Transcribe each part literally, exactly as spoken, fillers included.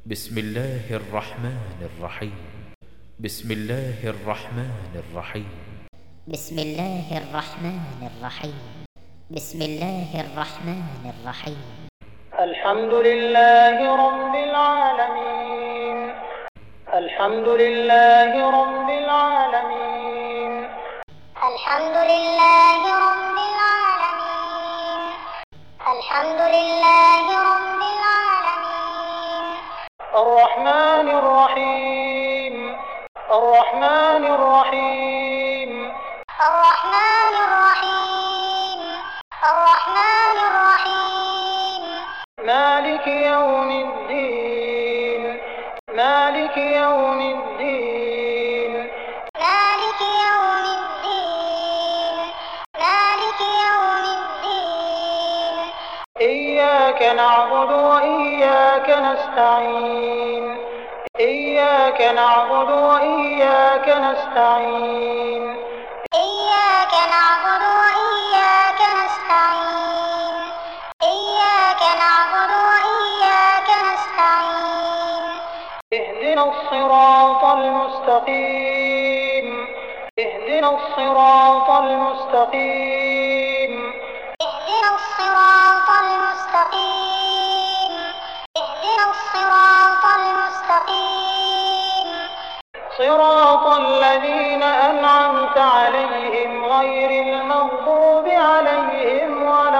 بسم الله الرحمن الرحيم. بسم الله الرحمن الرحيم. بسم الله الرحمن الرحيم. بسم الله الرحمن الرحيم. الحمد لله رب العالمين. الحمد لله رب العالمين. الحمد لله رب العالمين. الحمد لله رب العالمين. الرحمن الرحيم. الرحمن الرحيم. الرحمن الرحيم. الرحمن الرحيم. مالك يوم الدين. مالك يوم الدين. مالك يوم الدين. مالك يوم الدين. إياك نعبد وإياك نستعين. إياك نعبد وإياك نستعين. إياك نعبد وإياك نستعين. إياك نعبد وإياك نستعين. اهدنا الصراط المستقيم. اهدنا الصراط المستقيم. اهدنا الصراط المستقيم. اهدنا الصراط المستقيم. صراط الذين أنعمت عليهم غير المغضوب عليهم ولا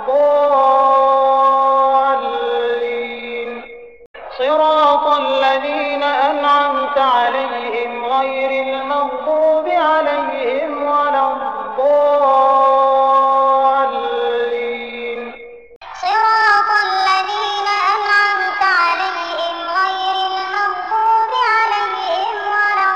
الضالين. صراط الذين أنعمت عليهم غير المغضوب عليهم ولا الضالين. صراط الذين أنعمت عليهم غير المغضوب عليهم ولا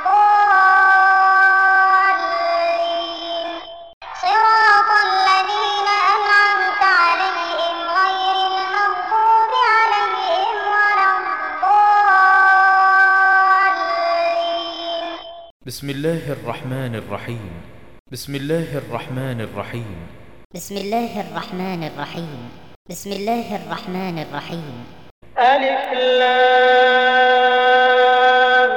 الضالين. صراط الذين أنعمت عليهم غير المغضوب عليهم ولا الضالين. بسم الله الرحمن الرحيم. بسم الله الرحمن الرحيم. بسم الله الرحمن الرحيم. بسم الله الرحمن الرحيم. ألف لام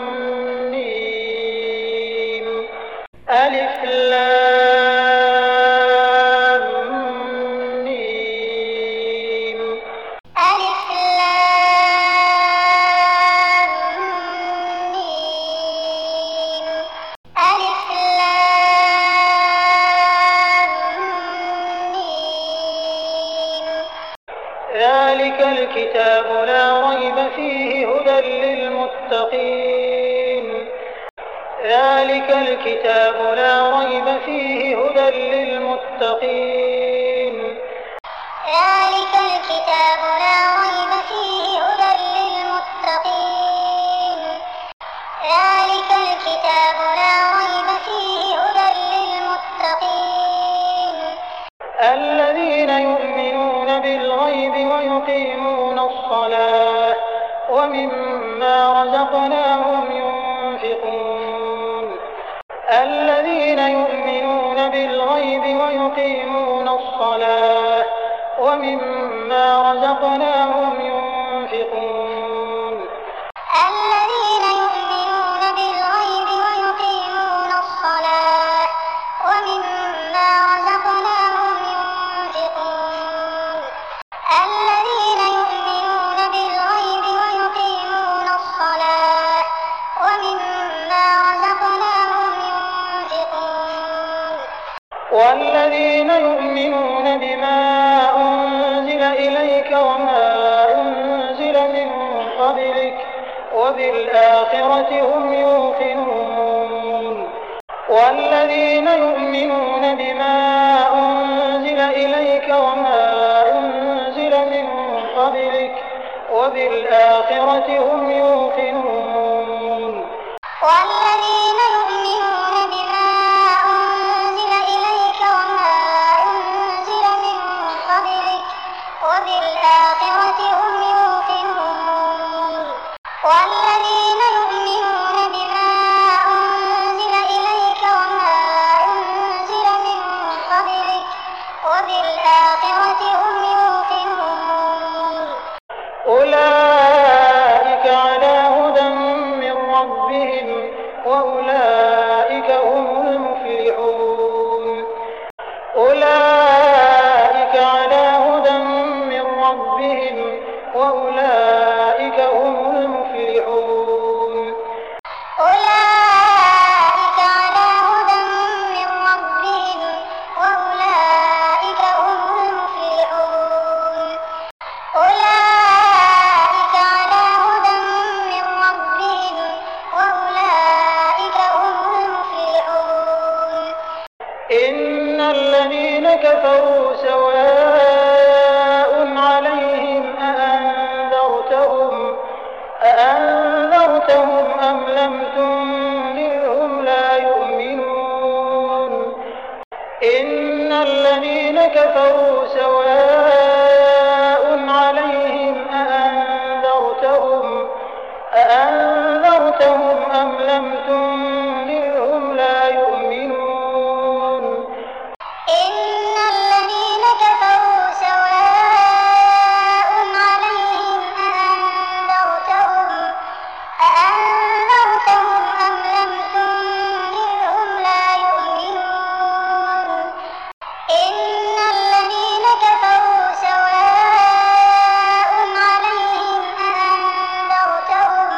ميم. ألف لام ميم. ألف لام ميم. ألف لام ميم. ذلك الكتاب لا ريب فيه هدى للمتقين. ذلك الكتاب لا ريب فيه هدى للمتقين. ذلك الكتاب لا ريب فيه هدى للمتقين. ذلك الكتاب لا ريب فيه هدى للمتقين. الذين يؤمنون بالغيب ويقيمون الصلاة ومما رزقناهم ينفقون. الذين يؤمنون بالغيب ويقيمون الصلاة ومما رزقناهم ينفقون. الذين يؤمنون بالغيب ويقيمون الصلاة ومما رزقناهم ينفقون. الذين يؤمنون بالغيب ويقيمون الصلاة ومما رزقناهم ينفقون. والذين يؤمنون بما أنزل إليك وما أنزل من قبلك وبالآخرة هم يوقنون. والذين يؤمنون بما أنزل إليك وما أنزل من قبلك وبالآخرة هم يوقنون. والذين يؤمنون بما أنزل إليك وما أنزل من قبلك وبالآخرة هم يوقنون. والذين يؤمنون بما أنزل إليك وما أنزل من قبلك وبالآخرة هم يوقنون. أولئك وأولئك هم المفلحون. أولئك على هدى من ربهم وأولئك هم المفلحون. أولئك على هدى من ربهم وأولئك هم المفلحون. أولئك على هدى من ربهم وأولئك هم المفلحون. إن الذين كفروا سواء عليهم أأنذرتهم أأنذرتهم أم لم تنذرهم لا يؤمنون. إن الذين كفروا سواء عليهم أأنذرتهم أأنذرتهم أم لم تنذرهم لا يؤمنون. إن الذين كفروا سواء عليهم أأنذرتهم أأنذرتهم أم لم تنذرهم لا يؤمنون. إن الذين كفروا سواء عليهم أأنذرتهم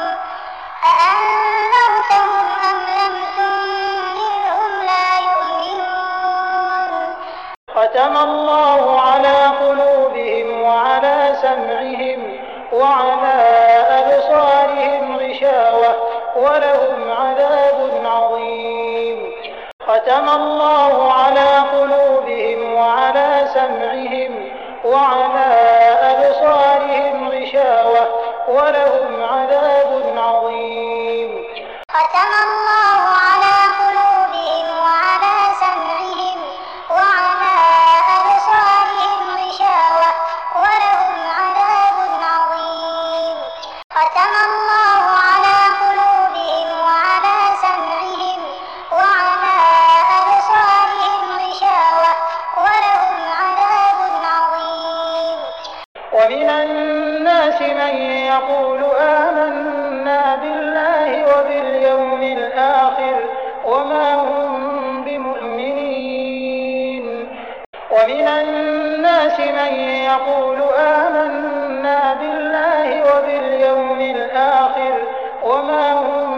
أأنذرتهم أم لم تنذرهم لا يؤمنون. ختم الله على قلوبهم وعلى سمعهم وعلى أبصارهم غشاوة ولهم عذاب عظيم. ختم الله على قلوبهم وعلى سمعهم وعلى أبصارهم غشاوة ولهم عذاب عظيم. ختم الله على قلوبهم وعلى سمعهم وعلى أبصارهم غشاوة ولهم عذاب عظيم. ختم الله على قلوبهم وعلى سمعهم وعلى أبصارهم غشاوة ولهم عذاب عظيم. ومن الناس من يقول آمنا بالله وباليوم الآخر وما هم بمؤمنين. ومن الناس من يقول آمنا بالله وباليوم الآخر وما هم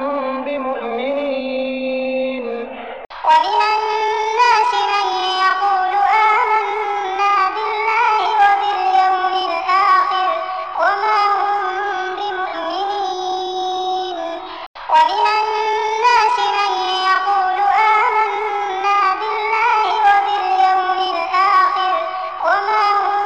بمؤمنين. ومن الناس من يقول آمنا بالله وباليوم الآخر وما هم بمؤمنين. ومن الناس من يقول آمنا بالله وباليوم الآخر وما هم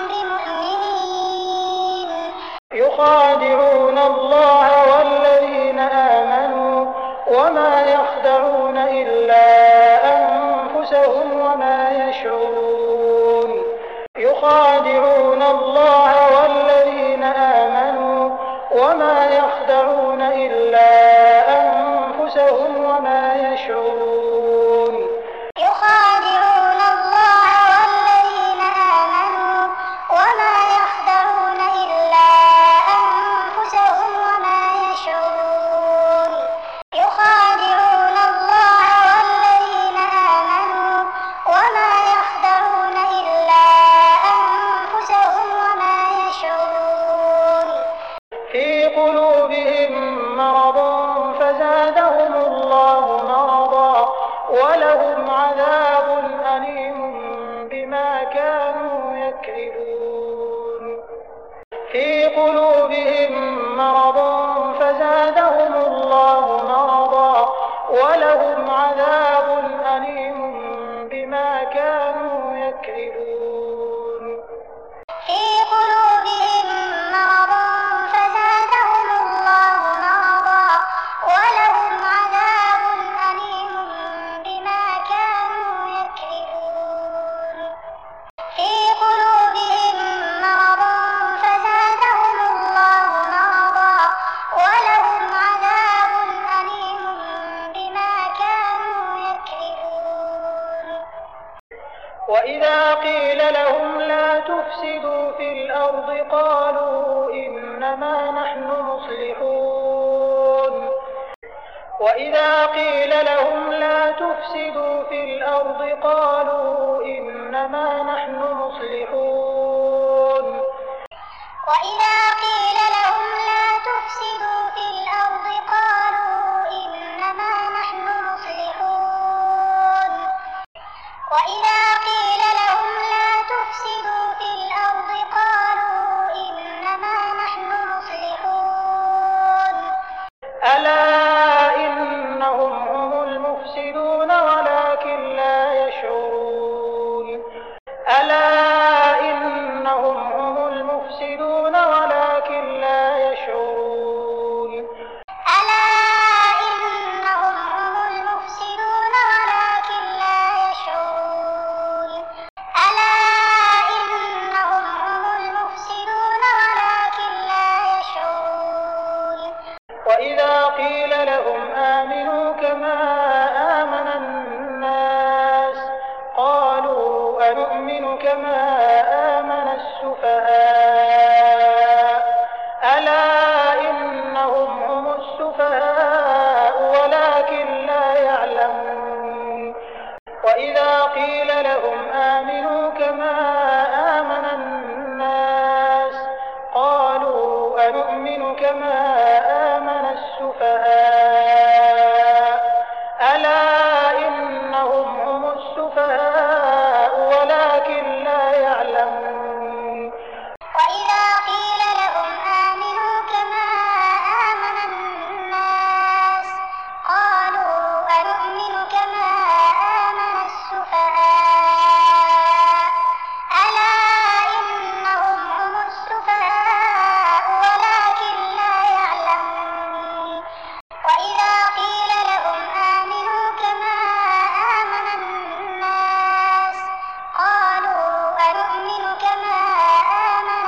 بمؤمنين. يخادعون الله والذين آمنوا وما يخدعون إلا أنفسهم وما يشعرون. يخادعون الله والذين آمنوا وما يخدعون إلا أنفسهم وما يشعرون. يخادعون الله والذين آمنوا وما يخدعون إلا أنفسهم وما يشعرون. يخادعون الله والذين آمنوا وما يخدعون إلا أنفسهم وما يشعرون. في قلوبهم مرض فزادهم الله مرضا ولهم عذاب أليم بما كانوا يكذبون. في قلوبهم مرض فزادهم الله مرضا ولهم عذاب أليم بما كانوا يكذبون. في قلوبهم مرض فزادهم الله مرضا ولهم عذاب أليم بما كانوا يكذبون. في قلوبهم مرض فزادهم الله مرضا ولهم عذاب أليم بما كانوا يكذبون. وإذا قيل لهم لا تفسدوا في الأرض قالوا إنما نحن مصلحون. وإذا قيل لهم لا تفسدوا في الأرض قالوا إنما نحن مصلحون وإذا قيل لهم لا تفسدوا في الأرض قالوا إنما نحن مصلحون وإذا قيل لهم لا تفسدوا في الأرض قالوا إنما نحن مصلحون ألا إنهم هم المفسدون ولكن لا يشعرون ألا إنهم هم المفسدون ولكن لا يشعرون ألا إنهم هم المفسدون ولكن لا يشعرون ألا إنهم هم المفسدون ولكن لا يشعرون وإذا قيل لهم آمنوا كما آمن الناس قالوا أنؤمن كما آمن السفهاء ألا إنهم هم السفهاء ولكن لا يعلمون وإذا قيل لهم آمنوا كما آمن الناس قالوا أنؤمن كما آمن السفهاء ألا إنهم هم السفهاء ولكن لا يعلمون وإذا قيل لهم آمنوا كما آمن الناس قالوا أنؤمن كما آمن السفهاء ألا إنهم هم السفهاء ولكن لا يعلمون وإذا قيل لهم آمنوا كما آمن الناس قالوا أنؤمن كما آمن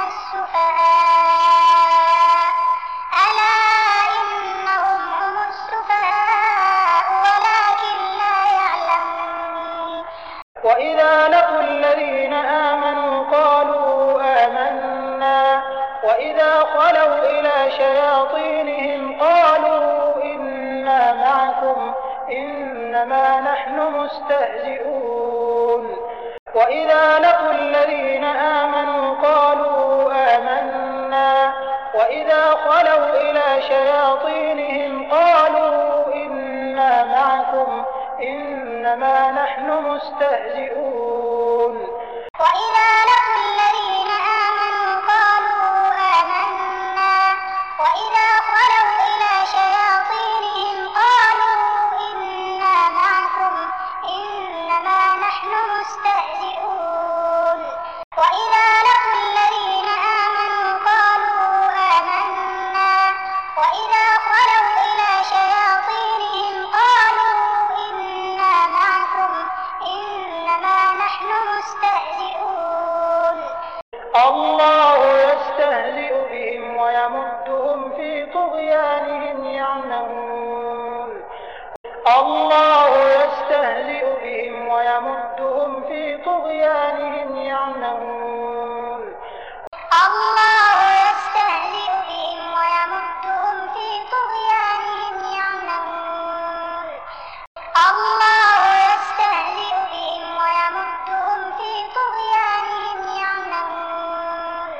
السفهاء ألا إنهم هم السفهاء ولكن لا يعلمون وإذا لقوا الذين آمنوا قالوا آمنا وإذا خلوا إلى شياطينهم قالوا إنا معكم إنما نحن مستهزئون وإذا لقوا الذين آمنوا قالوا آمنا وإذا خلوا إلى شياطينهم قالوا إنا معكم إنما نحن مستهزئون وإذا لقوا الذين آمنوا قالوا آمنا وإذا خلوا إلى شياطينهم قالوا إنا معكم إنما نحن مستهزئون وإذا لقوا الذين آمنوا قالوا آمنا وإذا خلوا إلى شياطينهم قالوا إنا معكم إنما نحن مستهزئون الله يستهزئ بهم ويمدهم في طغيانهم يعمهون الله يستهزئ بهم ويمدهم في طغيانهم يعمهون الله يستهزئ بهم ويمدهم في طغيانهم يعمهون الله يستهزئ بهم ويمدهم في طغيانهم يعمهون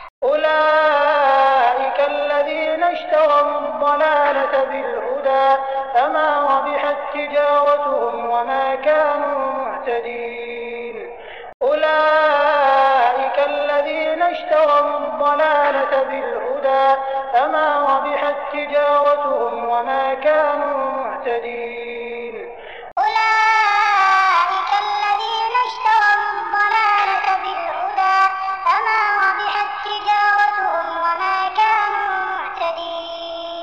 أولئك الذين اشتروا الضلالة بالهدى فما ربحت تجارتهم وما كانوا مهتدين أولئك الذين اشتروا الضلالة بالهدى فما ربحت تجارتهم وما كانوا مهتدين أولئك الذين اشتروا الضلالة بالهدى فما ربحت تجارتهم وما كانوا مهتدين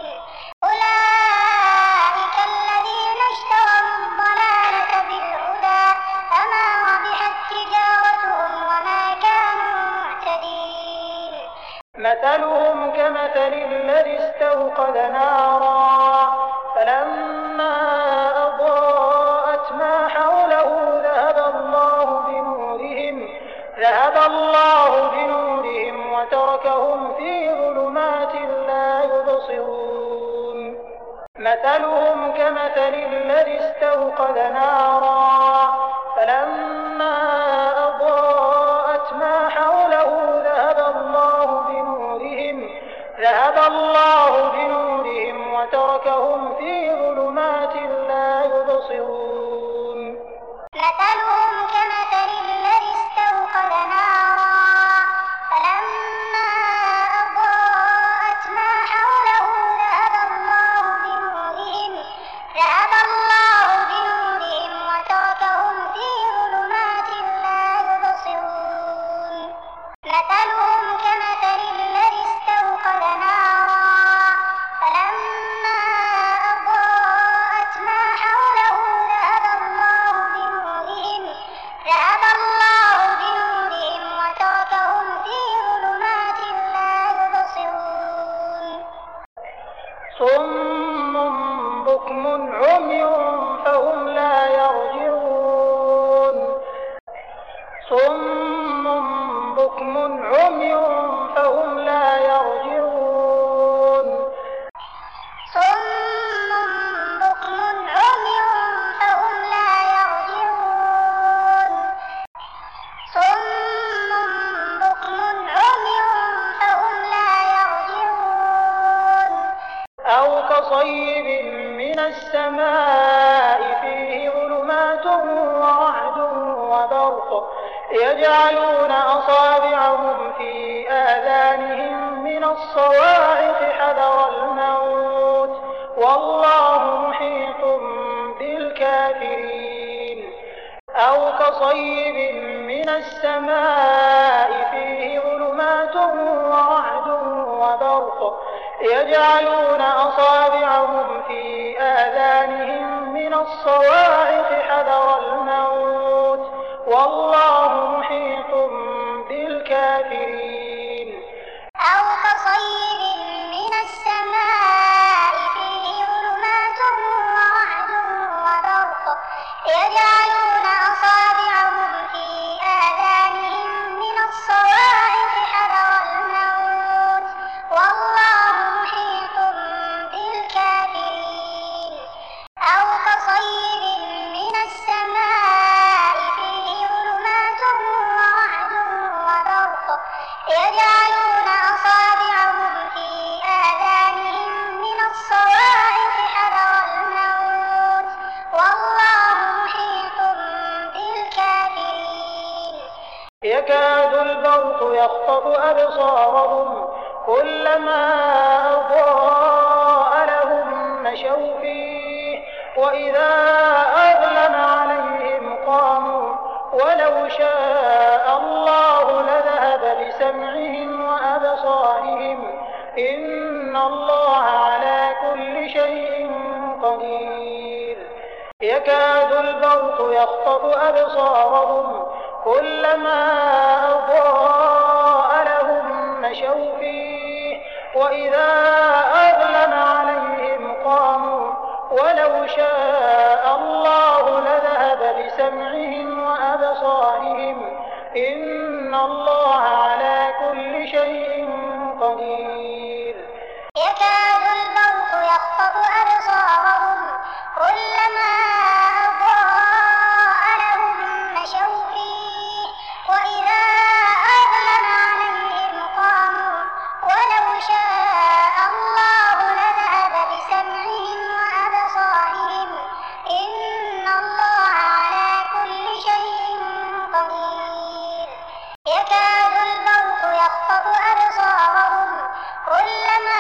أولئك الذين اشتروا الضلالة بالهدى فما ربحت تجارتهم وما كانوا مهتدين مثلهم كمثل الذي استوقد نارا فلما أضاءت ما حوله ذهب الله بنورهم ذهب الله بنورهم وتركهم في ظلمات لا يبصرون مثلهم كمثل الذي استوقد نارا فلما أضاءت ما حوله ذهب الله بنورهم ذهب الله بنورهم وتركهم في ظلمات لا يبصرون. مثلهم كمثل الذي استوقد نارا فلما أضاءت ما حوله ذهب الله بنورهم ذهب الله بنورهم وتركهم في ظلمات لا يبصرون. مثلهم كمثل الذي استوقد نارا فلما أضاءت ما حوله ذهب الله بنورهم ذهب الله بنورهم وتركهم في ظلمات لا يبصرون. صم بكم عمي فهم لا يرجعون صم بكم عمي فهم لا يرجعون صم بكم عمي فهم لا يرجعون صم بكم عمي فهم لا يرجعون. أو كصيب من السماء فيه ظلمات ورعد وبرق يجعلون أصابعهم في آذانهم من الصواعق حذر الموت والله محيط بالكافرين. أو كصيب من السماء فيه ظلمات ورعد وبرق يجعلون أصابعهم في آذانهم من الصواعق حذر الموت والله محيط بالكافرين. أو كصيب من السماء فيه ظلمات ورعد وبرق يجعلون أصابعهم في آذانهم من الصواعق حذر الموت والله محيط بالكافرين. أو كصيب من السماء فيه ظلمات ورعد وبرق يجعلون أصابعهم في آذانهم من الصواعق حذر الموت والله محيط بالكافرين. يكاد البرق يخطف أبصارهم كلما أضاء لهم مشوا فيه وإذا أظلم عليهم قاموا ولو شاء الله لذهب بسمعهم وأبصارهم إن الله على كل شيء قدير. يكاد البرق يخطف أبصارهم كلما أضاء لهم مشوا فيه وإذا أظلم عليهم قاموا ولو شاء الله لذهب بسمعهم وأبصارهم إن الله على كل شيء قدير. يكاد البرق يخطف أبصارهم كلما أضاء لهم مشوا فيه وإذا أظلم عليهم قاموا ولو شاء الله لذهب بسمعهم وأبصارهم إن الله على كل شيء قدير. يكاد البرق يخطف أبصارهم كلما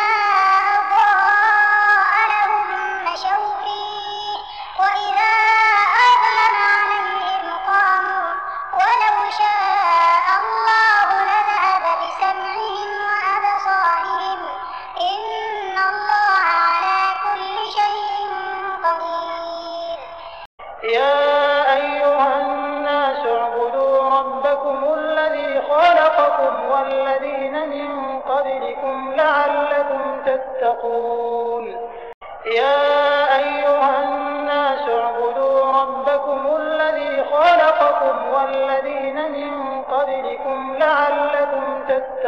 أضاء لهم مشوا فيه وإذا أظلم عليهم قاموا ولو شاء الله لذهب بسمعهم وأبصارهم إن الله على كل شيء قدير. يا أيها الناس اعبدوا ربكم الذي خلقكم والذين من قبلكم لعلكم تتقون. يا أيها الناس اعبدوا ربكم الذي خلقكم والذين من قبلكم لعلكم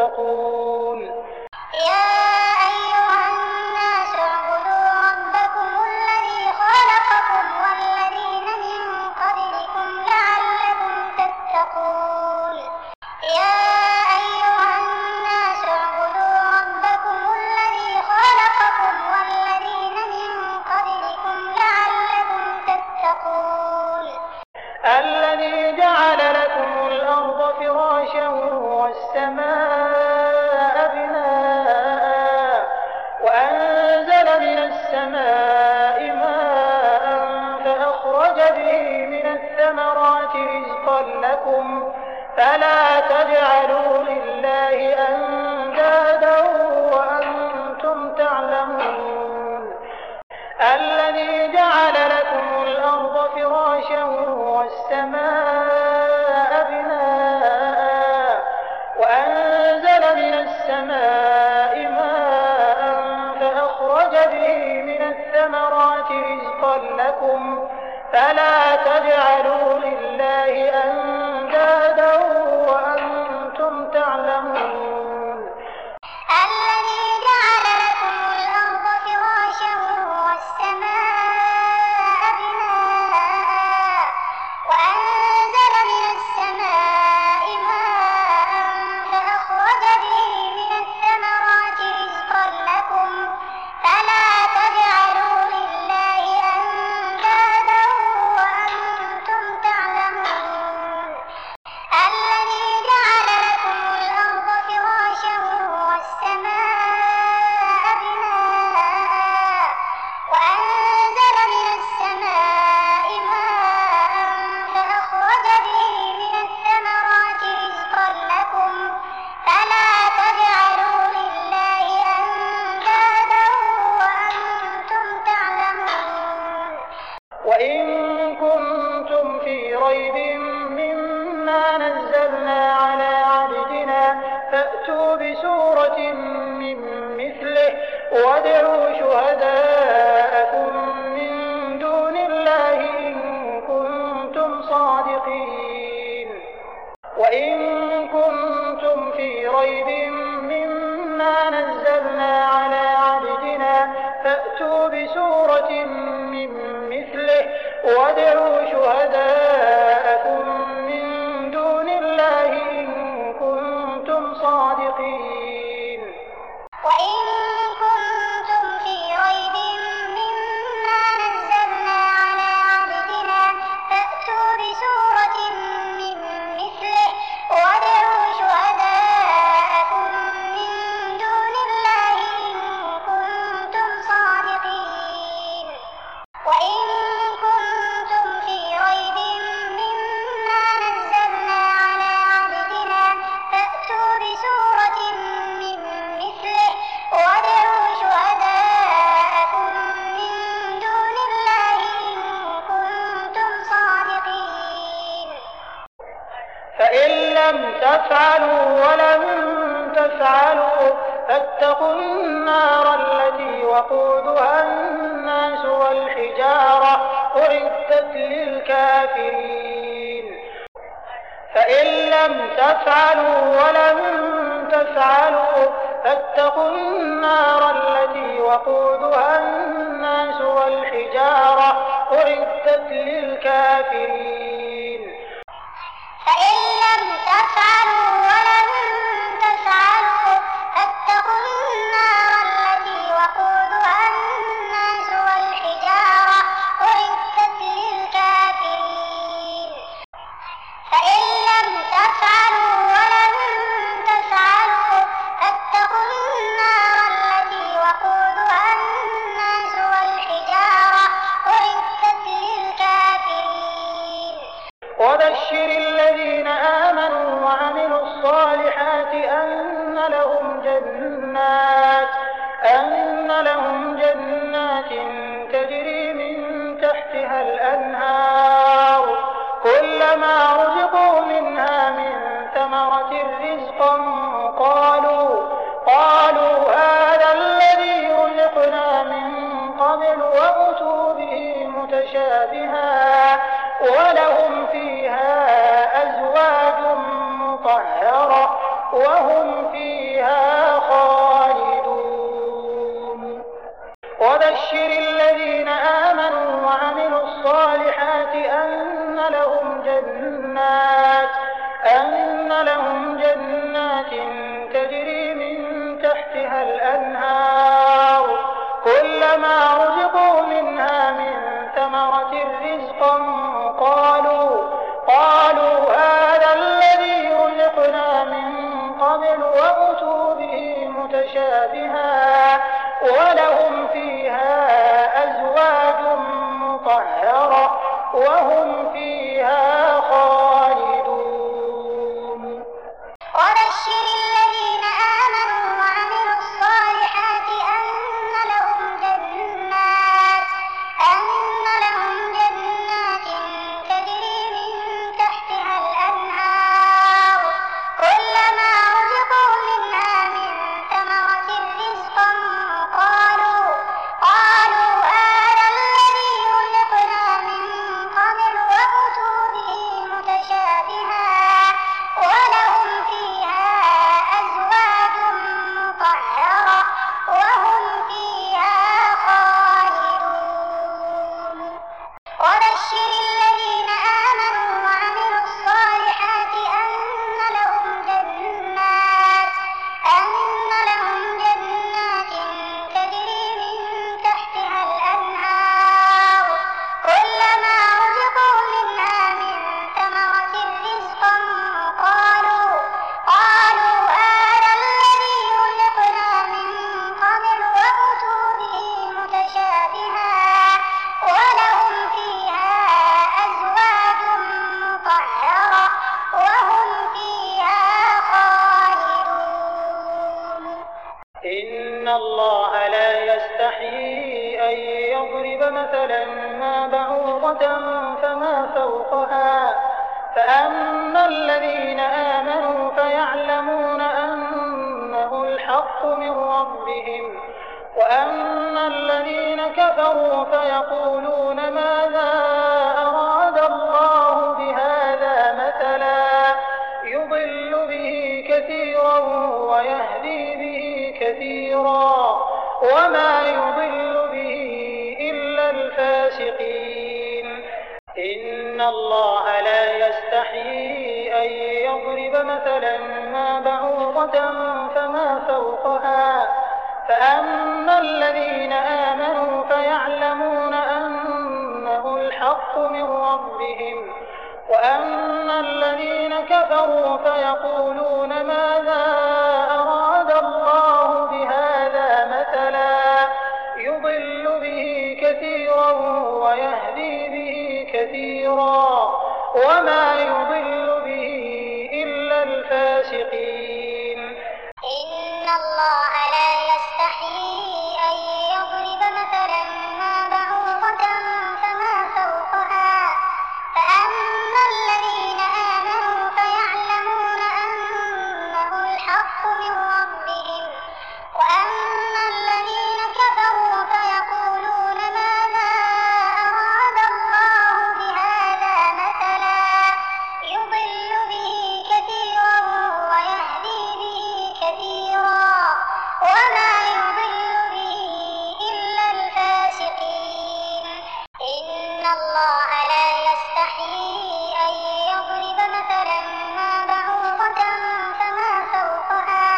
تتقون. يا أيها الناس اعبدوا ربكم السماء ماء فأخرج به من الثمرات رزقا لكم فلا تجعلوا لله أندادا وأنتم تعلمون الذي جعل لكم الأرض فراشا والسماء بناء وأنزل من السماء ماء فأخرج به من الثمرات رزقا لكم فلا تجعلوا لله أندادا وأنتم تعلمون الذي جعل لكم الأرض فراشا والسماء بناء وأنزل من السماء ماء فأخرج به من الثمرات رزقا لكم فلا تجعلوا لله أندادا وأنتم تعلمون الذي جعل لكم الأرض فراشا والسماء بناء وأنزل من السماء ماء فأخرج به من الثمرات رزقا لكم فلا تجعلوا لله أندادا وأنتم تعلمون وإن كنتم في ريب مما نزلنا على عبدنا فأتوا بسورة من مثله وادعوا شهداءكم من دون الله إن كنتم صادقين وإن كنتم في ريب مما نزلنا على عبدنا فأتوا بسورة من مثله وادعوا شهداءكم من دون الله إن كنتم صادقين وإن كنتم في ريب مما نزلنا على عبدنا فأتوا بسورة من مثله وادعوا شهداءكم من دون الله إن كنتم صادقين وإن كنتم في ريب مما نزلنا على عبدنا فأتوا بسورة من مثله وادعوا شهداءكم من دون الله إن كنتم صادقين فإن لم تفعلوا ولم تفعلوا فاتقوا النار التي وقودها الناس والحجارة أعدت للكافرين فإن لم تفعلوا ولم تفعلوا فاتقوا النار التي وقودها الناس والحجارة أعدت للكافرين فإن لم تفعلوا ولم تفعلوا فاتقوا النار التي وقودها الناس والحجارة أعدت للكافرين فإن لم تفعلوا ولم تفعلوا فاتقوا النار التي وقودها الناس والحجارة أعدت للكافرين وبشر الذين آمنوا وعملوا الصالحات أن لهم جنات أن لهم جنات تجري من تحتها الأنهار كلما رزقوا منها من ثمرة رزقا قالوا قالوا هذا الذي رزقنا من قبل وأتوا به متشابها ولهم فيها أزواج مطهرة وهم فيها خالدون وبشر الذين آمنوا وعملوا الصالحات أن لهم جنات أن لهم جنات تجري من تحتها الأنهار كلما رزقوا منها من ثمرة رزقا قالوا قالوا هذا الذي رزقنا من قبل وأتوا به متشابها ولهم فيها وهم فيها خالدون. وبشر الذين آمنوا وعملوا الصالحات أن لهم جنات أن لهم جنات تجري من تحتها الأنهار كلما رزقوا منها من ثمرة رزقا قالوا قالوا هذا الذي رزقنا من قبل وأتوا به متشابها ولهم فيها أزواج مطهرة وهم فيها خالدون. وبشر الذين آمنوا وعملوا الصالحات أن لهم جنات أن لهم جنات تجري من تحتها الأنهار كلما رزقوا منها من ثمرة رزقا قالوا قالوا هذا الذي رزقنا من قبل وأتوا به متشابها ولهم فيها أزواج مطهرة وهم فيها خالدون. إن الله لا يستحيي أن يضرب مثلا ما بعوضة فما فوقها فأما الذين آمنوا فيعلمون أنه الحق من ربهم وأما الذين كفروا فيقولون ماذا أراد الله بهذا مثلا يضل به كثيرا ويهدي به كثيرا وما يضل به إلا الفاسقين. إن الله لا يستحيي أن يضرب مثلا ما بعوضة فما فوقها فأما الذين آمنوا فيعلمون أنه الحق من ربهم وأما الذين كفروا فيقولون ماذا أراد الله بهذا مثلا يضل به كثيرا ويهدي به كثيرا وما يضل به إلا الفاسقين. إن الله لا يستحيي أن يضرب مثلا ما بعوضة فما فوقها فأما الذين آمنوا فيعلمون أنه الحق من ربهم وأما الذين كفروا فيقولون ماذا أراد الله بهذا مثلا يضل به كثيرا ويهدي به كثيرا وما يضل به إلا الفاسقين. إن الله لا يستحيي أن يضرب مثلا ما بعوضة فما فوقها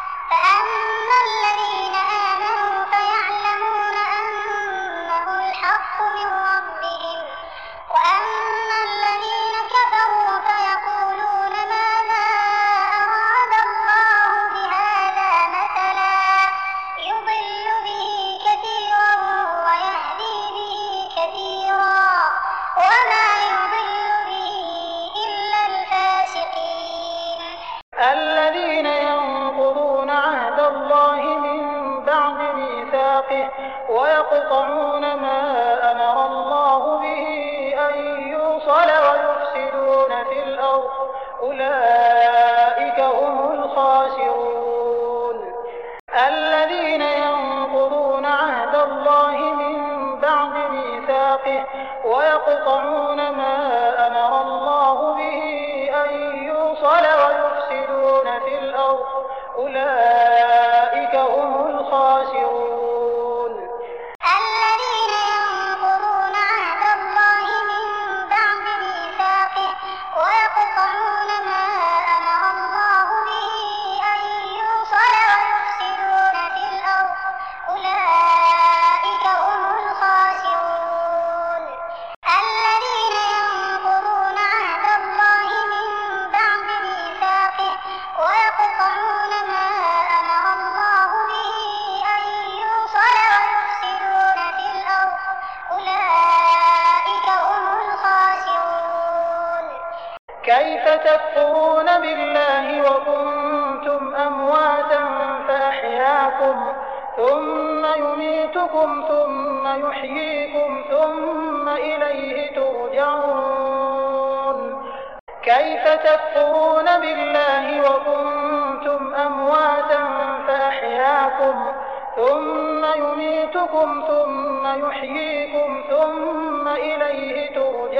فأما الذين آمنوا فيعلمون أنه الحق من ربهم وأما الذين كفروا فيقولون ماذا أراد الله بهذا مثلا يضل به كثيرا ويهدي به كثيرا وما يضل به إلا الفاسقين. الذين ينقضون عهد الله من بعد ميثاقه ويقطعون ما أمر الله به أن يوصل ويفسدون في الأرض أولئك هم الخاسرون. الذين ينقضون عهد الله من بعد ميثاقه ويقطعون ما أمر الله به أن يوصل ويفسدون في الأرض أولئك هم الخاسرون. الذين ينقضون عهد الله من بعد ميثاقه ويقطعون ما أمر الله به أن يوصل ويفسدون في الأرض أولئك هم الخاسرون. الذين ينقضون عهد الله من بعد ميثاقه ويقطعون ما أمر الله به أن تكفرون بالله وكنتم أمواتا فأحياكم ثم يميتكم ثم يحييكم ثم إليه ترجعون كيف تكفرون بالله وكنتم أمواتا فأحياكم ثم يميتكم ثم يحييكم ثم إليه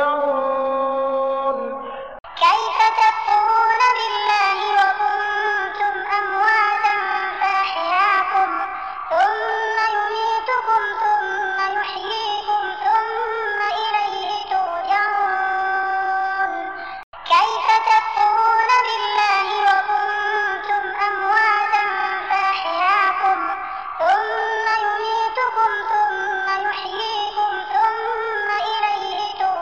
ترجعون كيف تكفرون بالله وكنتم أمواتا فأحياكم ثم يميتكم ثم يحييكم ثم إليه ترجعون كيف تكفرون بالله وكنتم أمواتا فأحياكم ثم يميتكم ثم يحييكم ثم إليه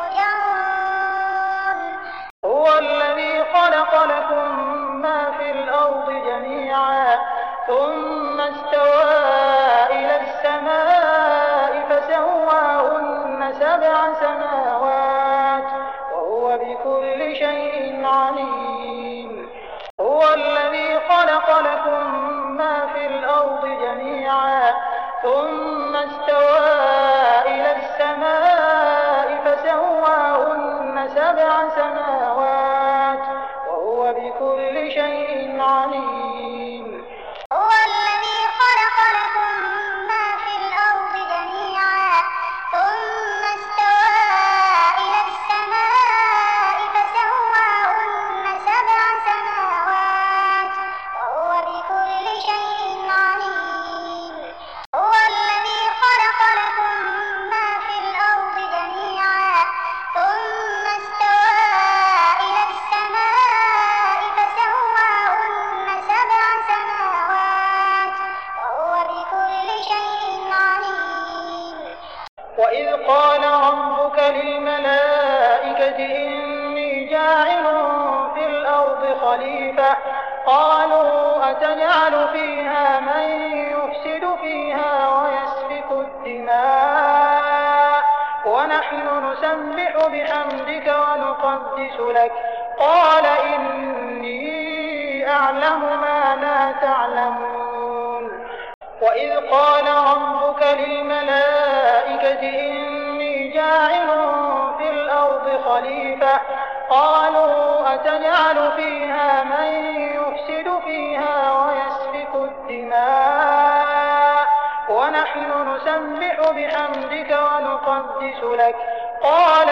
ترجعون هو الذي خلق لكم ما في الأرض جميعا ثم استوى إلى السماء فسواهن سبع سماوات وهو بكل شيء عليم هو الذي خلق لكم ما في الأرض جميعا ثم استوى إلى السماء فسواهن سبع سماوات وهو بكل شيء عليم هو الذي خلق لكم ما في الأرض جميعا ثم استوى إلى السماء فسواهن سبع سماوات وهو بكل شيء عليم هو الذي خلق لكم ما في الأرض جميعا ثم استوى إلى السماء فسواهن سبع سماوات وهو بكل شيء عليم وإذ قال ربك للملائكة إني جاعل في الأرض خليفة قالوا أتجعل فيها من يفسد فيها ويسفك الدماء ونحن نسبح بحمدك ونقدس لك قال إني أعلم ما لا تعلمون وإذ قال ربك للملائكة إني جاعل في الأرض خليفة قالوا أتجعل فيها من يفسد فيها ويسفك الدماء ونحن نسبح بحمدك ونقدس لك قال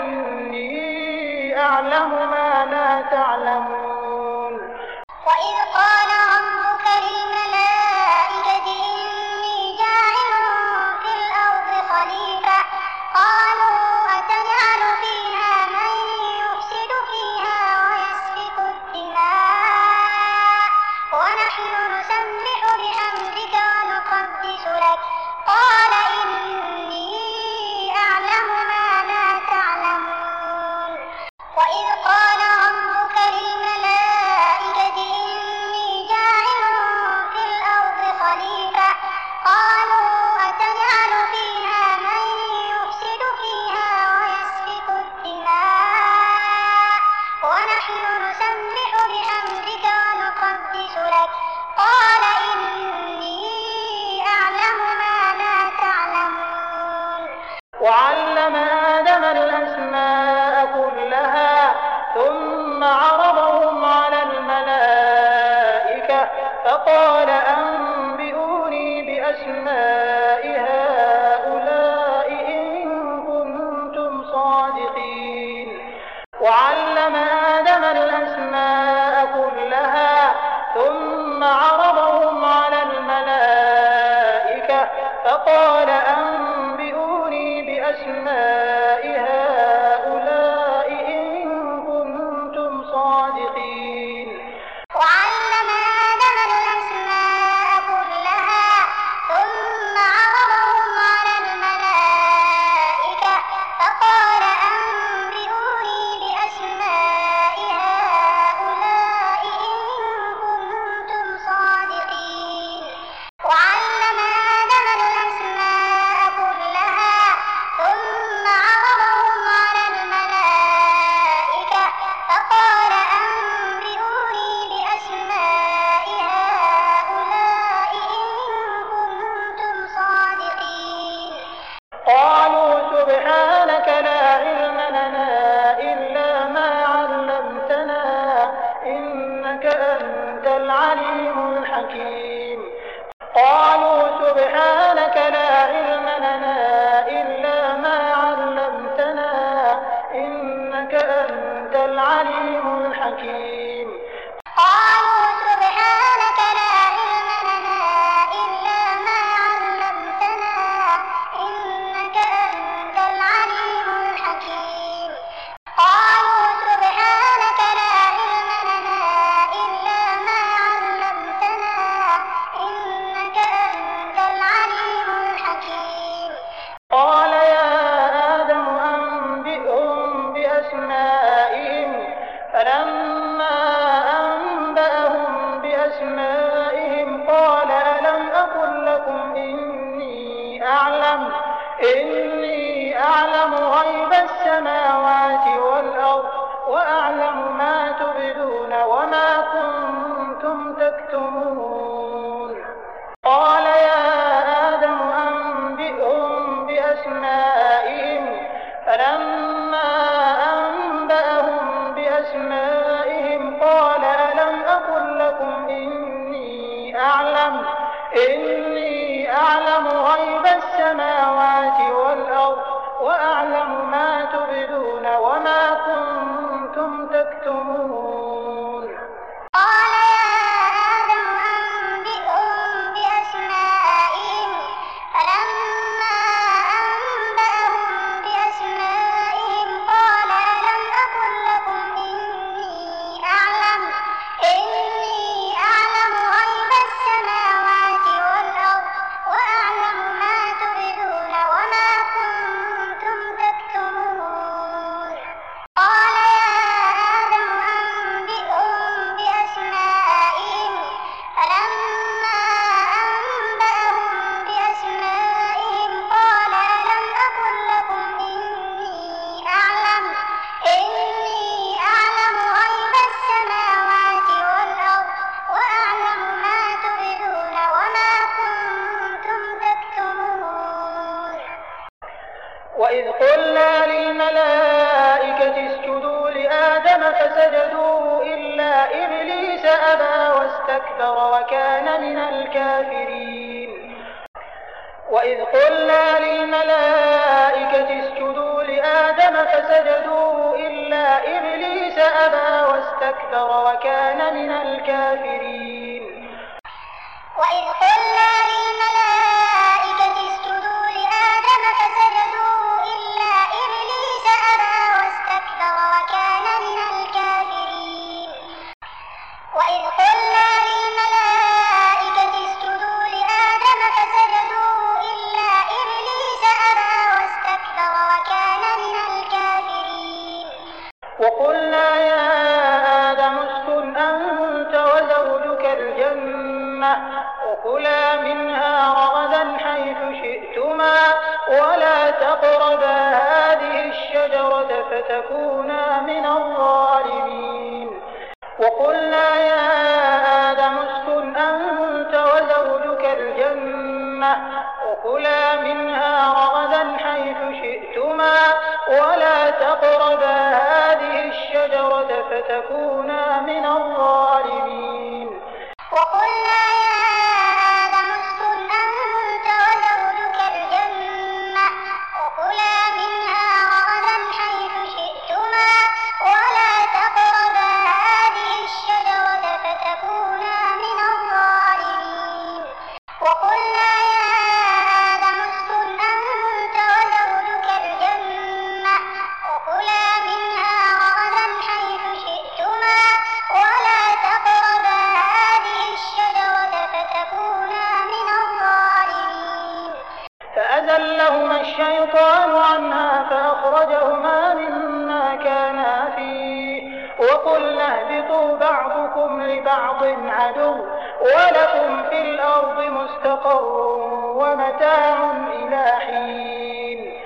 إني أعلم ما لا تعلمون وإذ قال ربك للملائكة إني جاعل في الأرض خليفة قالوا أتجعل فيها من يفسد فيها ويسفك الدماء ونحن نسبح بحمدك ونقدس لك قال إني أعلم ما لا تعلمون وإذ قال ربك للملائكة إني جاعل في الأرض خليفة قالوا أتجعل فيها من يفسد فيها ويسفك الدماء ونحن نسبح بحمدك ونقدس لك قال إني أعلم ما لا تعلمون وعلم آدم الأسماء كلها ثم عرضهم على الملائكة فقال أنبئوني بأسماء هؤلاء إن كنتم صادقين وعلم آدم الأسماء كلها ثم عرضهم على الملائكة فقال أنبئوني بأسماء هؤلاء إن كنتم صادقين وعلم آدم الأسماء كلها ثم عرضهم على الملائكة فقال أنبئوني بأسماء هؤلاء إن كنتم صادقين وعلم آدم الأسماء كلها ثم سبحانك لا علم لنا إلا ما علمتنا إنك أنت العليم الحكيم قالوا سبحانك لا علم لنا إلا ما علمتنا إنك أنت العليم الحكيم قالوا سبحانك لا علم لنا إلا ما علمتنا إنك أنت العليم الحكيم قالوا سبحانك لا علم لنا إلا ما علمتنا إنك أنت العليم الحكيم قال يا آدم أنبئهم بأسمائهم فلما أنبأهم بأسمائهم قال ألم أقل لكم إني أعلم إني أعلم غيب السماوات والأرض وأعلم ما تبدون وما كنتم تكتمون قال يا آدم أنبئهم بأسمائهم فلما أنبأهم بأسمائهم قال ألم أقل لكم إني أعلم إني أعلم غيب السماوات والأرض وأعلم ما تبدون وما كنتم تكتمون قال يا آدم أنبئهم بأسمائهم فلما أنبأهم بأسمائهم قال ألم أقل لكم إني أعلم إني أعلم غيب السماوات والأرض وأعلم ما تبدون وما كنتم تكتمون قال يا آدم أنبئهم بأسمائهم فلما أنبأهم بأسمائهم قال ألم أقل لكم إني أعلم إني أعلم غيب السماوات والأرض وأعلم ما تبدون وما كنتم تكتمون وإذ قلنا للملائكة اسجدوا لآدم فسجدوا إلا إبليس أبى واستكبر وكان من الكافرين وإذ قلنا للملائكة اسجدوا لآدم فسجدوا إلا إبليس أبى واستكبر وكان من الكافرين وإذ قلنا للملائكة اسجدوا لآدم فسجدوا إلا إبليس أبى واستكبر وكان من الكافرين وإذ قلنا للملائكة اسجدوا لآدم فسجدوا إلا إبليس أبى واستكبر وكان من الكافرين وقلنا يا آدم اسكن أنت وزوجك الجنة وكلا منها رغدا حيث شئتما ولا تقربا هذه الشجرة فتكونا من الظالمين وقلنا يا آدم اسكن أنت وزوجك الجنة وكلا منها رغدا حيث شئتما ولا تقربا هذه الشجرة فتكونا من الظالمين وقلنا يا آدم اسكن أنت وزوجك الجنة وكلا منها رغدا حيث شئتما ولا تقربا هذه الشجرة فتكونا من الظالمين وقلنا يا آدم اسكن أنت وزوجك الجنة وكلا منها رغدا حيث شئتما ولا تقربا هذه الشجرة فتكونا من الظالمين فأزلهما الشيطان عنها فأخرجهما مما كانا فيه وقلنا اهبطوا بعضكم لبعض عدو ولكم في الأرض مستقر ومتاع إلى حين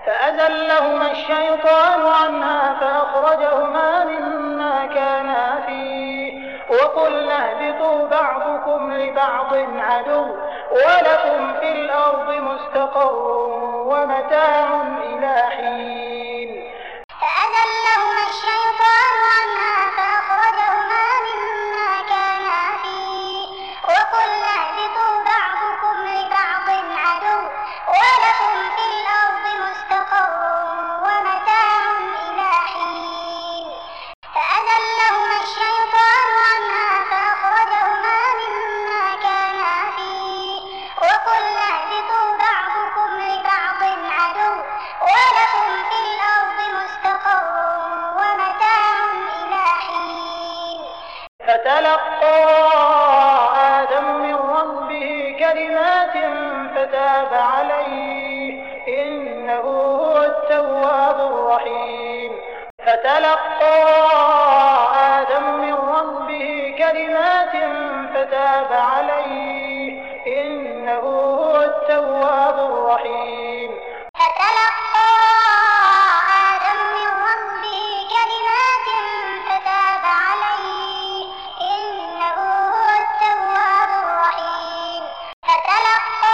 فأزلهما الشيطان عنها فأخرجهما مما كانا فيه وقلنا اهبطوا بعضكم لبعض عدو ولكم في الأرض مستقر ومتاع إلى إلى حين فأزلهما الشيطان عنها فأخرجهما مما كانا فيه وقلنا اهبطوا بعضكم لبعض عدو ولكم في الأرض مستقر ومتاع إلى حين فأزلهما الشيطان عنها فأخرجهما مما كانا فيه وقلنا اهبطوا بعضكم لبعض عدو ولكم في الأرض مستقر ومتاع إلى حين فتلقى آدم من ربه كلمات فتاب عليه إنه هو التواب الرحيم فتلقى آدم من ربه كلمات فتاب عليه إنه هو التواب الرحيم فتلقى آدم من ربه كلمات فتاب عليه إنه هو التواب الرحيم فتلقى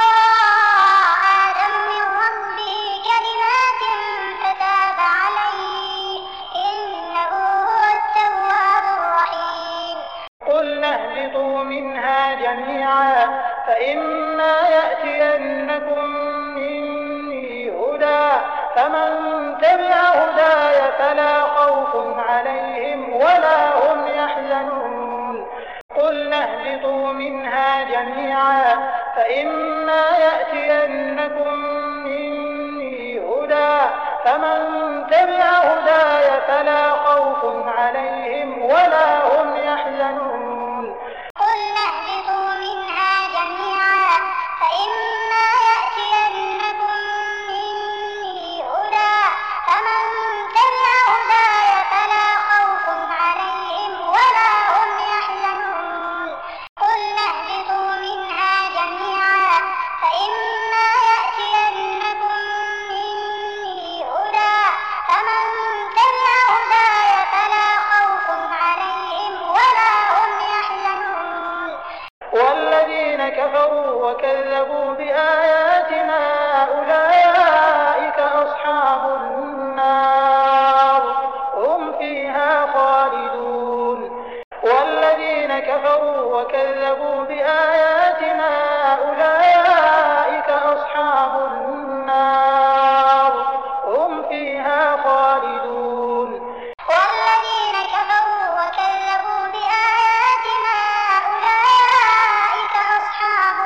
آدم من ربه كلمات فتاب عليه إنه هو التواب الرحيم قلنا اهبطوا منها جميعا فإما يأتينكم مني هدى فمن تبع هداي فلا خوف عليهم ولا هم يحزنون قلنا اهبطوا منها جميعا فإما يأتينكم مني هدى فمن تبع هداي فلا خوف عليهم ولا هم يحزنون قلنا اهبطوا منها جميعا فإما يأتينكم مني هدى فمن تبع هداي فلا خوف عليهم ولا هم يحزنون قلنا اهبطوا منها جميعا فإما يأتينكم مني هدى فمن تبع هداي فلا خوف عليهم ولا هم يحزنون والذين كفروا وكذبوا بآياتنا أولئك أصحاب النار هم فيها خالدون والذين كفروا وكذبوا بآياتنا أولئك أصحاب النار هم فيها خالدون والذين كفروا وكذبوا بآياتنا أولئك أصحاب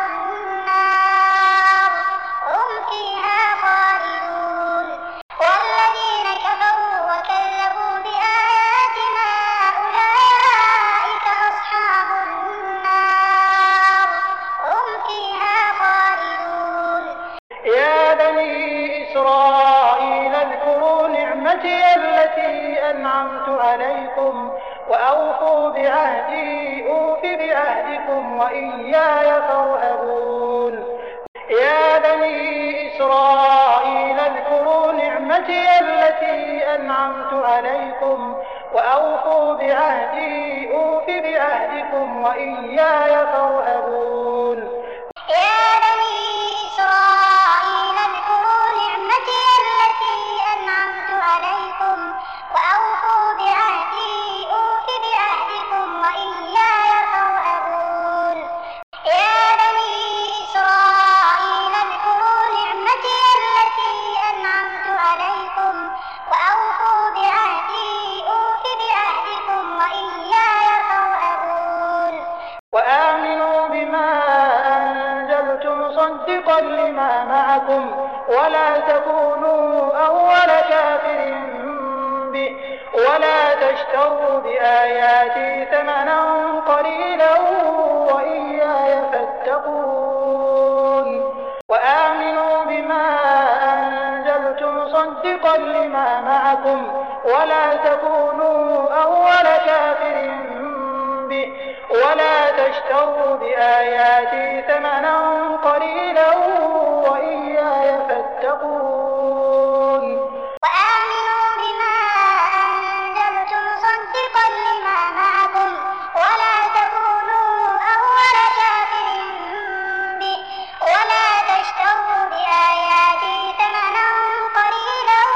النار هم فيها خالدون والذين كفروا وكذبوا بآياتنا أولئك أصحاب النار هم فيها خالدون يا بني إسرائيل اذكروا نعمتي التي أنعمت عليكم وأوفوا بعهدي أوف بعهدكم وإياي فارهبون يا بني إسرائيل اذكروا نعمتي التي أنعمت عليكم وأوفوا بعهدي أوف بعهدكم وإياي فارهبون يا بني إسرائيل اذكروا نعمتي التي أنعمت عليكم وأوفوا بعهدي أوف بعهدكم وإياي فارهبون يا بني إسرائيل اذكروا نعمتي التي أنعمت عليكم وأوفوا بعهدي أوف بعهدكم وإياي فارهبون وآمنوا بما أنزلت مصدقا لما معكم ولا تكونوا أول كافر به ولا تشتروا بآياتي ثمنا قليلا وإياي فاتقون وآمنوا بما أنزلت مصدقا لما معكم ولا تكونوا أول كافر به ولا تشتروا بآياتي ثمنا قليلا وإياي فاتقون وآمنوا بما أنزلت مصدقا لما معكم ولا تكونوا أول كافر به ولا تشتروا بآياتي ثمنا قليلا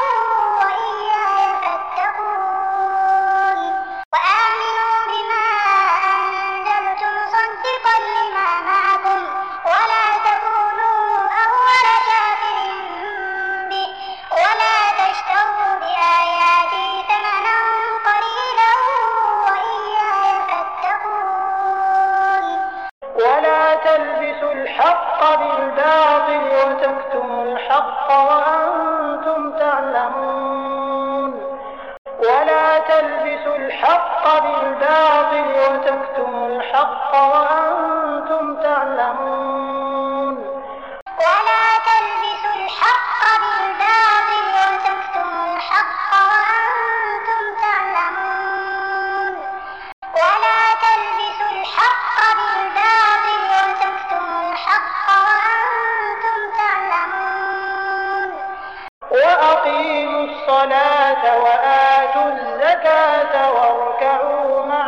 الحق وأنتم تعلمون ولا تلبسوا الحق بالباطل وتكتموا الحق وأنتم تعلمون ولا تلبسوا الحق بالباطل وتكتموا الحق وأنتم تعلمون ولا تلبسوا الحق بالباطل وتكتموا الحق وأنتم تعلمون وأقيموا الصلاة وآتوا الزكاة واركعوا مع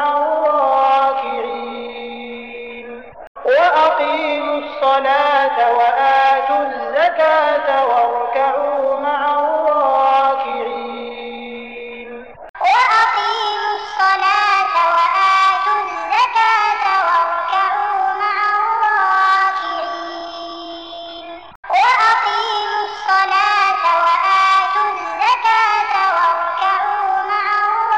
الراكعين وأقيموا الصلاة وآتوا الزكاة واركعوا مع الراكعين وأقيموا الصلاة وآتوا الزكاة واركعوا مع الراكعين وأقيموا الصلاة وآتوا الزكاة واركعوا مع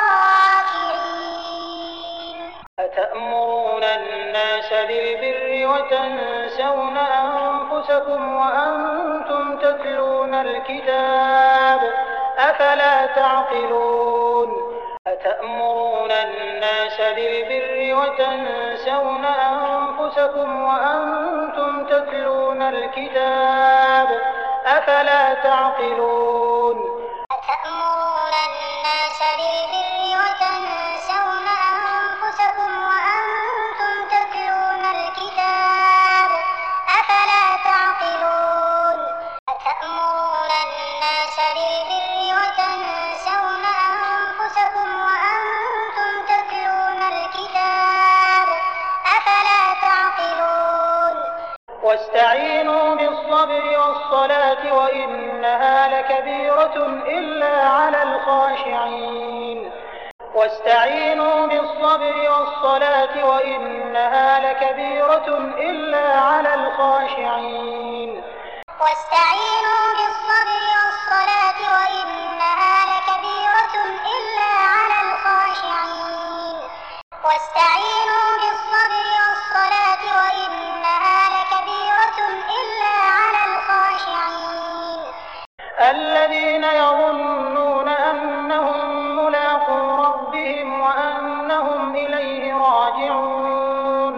الراكعين أتأمرون الناس بالبر وتنسون أنفسكم وأنتم تتلون الكتاب أفلا تعقلون أتأمرون الناس بالبر وتنسون أنفسكم وأنتم تتلون الكتاب أفلا تعقلون أتأمرون الناس بالبر وتنسون أنفسكم وأنتم تتلون الكتاب أفلا تعقلون أتأمرون الناس بالبر وتنسون أنفسكم وأنتم تتلون الكتاب أفلا تعقلون واستعينوا بالصبر والصلاة وإنها لكبيرة إلا على الخاشعين واستعينوا بالصبر والصلاة وإنها لكبيرة إلا على الخاشعين واستعينوا بالصبر والصلاة وإنها لكبيرة إلا على الخاشعين واستعينوا بالصبر والصلاة وإنها لكبيرة إلا على الخاشعين الذين يظنون أنهم ملاقو ربهم وأنهم إليه راجعون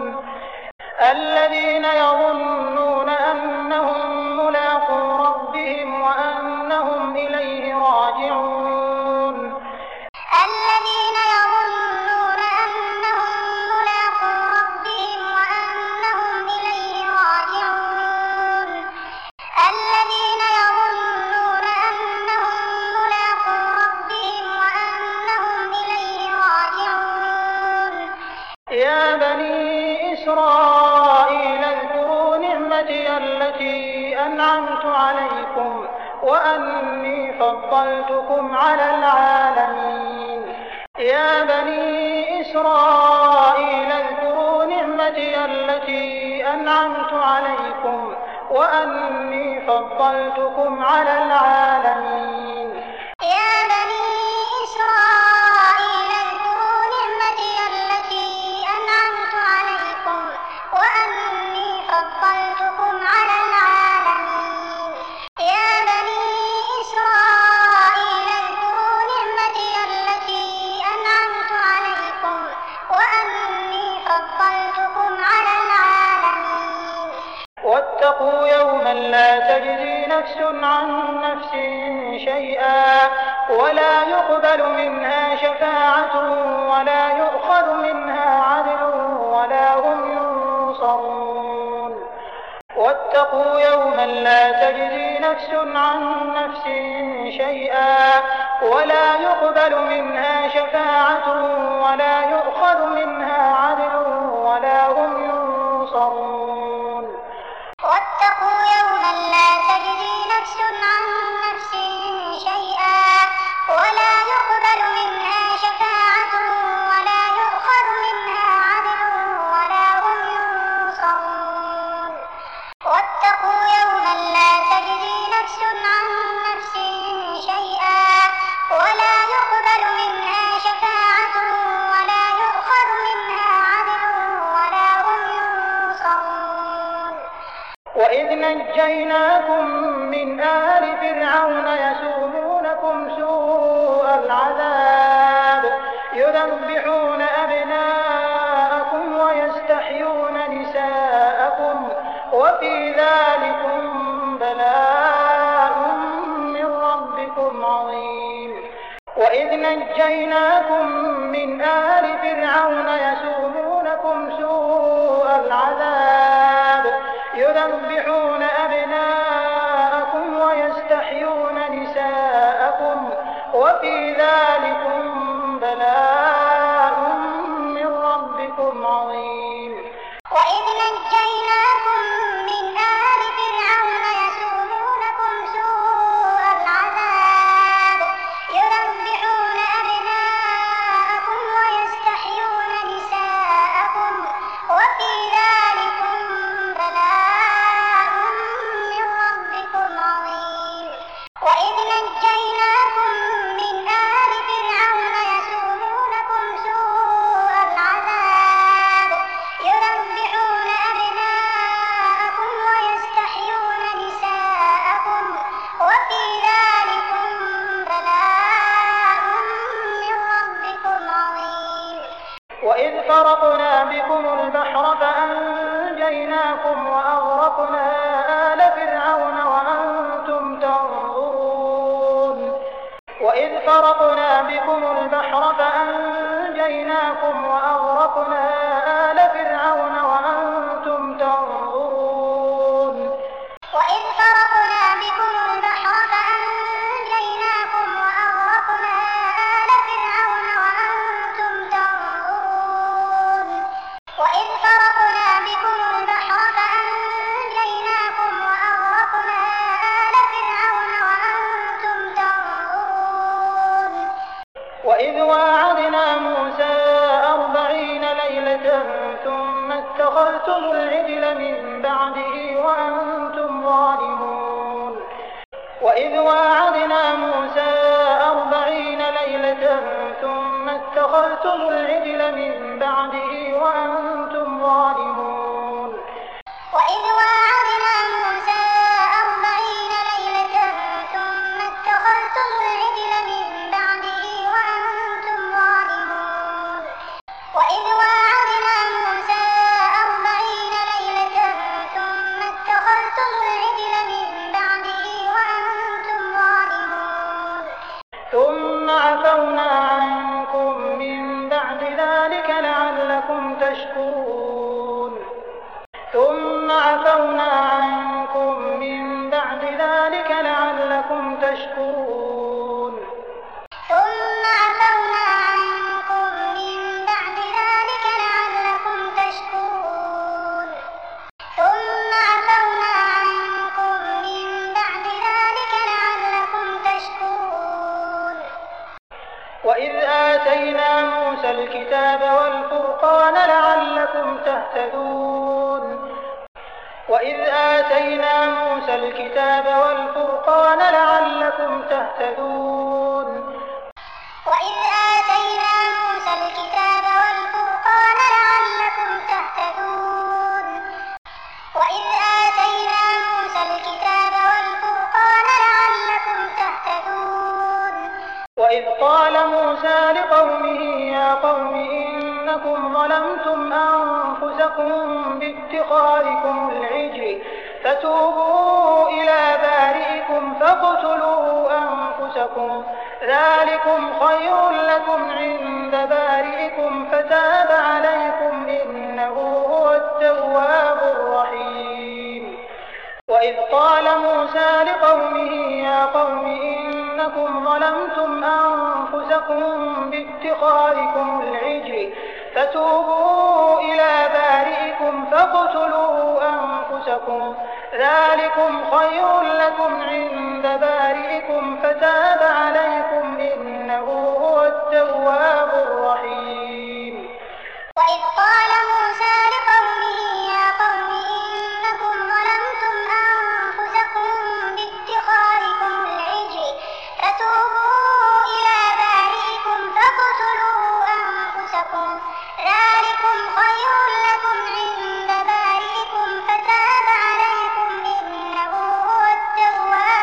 الذين يظنون أنهم ملاقو ربهم وأنهم إليه راجعون الذين يظنون أنهم ملاقو ربهم وأنهم إليه راجعون الذين يظنون أنهم ملاقو ربهم وأنهم إليه راجعون يا بني إسرائيل اذكروا نعمتي التي أنعمت عليكم وأني فضلتكم على العالمين يا بني إسرائيل اذكروا نعمتي التي أنعمت عليكم وأني فضلتكم على العالمين يا بني إسرائيل اذكروا نعمتي التي أنعمت عليكم وأني فضلتكم على العالمين يا بني إسرائيل اذكروا نعمتي التي أنعمت عليكم وأني فضلتكم على العالمين واتقوا يوما لا تجزي نفس عن نفس شيئا ولا يقبل منها شفاعة ولا يؤخذ منها عدل ولا هم ينصرون واتقوا يوما لا تجزي نفس عن نفس شيئا ولا يقبل منها شفاعة ولا يؤخذ منها عدل ولا هم ينصرون واتقوا يوما لا تجزي نفس عن نفس شيئا ولا يقبل منها شفاعة ولا يؤخذ منها عدل ولا هم ينصرون واتقوا يوما لا تجزي نفس عن نفس شيئا ولا يقبل منها شفاعة ولا يؤخذ منها عدل ولا هم ينصرون وإذ نجيناكم من من آل فرعون يسومونكم سوء العذاب يذبحون أبناءكم ويستحيون نساءكم وفي ذلكم بلاء من ربكم عظيم. وإذ نجيناكم من آل فرعون يسومونكم سوء العذاب يذبحون أبناءكم ويستحيون نساءكم وفي ذلكم بلاء من ربكم عظيم. وإذ نجيناكم من آل فرعون يسومونكم سوء العذاب يذبحون أبناءكم ويستحيون نساءكم وفي ذلكم بلاء من ربكم عظيم. وإذ نجيناكم من آل فرعون يسومونكم سوء العذاب يذبحون أبناءكم ويستحيون نساءكم وفي ذلكم بلاء من ربكم عظيم. وإذ فرقنا بكم البحر فأنجيناكم وأغرقنا آل فرعون وأنتم تنظرون. وإذ فرقنا بكم البحر فأنجيناكم وأغرقنا آل فرعون وأنتم تنظرون. وإذ فرقنا بكم البحر فأنجيناكم وأغرقنا آل فرعون وأنتم تنظرون. وإذ فرقنا بكم البحر فأنجيناكم وأغرقنا آل فرعون وأنتم تنظرون. وإذ واعدنا موسى أربعين ليلة ثم اتخذتم العجل من بعده وأنتم ظالمون. وإذ واعدنا موسى أربعين ليلة ثم اتخذتم العجل من بعده وأنتم ظالمون. وإذ واعدنا موسى أربعين ليلة ثم اتخذتم العجل من بعده وأنتم ظالمون. وإذ واعدنا موسى أربعين ليلة ثم اتخذتم العجل من بعده وأنتم ظالمون. ثم عفونا عنكم من بعد ذلك لعلكم تشكرون. ثم عفونا عنكم من بعد ذلك لعلكم تشكرون. ثم عفونا عنكم من بعد ذلك لعلكم تشكرون. ثم عفونا عنكم من بعد ذلك لعلكم تشكرون. وإذ آتينا موسى الكتاب والفرقان لعلكم تهتدون. وإذ آتينا موسى الكتاب والفرقان لعلكم تهتدون. وإذ آتينا موسى الكتاب والفرقان لعلكم تهتدون. وإذ آتينا موسى الكتاب والفرقان لعلكم تهتدون. وإذ قال موسى لقومه يا قوم إنكم ظلمتم أنفسكم باتخاذكم العجل فتوبوا إلى بارئكم فاقتلوا أنفسكم ذلكم خير لكم عند بارئكم فتاب عليكم إنه هو التواب الرحيم. وإذ قال موسى لقومه يا قوم إنكم ظلمتم أنفسكم باتخاذكم العجل فتوبوا إلى بارئكم فاقتلوا أنفسكم ذلكم خير لكم عند بارئكم فتاب عليكم إنه هو التواب الرحيم. وإذ قال موسى لقومه يا قوم إنكم ظلمتم أنفسكم باتخاذكم العجل فتوبوا إلى بارئكم فاقتلوا أنفسكم ذلكم خير لكم عند بارئكم فتاب عليكم إنه هو التواب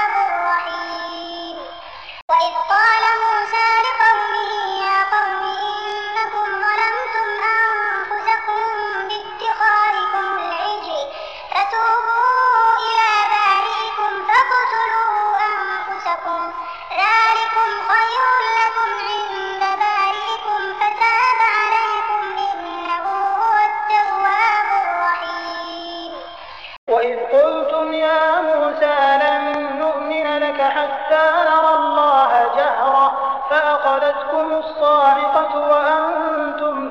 حتى نرى الله جهرة فأخذتكم الصاعقة وأنتم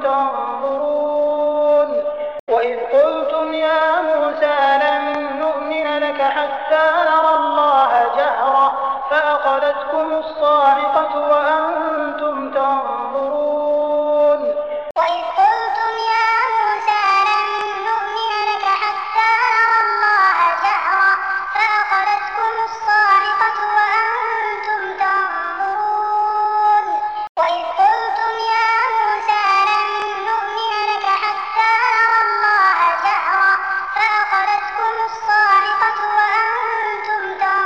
تنظرون وإذ قلتم يا موسى لن نؤمن لك حتى نرى الله جهرة فأخذتكم الصاعقة وأنتم تنظرون وإذ قلتم يا موسى لن نؤمن لك حتى نرى الله جهرة فأخذتكم الصاعقة وأنتم تنظرون وإذ قلتم يا موسى لن نؤمن لك حتى نرى الله جهرة فأخذتكم الصاعقة وأنتم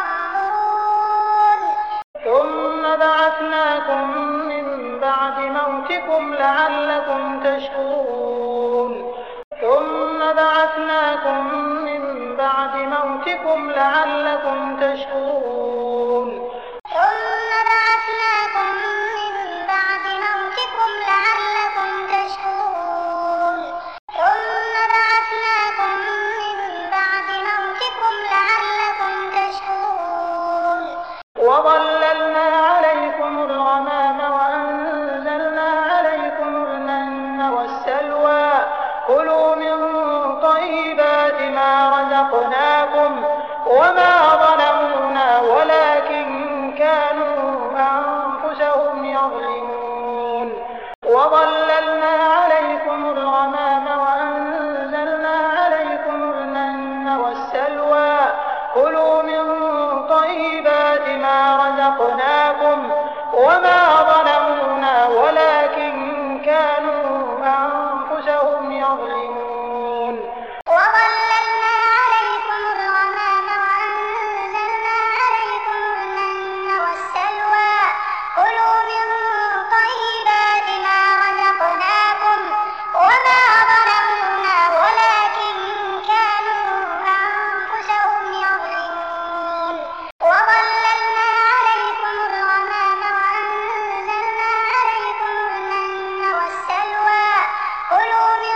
تنظرون ثم بعثناكم من بعد موتكم لعلكم تشكرون ثم بعثناكم من بعد موتكم لعلكم تشكرون ثم بعثناكم من بعد موتكم لعلكم تشكرون ثم بعثناكم من بعد موتكم لعلكم تشكرون وظللنا عليكم الغمام وأنزلنا عليكم المن والسلوى كلوا من طيبات ما رزقناكم وما ظلمونا ولكن كانوا أنفسهم يظلمون وظللنا عليكم الغمام وأنزلنا عليكم المن والسلوى كلوا من طيبات ما رزقناكم وما ظلمونا ولكن كانوا أنفسهم يظلمون وظللنا عليكم الغمام وأنزلنا عليكم المن والسلوى كلوا من طيبات ما رزقناكم وما ظلمونا ولكن كانوا أنفسهم يظلمون وظللنا عليكم الغمام وأنزلنا عليكم المن والسلوى كلوا من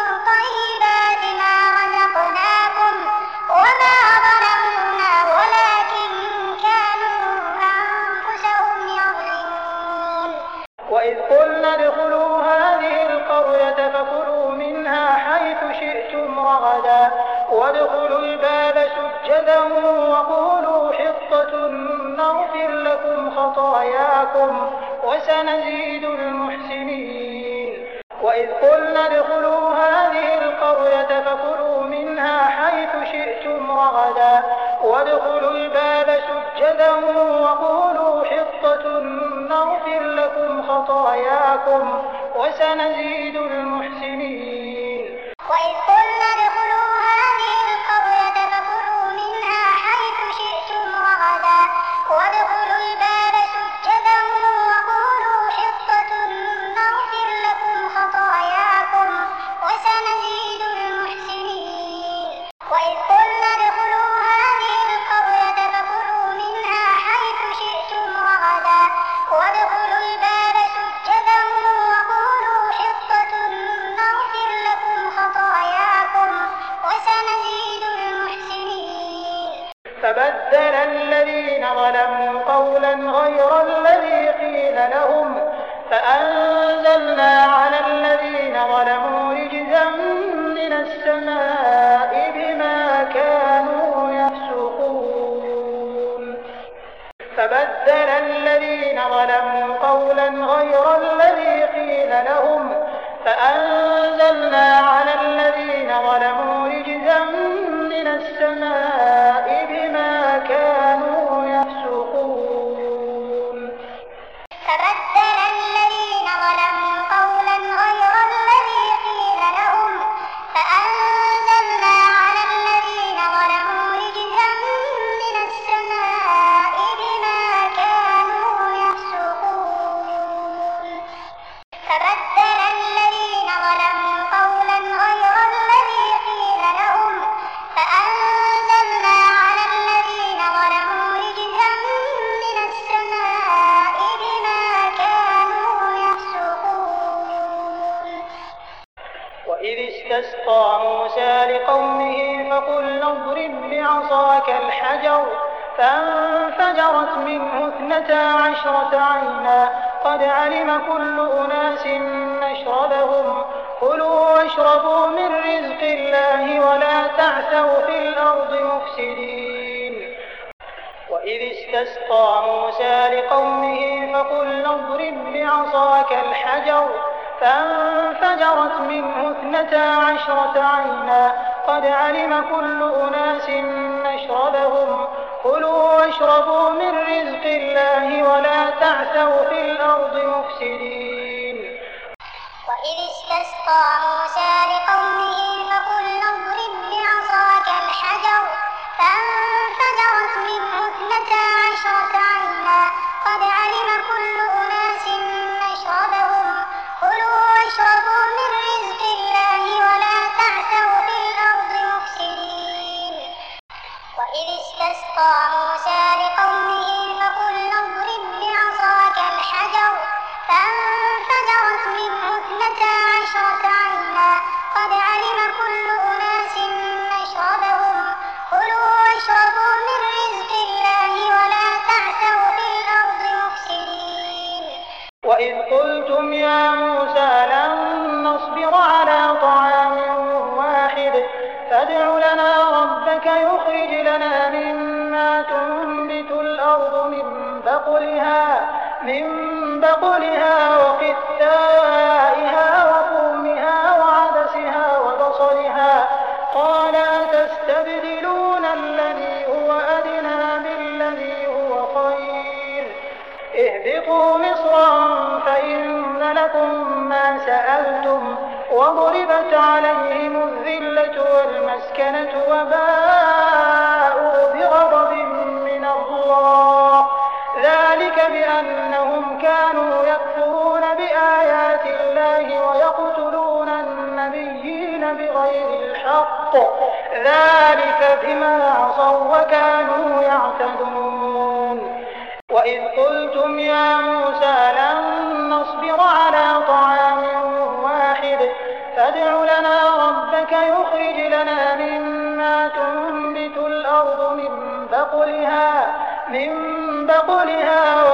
طيبات ما رزقناكم وما ظلمونا ولكن كانوا أنفسهم يظلمون وإذ قلنا ادخلوا هذه القرية فكلوا منها حيث شئتم رغدا وادخلوا الباب سجدا وقولوا حطة نغفر لكم خطاياكم وسنزيد المحسنين وإذ قلنا ادخلوا هذه القرية فكلوا منها حيث شئتم رغدا وادخلوا الباب سجدا وقولوا حطة نغفر لكم خطاياكم وسنزيد المحسنين وإذ قلنا ادخلوا هذه القرية فكلوا منها حيث شئتم رغدا وادخلوا الباب سجدا وقولوا حطة نغفر لكم خطاياكم وسنزيد المحسنين وإذ قلنا ادخلوا هذه القرية فكلوا منها حيث شئتم رغدا وادخلوا الباب سجدا وقولوا حطة نغفر لكم خطاياكم وسنزيد المحسنين فبدل الذين ظلموا قولا غير الذي قيل لهم فأنزلنا على الذين ظلموا رجزا من السماء بما كانوا يفسقون فبدل الذين ظلموا قولا غير الذي قيل لهم فأنزلنا على الذين ظلموا رجزا من السماء بما كانوا يفسقون فبدل الذين ظلموا قولا غير الذي قيل لهم فأنزلنا على الذين ظلموا رجزا من السماء بما كانوا يفسقون فبدل الذين ظلموا قولا غير الذي قيل لهم فأنزلنا على الذين ظلموا رجزا من السماء بما كانوا يفسقون وإذ استسقى موسى لقومه فقلنا اضرب بعصاك الحجر فانفجرت فانفجرت منه اثنتا عشرة عينا قد علم كل أناس مشربهم كلوا واشربوا من رزق الله ولا تعثوا في الأرض مفسدين وإذ استسقى موسى لقومه فقلنا اضرب بعصاك الحجر فانفجرت منه اثنتا عشرة عينا قد علم كل أناس مشربهم كلوا واشربوا من رزق الله ولا تعثوا في الأرض مفسدين وإذ استسقى موسى لقومه فقلنا اضرب بعصاك الحجر فانفجرت منه اثنتا عشرة عينا قد علم كل أناس مشربهم كلوا واشربوا من رزق الله ولا تعثوا في الأرض مفسدين وإذ استسقى موسى لقومه فقلنا اضرب بعصاك الحجر فانفجرت منه اثنتا عشرة عينا قد علم كل أناس مشربهم كلوا واشربوا من رزق الله ولا تعثوا في الأرض مفسدين وإذ قلتم يا موسى لن نصبر على طعام واحد فادع لنا ربك يخرج لنا مما تنبت الأرض من بقلها من بقلها وقثائها وفومها وعدسها وبصلها قال أتستبدلون الذي هو أدنى بالذي هو خير اهبطوا مصرا فإن لكم ما سألتم وضربت عليهم الذلة والمسكنة وباءوا بغضب من الله ذلك بأنهم كانوا يكفرون بآيات الله ويقتلون النبيين بغير الحق ذلك بما عصوا وكانوا يعتدون وإذ قلتم يا موسى لن نصبر على طعام واحد فادع لنا ربك يخرج لنا مما تنبت الأرض من بقلها من بقلها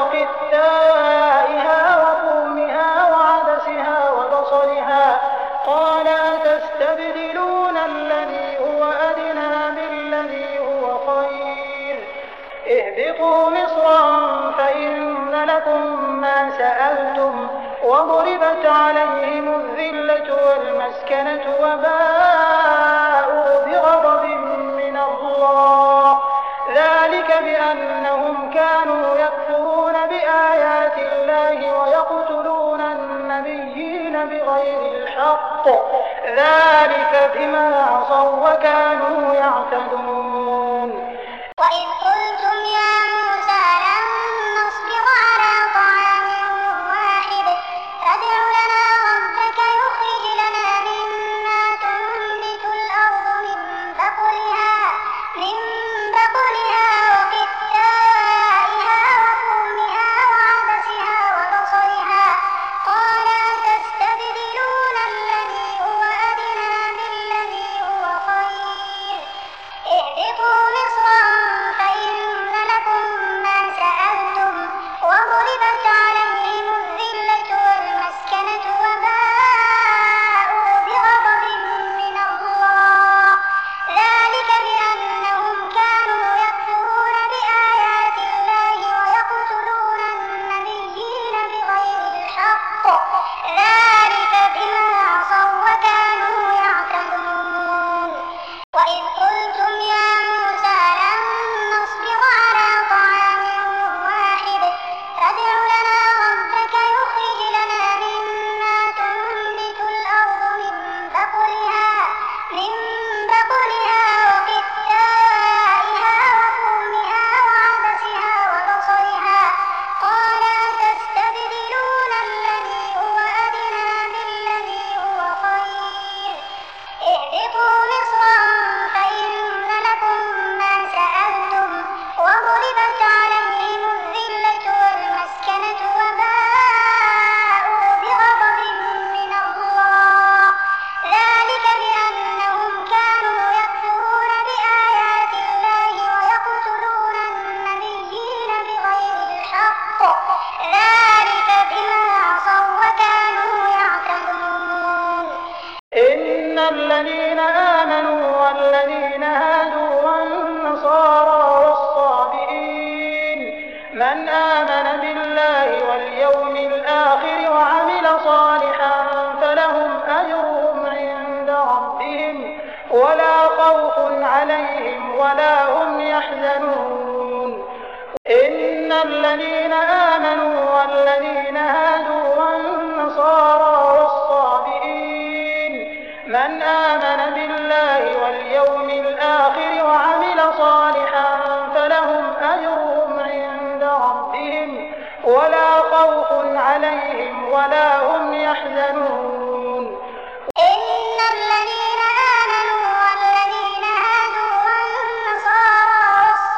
وقثائها وفومها وعدسها وبصلها قال أتستبدلون الذي هو أدنى بالذي هو خير اهبطوا مصرا فإن لكم ما سألتم وضربت عليهم الذلة والمسكنة وباءوا بغضب من الله ذلك بأنهم كانوا يكفرون بآيات الله ويقتلون النبيين بغير الحق ذلك بما عصوا وكانوا يعتدون وإذ قلتم يا موسى لن نصبر على طعام واحد فادع لنا ربك يخرج لنا مما تنبت الأرض من بقلها من بقلها وقثائها وفومها وعدسها وبصلها قال أتستبدلون الذي هو أدنى بالذي هو خير اهبطوا مصرا فإن لكم ما سألتم وضربت عليهم الذلة والمسكنة وباءوا بغضب من الله ذلك بأنهم كانوا يكفرون بآيات الله ويقتلون النبيين بغير الحق ذلك بما عصوا وكانوا يعتدون وإذ قلتم يا موسى لن نصبر على طعام واحد فادع لنا ربك يخرج لنا مما تنبت الأرض من بقلها من بقلها وقثائها وفومها وعدسها وبصلها قال أتستبدلون الذي هو أدنى بالذي هو خير اهبطوا مصرا فإن لكم ما سألتم وضربت عليهم الذلة والمسكنة وباءوا بغضب من الله ذلك بأنهم كانوا يكفرون بآيات الله ويقتلون النبيين من آمن بالله واليوم الآخر وعمل صالحا فلهم أجرهم عند ربهم ولا خوف عليهم ولا هم يحزنون إن الذين آمنوا والذين هادوا والنصارى والصابئين من آمن بالله واليوم الآخر وعمل صالحا فلهم أجرهم عند ربهم ولا خوف عليهم ولا هم يحزنون إن الذين آمنوا والذين هادوا والنصارى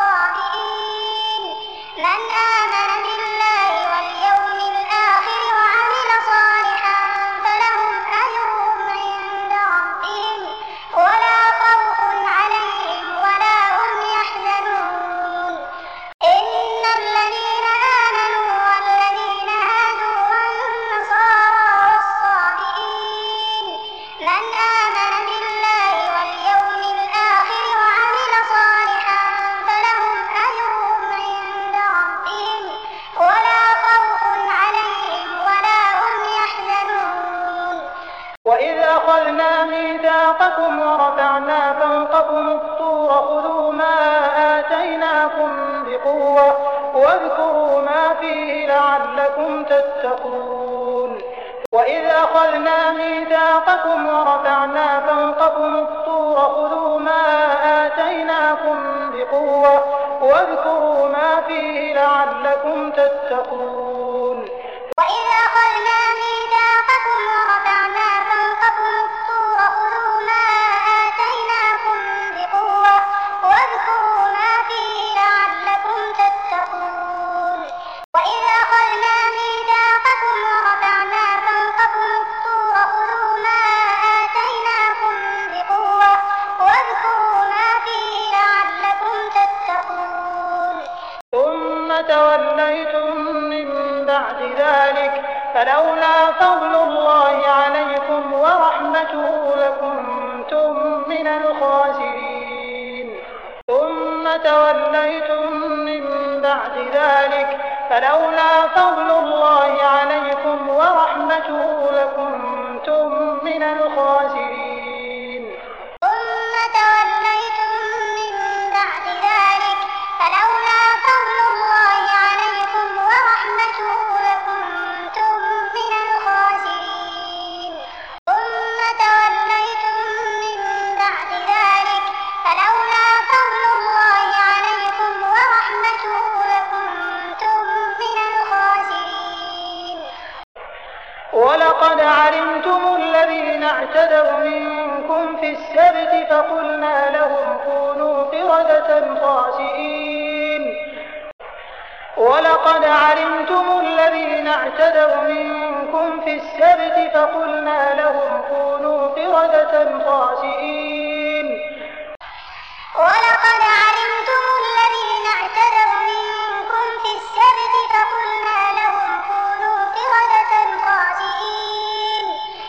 والصابئين من آمن بالله واليوم الآخر وعمل صالحا فلهم أجرهم عند ربهم ولا خوف عليهم ولا هم يحزنون إن الذين آمنوا والذين هادوا والنصارى والصابئين من آمن بالله واليوم الآخر وعمل صالحا فلهم أجرهم عند ربهم ولا خوف عليهم ولا هم يحزنون وإذ أخذنا ميثاقكم ورفعنا فوقكم الطور خذوا ما آتيناكم بقوة واذكروا ما فيه لعلكم تتقون وإذ أخذنا ميثاقكم ورفعنا فوقكم الطور خذوا ما آتيناكم بقوة واذكروا ما فيه لعلكم تتقون وإذ أخذنا ميثاقكم ورفعنا فوقكم الطور خذوا ما آتيناكم بقوة واذكروا ما فيه لعلكم تتقون وإذ أخذنا ميثاقكم ورفعنا فوقكم الطور خذوا ما آتيناكم بقوة واذكروا ما فيه لعلكم تتقون ثم توليتم من بعد ذلك فلولا فضل الله عليكم ورحمته لكنتم من الخاسرين ثم توليتم من بعد ذلك فلولا فضل الله عليكم ورحمته لكنتم من الخاسرين ثم توليتم من بعد ذلك فلولا فضل الله عليكم ورحمته لكنتم من الخاسرين ثم توليتم من بعد ذلك فلولا فضل الله عليكم ورحمته لكنتم من الخاسرين ولقد علمتم الذين اعتدوا منكم في السبت فقلنا لهم كونوا قردة خاسئين ولقد علمتم الذين اعتدوا منكم في السبت فقلنا لهم كونوا قردة خاسئين ولقد علمتم الذين اعتدوا منكم في السبت فقلنا لهم كونوا قردة خاسئين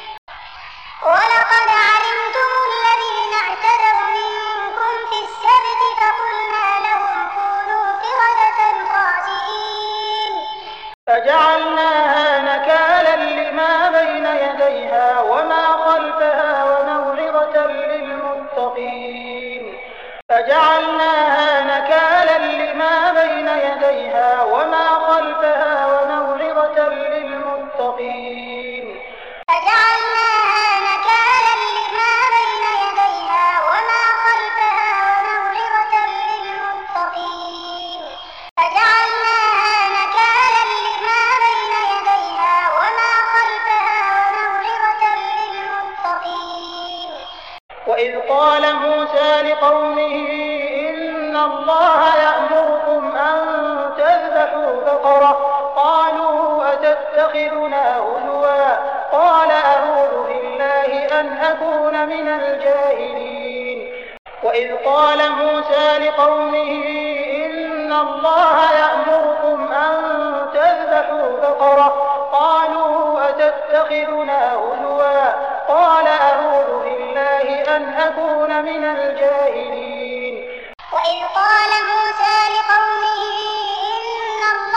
ولقد علمتم الذين اعتدوا منكم في السبت فقلنا لهم كونوا قردة خاسئين فجعلناها نكالا لما بين يديها وما خلفها وموعظة للمتقين فجعلناها نكالا لما بين يديها وما خلفها وموعظة للمتقين فجعلناها نكالا لما بين يديها وما خلفها وموعظة للمتقين فجعلناها نكالا لما بين يديها وما خلفها وموعظة للمتقين وإذ قال موسى لقومه إن الله يأمركم أن تذبحوا بقرة قالوا أتتخذنا هزوا قال أعوذ بالله أن أكون من الجاهلين وإذ قال موسى لقومه إن الله يأمركم أن تذبحوا بقرة قالوا أتتخذنا هزوا قال أعوذ بالله أن أكون من الجاهلين وإذ قال موسى لقومه إن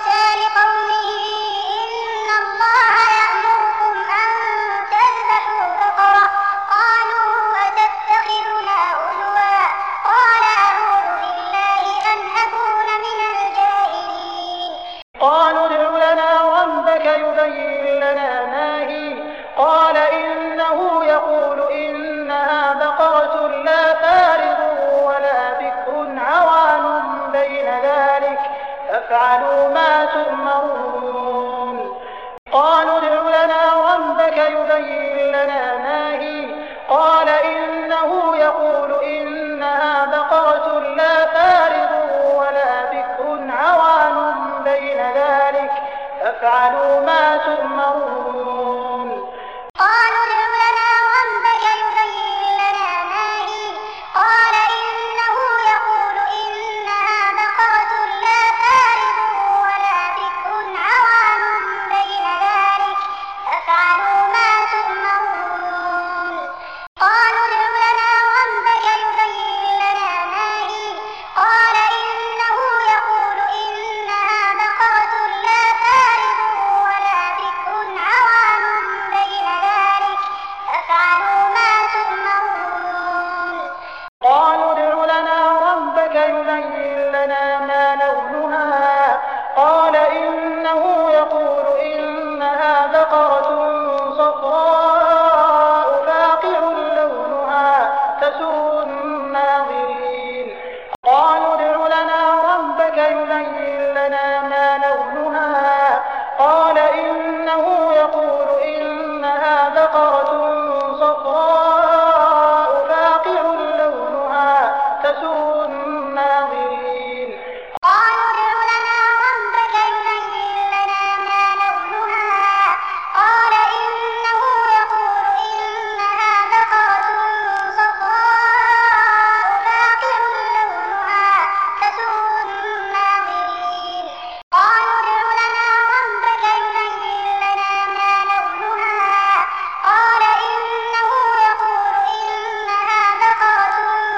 موسى لقومه إن الله يأمركم أن تذبحوا بقرة قالوا أتتخذنا هزوا قال أعوذ بالله أن أكون من الجاهلين قالوا ادع لنا ربك يبين لنا ما هي قال إنه يقول إنها بقرة لا فارض ولا بكر عوان بين ذلك فافعلوا ما تؤمرون قالوا ادع لنا ربك يبين لنا ما هي قال إنه يقول إنها بقرة لا فارض ولا بكر عوان بين ذلك فافعلوا ما تؤمرون قالوا ادع لنا ربك يبين لنا ما هي قال إنه يقول إنها بقرة لا فارض ولا بكر عوان بين ذلك فافعلوا ما تؤمرون قالوا ادع لنا ربك يبين لنا ما هي قال إنه يقول إنها بقرة لا فارض ولا بكر عوان بين ذلك فافعلوا ما تؤمرون قالوا ادع لنا ربك يبين لنا ما لونها قال إنه يقول إنها بقرة صفراء فاقع لونها تسر الناظرين قالوا ادع لنا ربك يبين لنا ما لونها قال إنه يقول إنها بقرة صفراء فاقع لونها تسر الناظرين قالوا ادع لنا ربك يبين لنا ما لونها قال إنه يقول إنها بقرة صفراء فاقع لونها تسر الناظرين قالوا ادع لنا ربك يبين لنا ما لونها قال إنه يقول إنها بقرة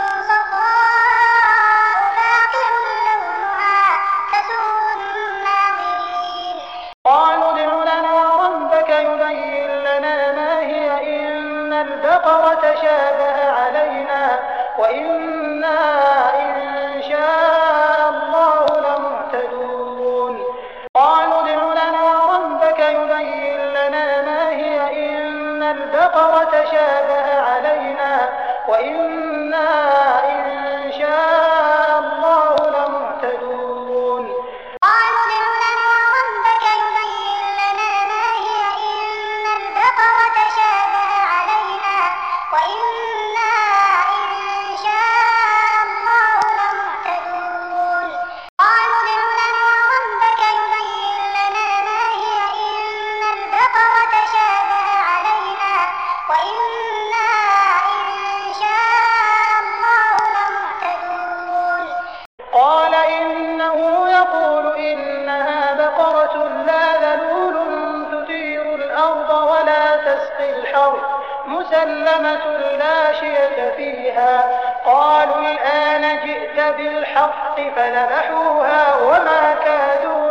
صفراء فاقع لونها تسر الناظرين قالوا ادع لنا ربك يبين لنا ما هي إن البقرة تشابه علينا وإنا إن شاء الله لمهتدون قالوا ادع لنا ربك يبين لنا ما هي إن البقرة تشابه علينا وإنا إن شاء الله لمهتدون قالوا ادع لنا ربك يبين لنا ما هي إن البقرة تشابه علينا وإنا إن شاء الله لمهتدون قالوا ادع لنا ربك يبين لنا ما هي إن البقرة تشابه علينا وإنا إن شاء الله لمهتدون قال إنه يقول إنها بقرة لا ذلول تثير الأرض ولا تسقي الحرث مسلمة لا شية فيها قالوا الآن جئت بالحق فذبحوها وما كادوا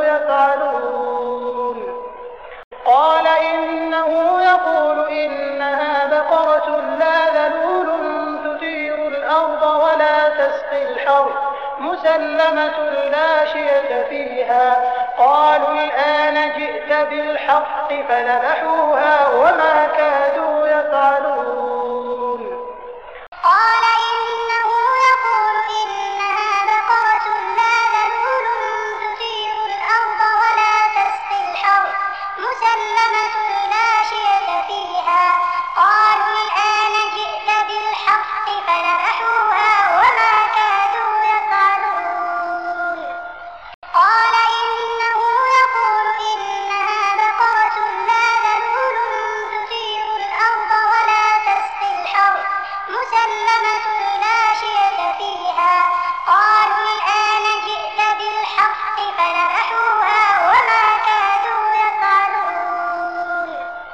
يفعلون قال إنه يقول إنها بقرة لا ذلول تثير الأرض ولا تسقي الحرث مسلمة لا شية فيها قالوا الآن جئت بالحق فذبحوها وما كادوا يفعلون قال إنه يقول إنها بقرة لا ذلول تثير الأرض ولا تسقي الحرث مسلمة لا شية فيها قالوا الآن جئت بالحق فذبحوها وما كادوا يفعلون قال إنه يقول إنها بقرة لا ذلول تثير الأرض ولا تسقي الحرث مسلمة لا شية فيها قالوا الآن جئت بالحق فذبحوها وما كادوا يفعلون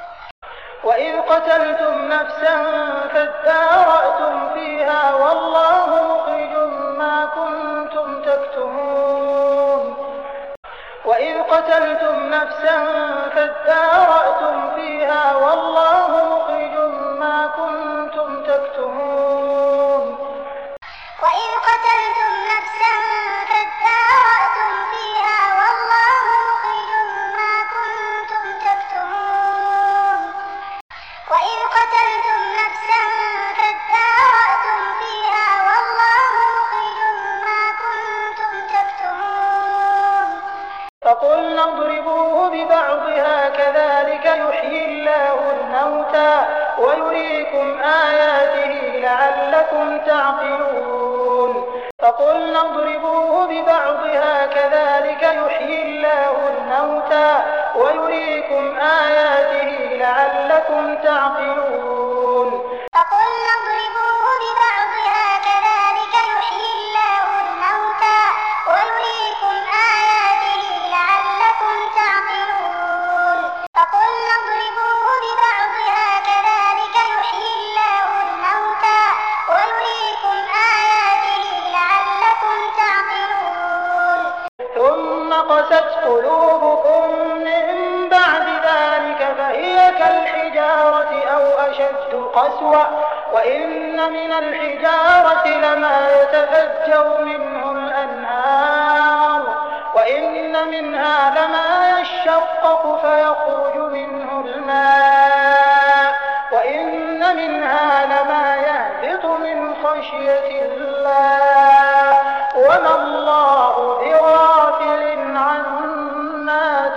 وإذ قتلتم نفسا فادارأتم فيها والله مخرج ما كنتم تكتمون وإذ قتلتم نفسا فادارأتم فيها والله مخرج ما كنتم تكتمون وإذ قتلتم نفسا فادارأتم فيها والله مخرج ما كنتم تكتمون وإذ قتلتم نفسا فادارأتم فيها والله مخرج ما كنتم تكتمون فقلنا اضربوه ببعضها كذلك يحيي الله الموتى ويريكم آياته لعلكم تعقلون فقلنا اضربوه ببعضها كذلك يحيي الله الموتى ويريكم آياته لعلكم تعقلون فقلنا اضربوه ببعضها كذلك يحيي الله الموتى ويريكم آياته لعلكم تعقلون فقلنا اضربوه ببعضها كذلك يحيي الله الموتى ويريكم آياته لعلكم تعقلون ثم قست قلوبكم من بعد ذلك فهي كالحجارة أو أشد قسوة وإن من الحجارة لما يتفجر منه الأنهار وإن منها لما يشقق فيخرج منه الماء وإن منها لما يهبط من خشية الله وما الله بغافل عما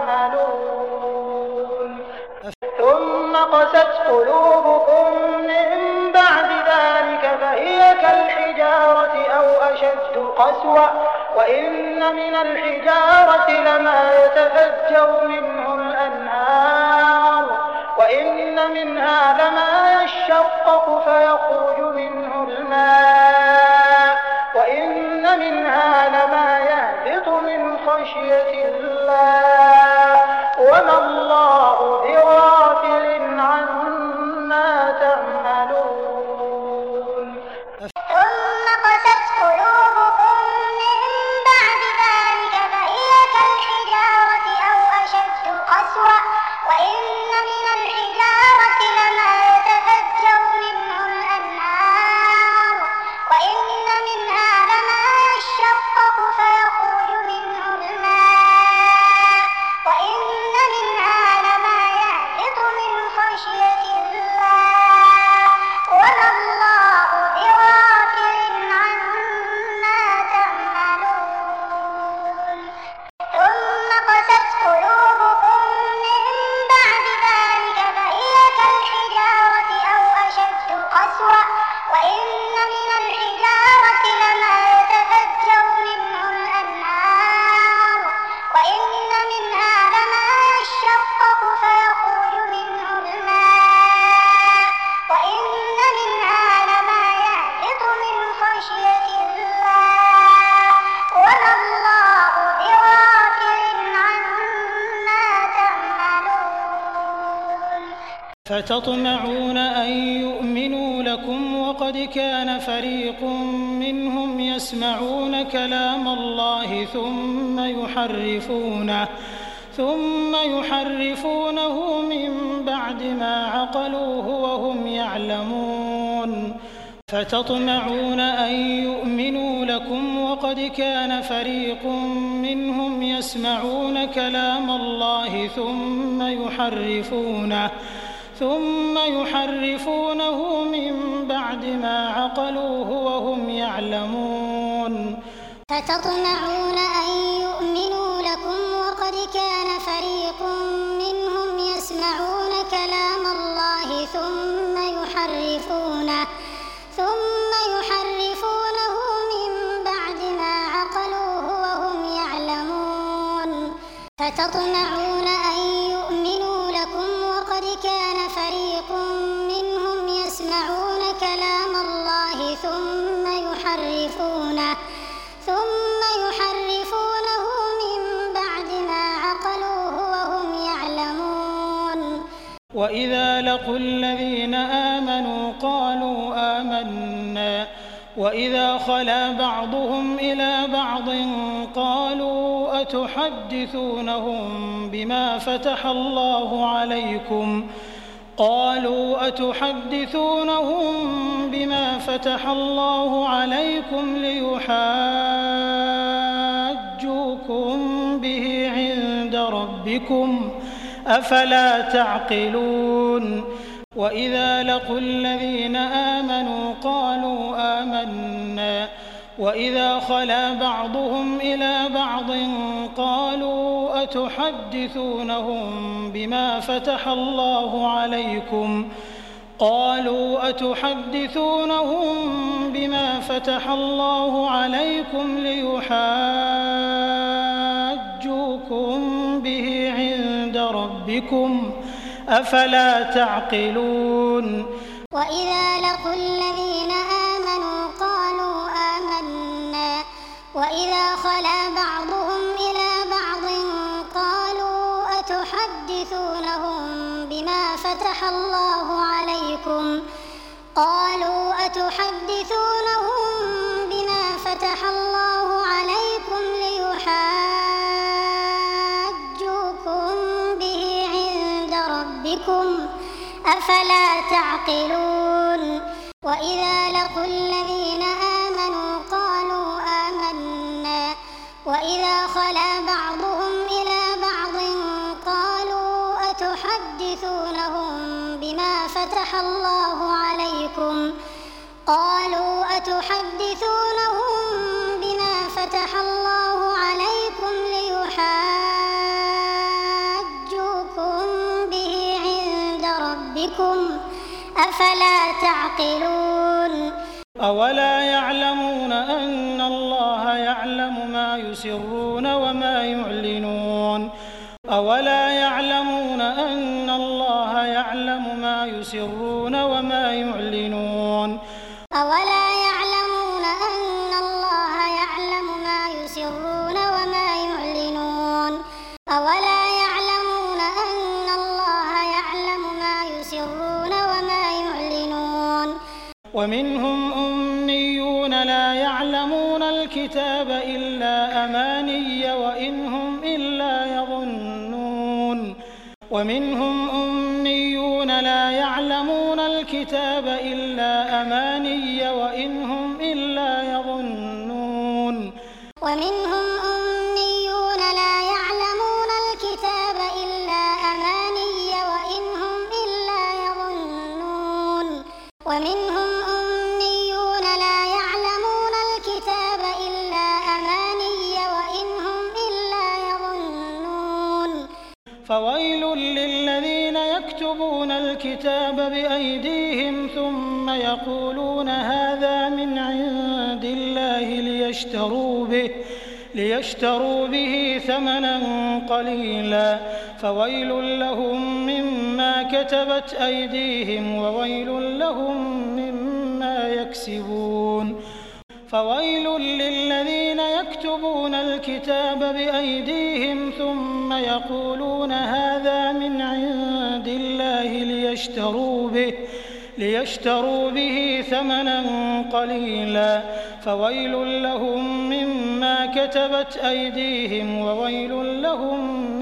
تعملون ثم قست قلوبكم من بعد ذلك فهي كالحجارة أو أشد قسوة وإن من الحجارة لما يتفجر منه الأنهار وإن منها لما يشقق فيخرج منه الماء وإن منها لما يهبط من خشية الله وما الله بغافل عما تعملون ثم قست قلوبكم من بعد ذلك فهي كالحجارة أو أشد قسوة وإن من الحجارة لما يتفجر منه الأنهار وإن منها لما يشقق فيخرج منه الماء وإن منها لما يهبط من خشية الله وما الله بغافل عما تعملون ثم قست قلوبكم من بعد ذلك فهي كالحجارة أو أشد قسوة وإن من الحجارة لما يتفجر منه الأنهار وإن منها لما يشقق فيخرج منه الماء وإن منها لما يهبط من خشية الله وما الله بغافل عما تعملون فتطمعون أن يؤمنوا لكم وقد كان فريق منهم يسمعون كلام الله ثم يحرفونه ثم يحرفونه من بعد ما عقلوه وهم يعلمون فتطمعون أن يؤمنوا لكم وقد كان فريق منهم يسمعون كلام الله ثم يحرفونه ثم يحرفونه من بعد ما عقلوه وهم يعلمون فتطمعون أن يؤمنوا لكم وقد كان فريق منهم يسمعون كلام الله ثم يحرفونه ثم يحرفونه من بعد ما عقلوه وهم يعلمون فتطمعون أن يؤمنوا لكم وقد كان فريق منهم يسمعون كلام الله ثم يحرفونه ثم يحرفونه من بعد ما عقلوه وهم يعلمون وإذا لقوا الذين آمنوا قالوا آمنا وإذا خلا بعضهم إلى بعض قالوا أتحدثونهم بما فتح الله عليكم قالوا أتحدثونهم بما فتح الله عليكم ليحاجوكم به عند ربكم أفلا تعقلون وإذا لقوا الذين آمنوا قالوا آمنا وإذا خلا بعضهم إلى بعض قالوا أتحدثونهم بما فتح الله عليكم قالوا أتحدثونهم بما فتح الله عليكم ليحاجوكم به عند ربكم أفلا تعقلون وإذا لقوا الذين آمنوا قالوا آمنا وإذا خلا بعضهم إلى بعض قالوا أتحدثونهم بما فتح الله عليكم قالوا أتحدثونهم بما فتح الله عليكم ليحاجوكم به عند ربكم أفلا تعقلون وإذا لقوا الذين آمنوا قالوا آمنا وإذا خلا بعضهم إلى بعض قالوا أتحدثونهم بما فتح الله عليكم قالوا أتحدثونهم بما فتح الله عليكم ليحاجوكم به عند ربكم أفلا تعقلون أولا يعلمون أن الله يعلم ما يسرون وما يعلنون أولا يعلمون أن الله يعلم ما يسرون وما يعلنون أولا يعلمون أن الله يعلم ما يسرون وما يعلنون أولا يعلمون أن الله يعلم ما يسرون وما يعلنون ومنهم أميون لا يعلمون الكتاب إلا أماني وإن هم إلا يظنون ومنهم أميون لا يعلمون الكتاب إلا أماني وإن هم إلا يظنون ومنهم أميون لا يعلمون الكتاب إلا أماني وإن هم إلا يظنون ومنهم أميون لا يعلمون الكتاب إلا أماني وإن هم إلا يظنون فويل للذين يكتبون الكتاب بأيديهم ثم يقولون هذا من عند الله ليشتروا به ليشتروا به ثمنا قليلا فويل لهم مما كتبت أيديهم وويل لهم مما يكسبون فويل للذين يكتبون الكتاب بأيديهم ثم يقولون هذا من عند الله ليشتروا به ليشتروا به ثمنا قليلا فويل لهم مما كتبت أيديهم وويل لهم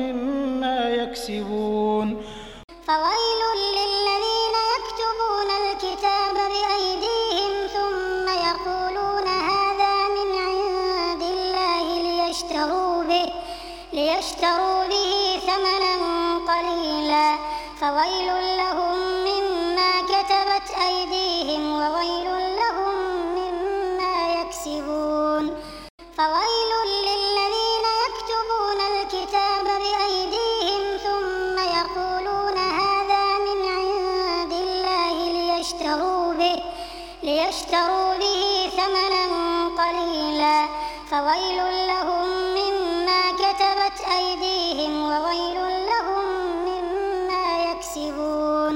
مما يكسبون فويل للذين يكتبون الكتاب بأيديهم ثم يقولون هذا من عند الله ليشتروا به ليشتروا به ثمنا قليلا فويل لهم مما كتبت أيديهم وويل لهم مما يكسبون فويل للذين يكتبون الكتاب بأيديهم ثم يقولون هذا من عند الله ليشتروا به ليشتروا به ثمنا قليلا فويل لهم مما كتبت أيديهم وويل لهم مما يكسبون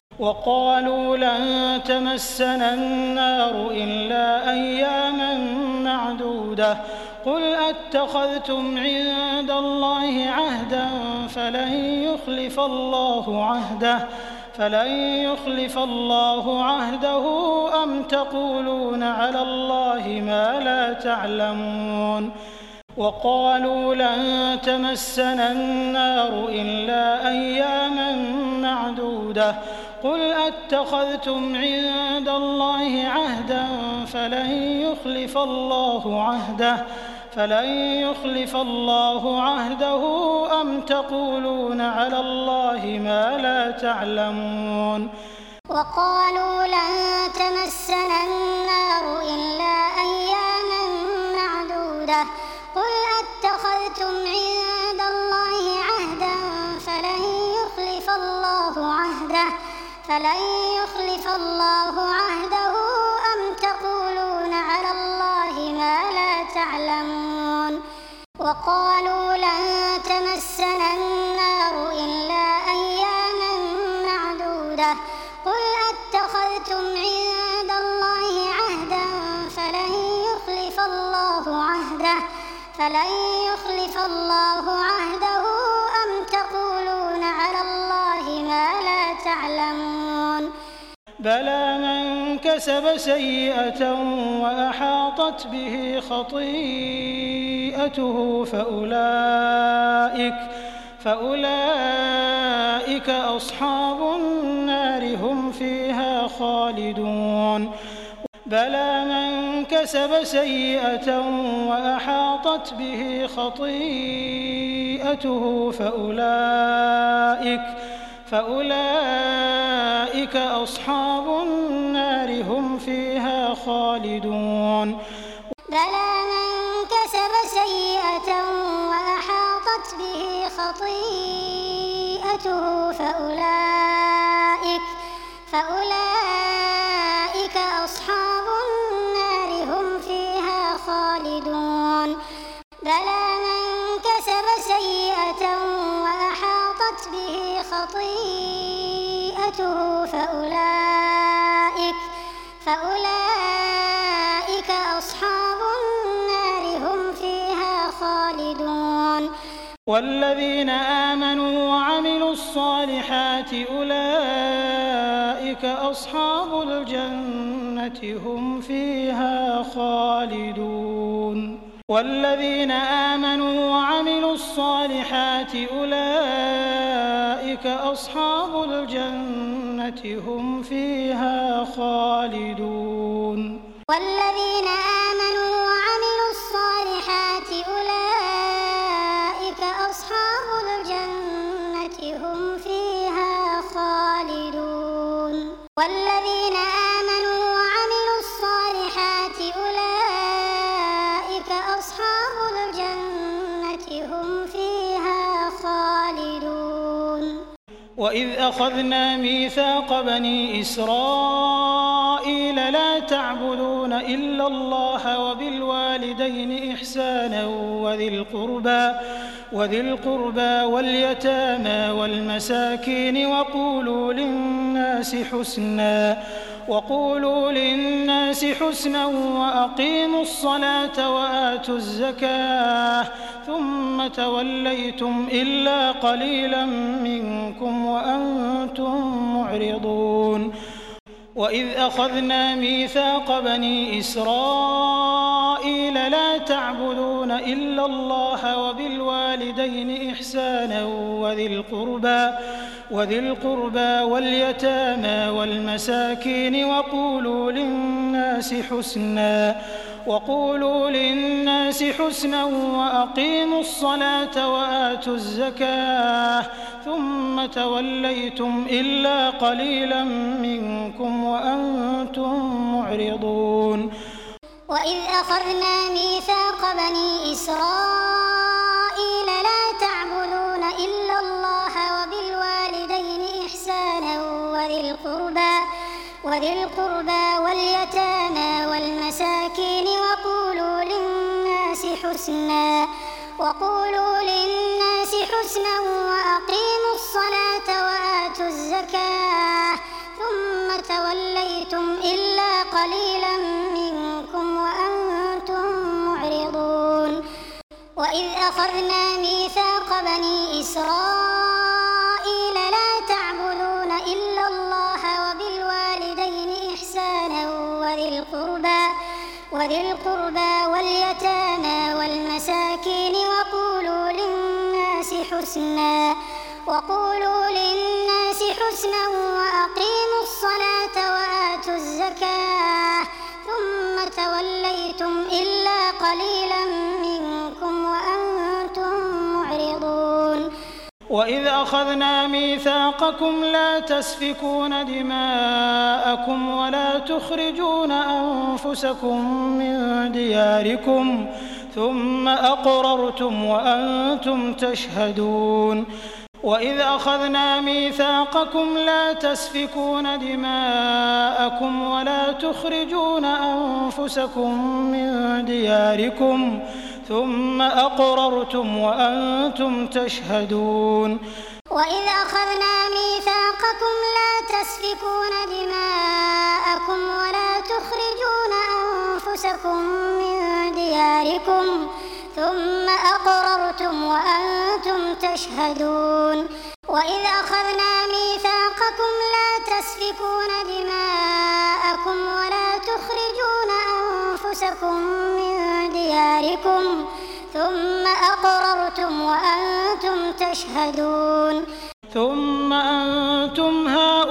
وقالوا لن تمسنا النار إلا أياما معدودة قل أتخذتم عند الله عهدا فلن يخلف الله عهده فلن يخلف الله عهده أم تقولون على الله ما لا تعلمون وقالوا لن تمسنا النار إلا أياما معدودة قل أتخذتم عند الله عهدا فلن يخلف الله عهده فلن يخلف الله عهده أم تقولون على الله ما لا تعلمون وقالوا لن تمسنا النار إلا أياما معدودة قل أتخذتم عند الله عهدا فلن يخلف الله عهده فلن يخلف الله عهده أم تقولون على الله ما لا تعلمون وقالوا لن تمسنا النار إلا أياما معدودة قل أتخذتم عند الله عهدا فلن يخلف الله عهده فلن يخلف الله عهده أم تقولون على الله ما لا تعلمون بلى من كسب سيئة وأحاطت به خطيئته فأولئك فأولئك أصحاب النار هم فيها خالدون بلى من كسب سيئة وأحاطت به خطيئته فأولئك فأولئك أصحاب النار هم فيها خالدون بلى من كسب سيئة وأحاطت به خطيئته فأولئك فأولئك أصحاب النار هم فيها خالدون بلى من كسب سيئة وأحاطت به خطيئته فأولئك فأولئك أصحاب النار هم فيها خالدون والذين آمنوا وعملوا الصالحات أولئك أصحاب الجنة هم فيها خالدون والذين آمنوا وعملوا الصالحات أولئك أصحاب الجنة هم فيها خالدون والذين آمنوا وعملوا الصالحات أولئك أصحاب الجنة هم فيها خالدون والذين آمنوا وعملوا الصالحات أولئك أصحاب الجنة هم فيها خالدون وإذ أخذنا ميثاق بني إسرائيل لا تعبدون إلا الله وبالوالدين إحسانا وذي القربى وذي القربى واليتامى والمساكين وقولوا للناس حسنا وقولوا للناس حسنا وأقيموا الصلاة وآتوا الزكاة ثم توليتم إلا قليلا منكم وأنتم معرضون وإذ أخذنا ميثاق بني إسرائيل لا تعبدون إلا الله وبالوالدين إحسانا وذي القربى وذي القربى واليتامى والمساكين وقولوا للناس حسنا وقولوا للناس حسنا وأقيموا الصلاة وآتوا الزكاة ثم توليتم إلا قليلا منكم وأنتم معرضون وإذ أخذنا ميثاق بني إسرائيل لا تعبدون إلا الله وبالوالدين إحسانا وذي القربى وذي القربى واليتامى والمساكين وقولوا للناس حسنا وقولوا للناس حسنا وأقيموا الصلاة وآتوا الزكاة ثم توليتم إلا قليلا منكم وأنتم معرضون وإذ أخذنا ميثاق بني إسرائيل لا تعبدون إلا الله وبالوالدين إحسانا وذي القربى وذي القربى واليتامى والمساكين حسنا وقولوا للناس حسنا وأقيموا الصلاة وآتوا الزكاة ثم توليتم إلا قليلا منكم وأنتم معرضون وإذ أخذنا ميثاقكم لا تسفكون دماءكم ولا تخرجون أنفسكم من دياركم ثم أقررتم وأنتم تشهدون وإذ أخذنا ميثاقكم لا تسفكون دماءكم ولا تخرجون أنفسكم من دياركم ثم أقررتم وأنتم تشهدون وإذ أخذنا ميثاقكم لا تسفكون دماءكم ولا تخرجون أنفسكم من دياركم ثم أقررتم وأنتم تشهدون وإذ أخذنا ميثاقكم لا تسفكون دماءكم ولا تخرجون أنفسكم من دياركم ثم أقررتم وأنتم تشهدون ثم أنتم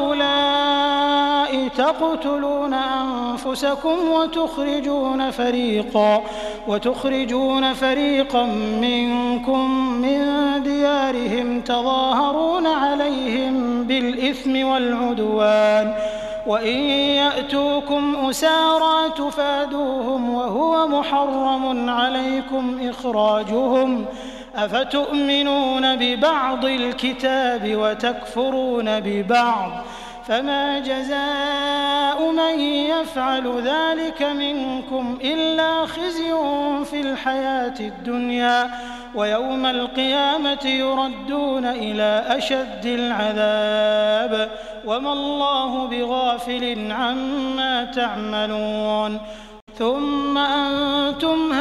هؤلاء تقتلون أنفسكم وتخرجون فريقا وتخرجون فريقا منكم من ديارهم تظاهرون عليهم بالإثم والعدوان وإن يأتوكم أسارى تفادوهم وهو محرم عليكم إخراجهم أفتؤمنون ببعض الكتاب وتكفرون ببعض فما جزاء من يفعل ذلك منكم إلا خزي في الحياة الدنيا ويوم القيامة يردون إلى أشد العذاب وما الله بغافل عما تعملون ثم أنتم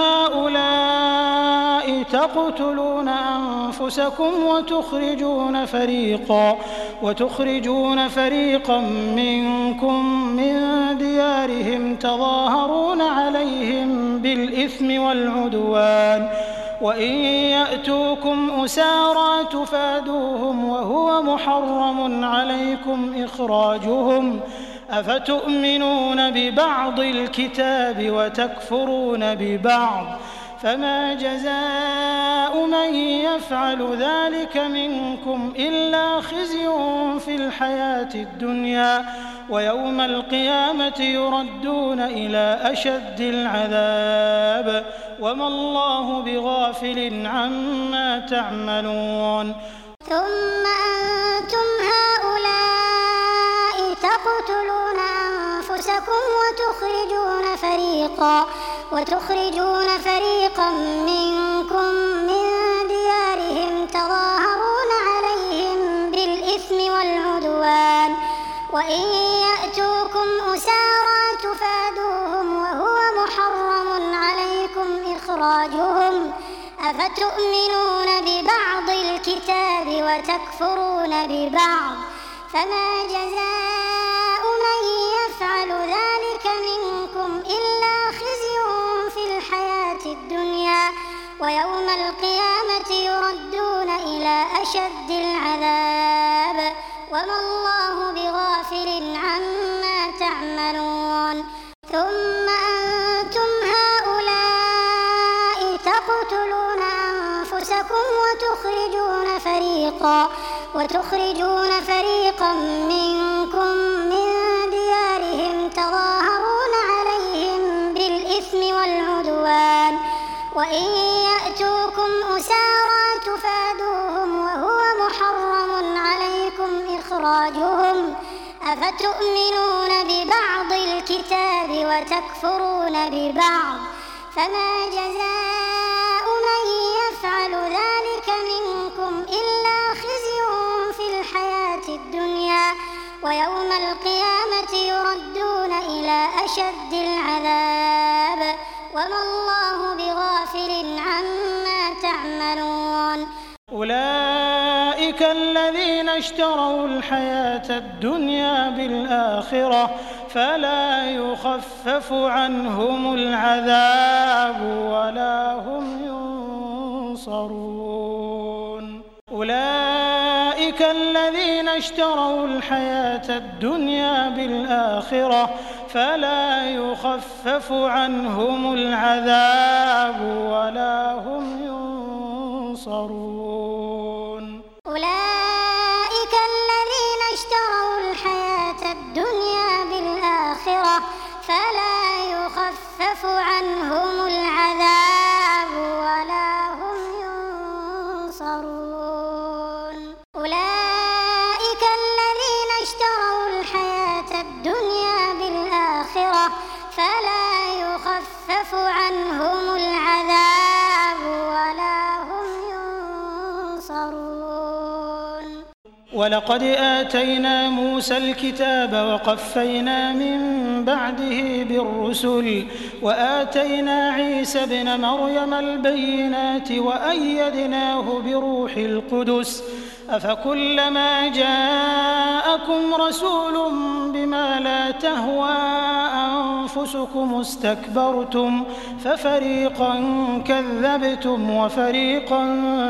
هؤلاء تقتلون أنفسكم وتخرجون فريقا وتخرجون فريقا منكم من ديارهم تظاهرون عليهم بالإثم والعدوان وإن يأتوكم أسارى تفادوهم وهو محرم عليكم إخراجهم أفتؤمنون ببعض الكتاب وتكفرون ببعض فما جزاء من يفعل ذلك منكم إلا خزي في الحياة الدنيا ويوم القيامة يردون إلى أشد العذاب وما الله بغافل عما تعملون ثم أنتم هؤلاء تقتلون أنفسكم وتخرجون فريقا وتخرجون فريقا منكم من ديارهم تظاهرون عليهم بالإثم والعدوان وإن يأتوكم أسارى تفادوهم وهو محرم عليكم إخراجهم أفتؤمنون ببعض الكتاب وتكفرون ببعض فما جزاء من يفعل ذلك منكم إلا خزي في الحياة الدنيا ويوم القيامة يردون إلى أشد العذاب وما الله بغافل عما تعملون ثم أنتم هؤلاء تقتلون أنفسكم وتخرجون فريقا وتخرجون فريقا منكم من ديارهم تظاهرون عليهم بالإثم والعدوان وإن يأتوكم أسارى تفادوهم وهو محرم عليكم إخراجهم أفتؤمنون ببعض الكتاب وتكفرون ببعض فما جزاء من يفعل ذلك منكم إلا خزي في الحياة الدنيا ويوم القيامة يردون إلى أشد العذاب وما الله بغافل عما تعملون أولئك الذين اشتروا الحياة الدنيا بالآخرة فلا يخفف عنهم العذاب ولا هم ينصرون أولئك أولئك الذين اشتروا الحياة الدنيا بالآخرة فلا يخفف عنهم العذاب ولا هم ينصرون أولئك الذين اشتروا الحياة الدنيا بالآخرة فلا يخفف عنهم العذاب ولا هم ينصرون أولئك الذين اشتروا الحياة الدنيا بالآخرة فلا يخفف عنهم العذاب ولا هم ينصرون ولقد آتينا موسى الكتاب وقفينا من بعده بالرسل وآتينا عيسى ابن مريم البينات وأيدناه بروح القدس أفكلما جاءكم رسول بما لا تهوى أنفسكم استكبرتم ففريقا كذبتم وفريقا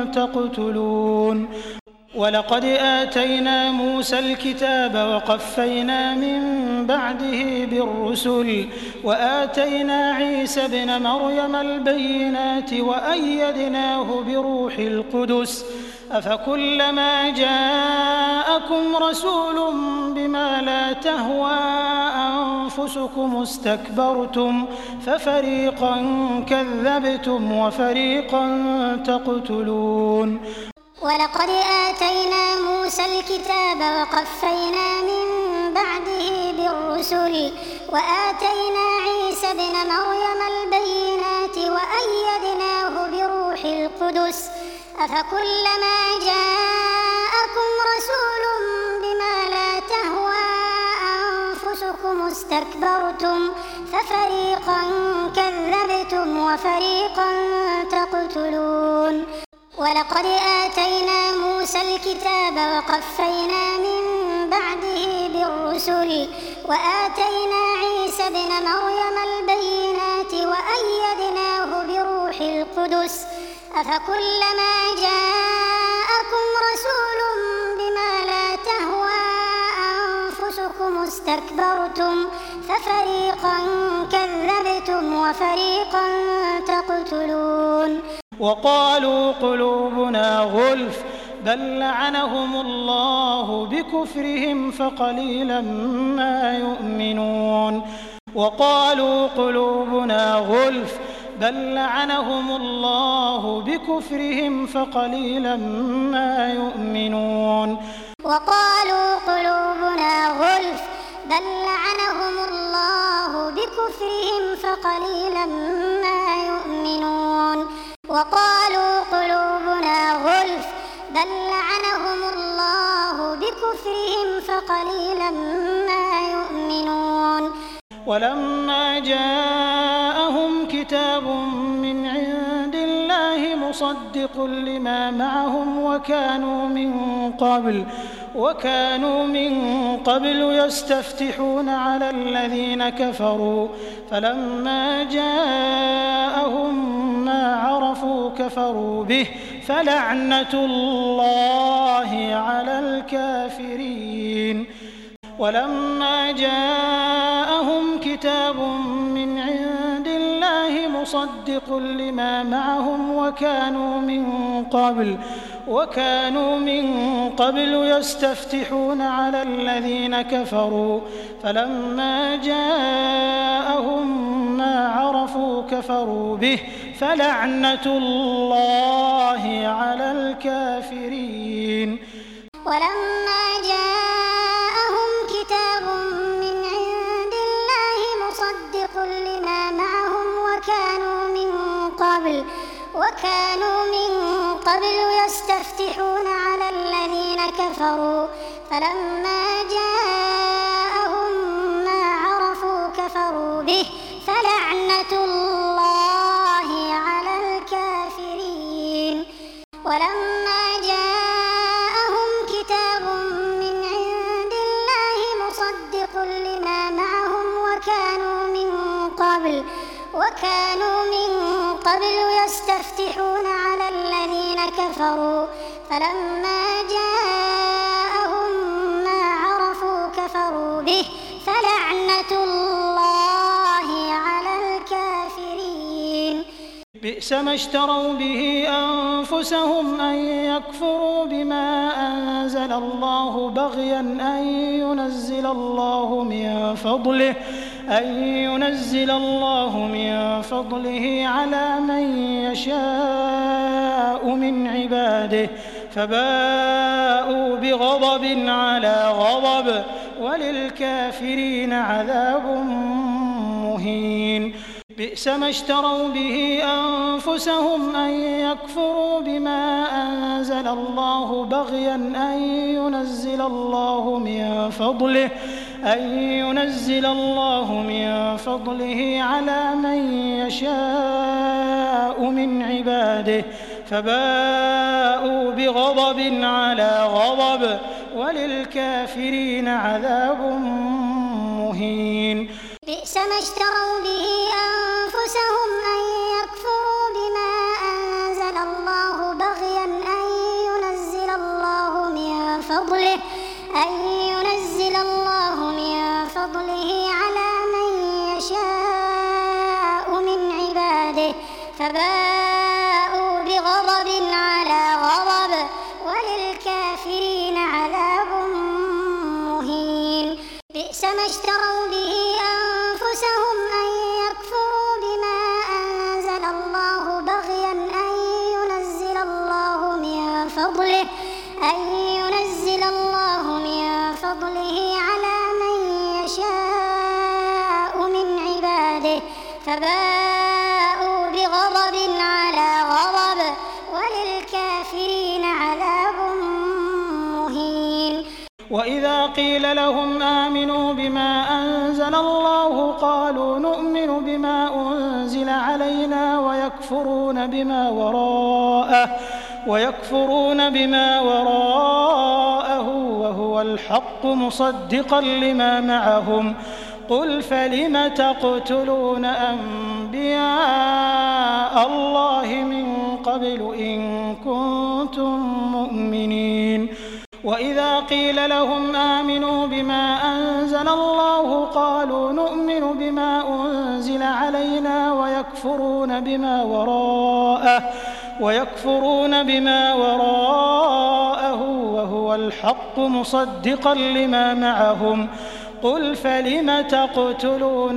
تقتلون ولقد آتينا موسى الكتاب وقفينا من بعده بالرسل وآتينا عيسى ابن مريم البينات وأيدناه بروح القدس أفكلما جاءكم رسول بما لا تهوى أنفسكم استكبرتم ففريقا كذبتم وفريقا تقتلون ولقد آتينا موسى الكتاب وقفينا من بعده بالرسل وآتينا عيسى ابن مريم البينات وأيدناه بروح القدس أفكلما جاءكم رسول بما لا تهوى أنفسكم استكبرتم ففريقا كذبتم وفريقا تقتلون ولقد آتينا موسى الكتاب وقفينا من بعده بالرسل وآتينا عيسى ابن مريم البينات وأيدناه بروح القدس أفكلما جاءكم رسول بما لا تهوى أنفسكم استكبرتم ففريقا كذبتم وفريقا تقتلون وقالوا قلوبنا غلف بل لعنهم الله بكفرهم فقليلا ما يؤمنون وقالوا قلوبنا غلف بل لعنهم الله بكفرهم فقليلا ما يؤمنون وقالوا قلوبنا غلف بل لعنهم الله بكفرهم فقليلا ما يؤمنون وقالوا قلوبنا غلف بل لعنهم الله بكفرهم فقليلا ما يؤمنون ولما جاءهم كتاب من عند الله مصدق لما معهم وكانوا من قبل وكانوا من قبل يستفتحون على الذين كفروا فلما جاءهم ما عرفوا كفروا به فلعنة الله على الكافرين ولما جاءهم كتاب من عند الله مصدق لما معهم وكانوا من قبل وكانوا من قبل يستفتحون على الذين كفروا فلما جاءهم ما عرفوا كفروا به فلعنة الله على الكافرين ولما جاءهم كتاب من عند الله مصدق لما معهم وكانوا من قبل وكانوا من قبل يستفتحون على الذين كفروا فلما جاءهم ما عرفوا كفروا به فلعنة الله على الكافرين ولما جاءهم كتاب من عند الله مصدق لما معهم وكانوا من قبل وكانوا من قبل يستفتحون على الذين كفروا فلما جاءهم كفروا به فلعنة الله على الكافرين. بئس ما اشتروا به أنفسهم أن يكفروا بما أنزل الله بغيا أن ينزل الله من فضله أن ينزل الله من فضله على من يشاء من عباده فباءوا بغضب على غضب وللكافرين عذاب مهين. بئس ما اشتروا به أنفسهم أن يكفروا بما أنزل الله بغيا أن ينزل الله من فضله أن ينزل الله من فضله على من يشاء من عباده فباءوا بغضب على غضب وللكافرين عذاب مهين. بئس ما اشتروا به أنفسهم أن يكفروا بما أنزل الله بغيا أن ينزل الله من فضله أن ينزل الله من فضله على من يشاء من عباده فباءوا بغضب على غضب وللكافرين عذاب مهين. بئس ما اشتروا به أنفسهم أن يكفروا بما أنزل الله بغيا أن ينزل الله من فضله أن ينزل الله من فضله على من يشاء من عباده فباءوا بغضب على غضب وللكافرين عذاب مهين. وإذا قيل لهم آمنوا بما أنزل الله قالوا نؤمن بما أنزل علينا ويكفرون بما وراءه ويكفرون بما وراءه وهو الحق مصدقا لما معهم قل فلم تقتلون أنبياء الله من قبل إن كنتم مؤمنين. وإذا قيل لهم آمنوا بما أنزل الله قالوا نؤمن بما أنزل علينا ويكفرون بما وراءه ويكفرون بما وراءه وهو الحق مصدقا لما معهم قل فلم تقتلون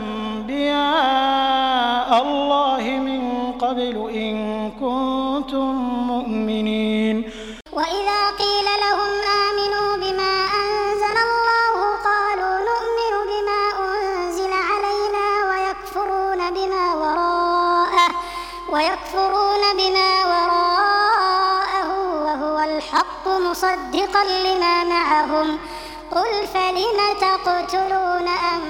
أنبياء الله من قبل إن كنتم مؤمنين. وإذا قيل لهم آمنوا بما أنزل الله قالوا نؤمن بما أنزل علينا ويكفرون بما وراءه ويكفرون بما وراءه وهو الحق مصدقا لما معهم قل فلم تقتلون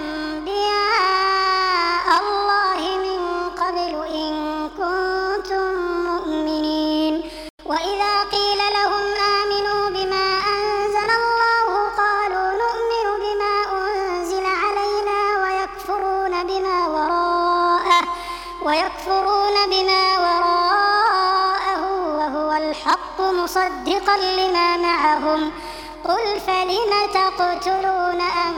أنبياء الله من قبل إن كنتم مؤمنين. وإذا قيل لهم آمنوا بما أنزل الله قالوا نؤمن بما أنزل علينا ويكفرون بما وراءه ويكفرون بما وراءه وهو الحق مصدقا لما معهم قل فلم تقتلون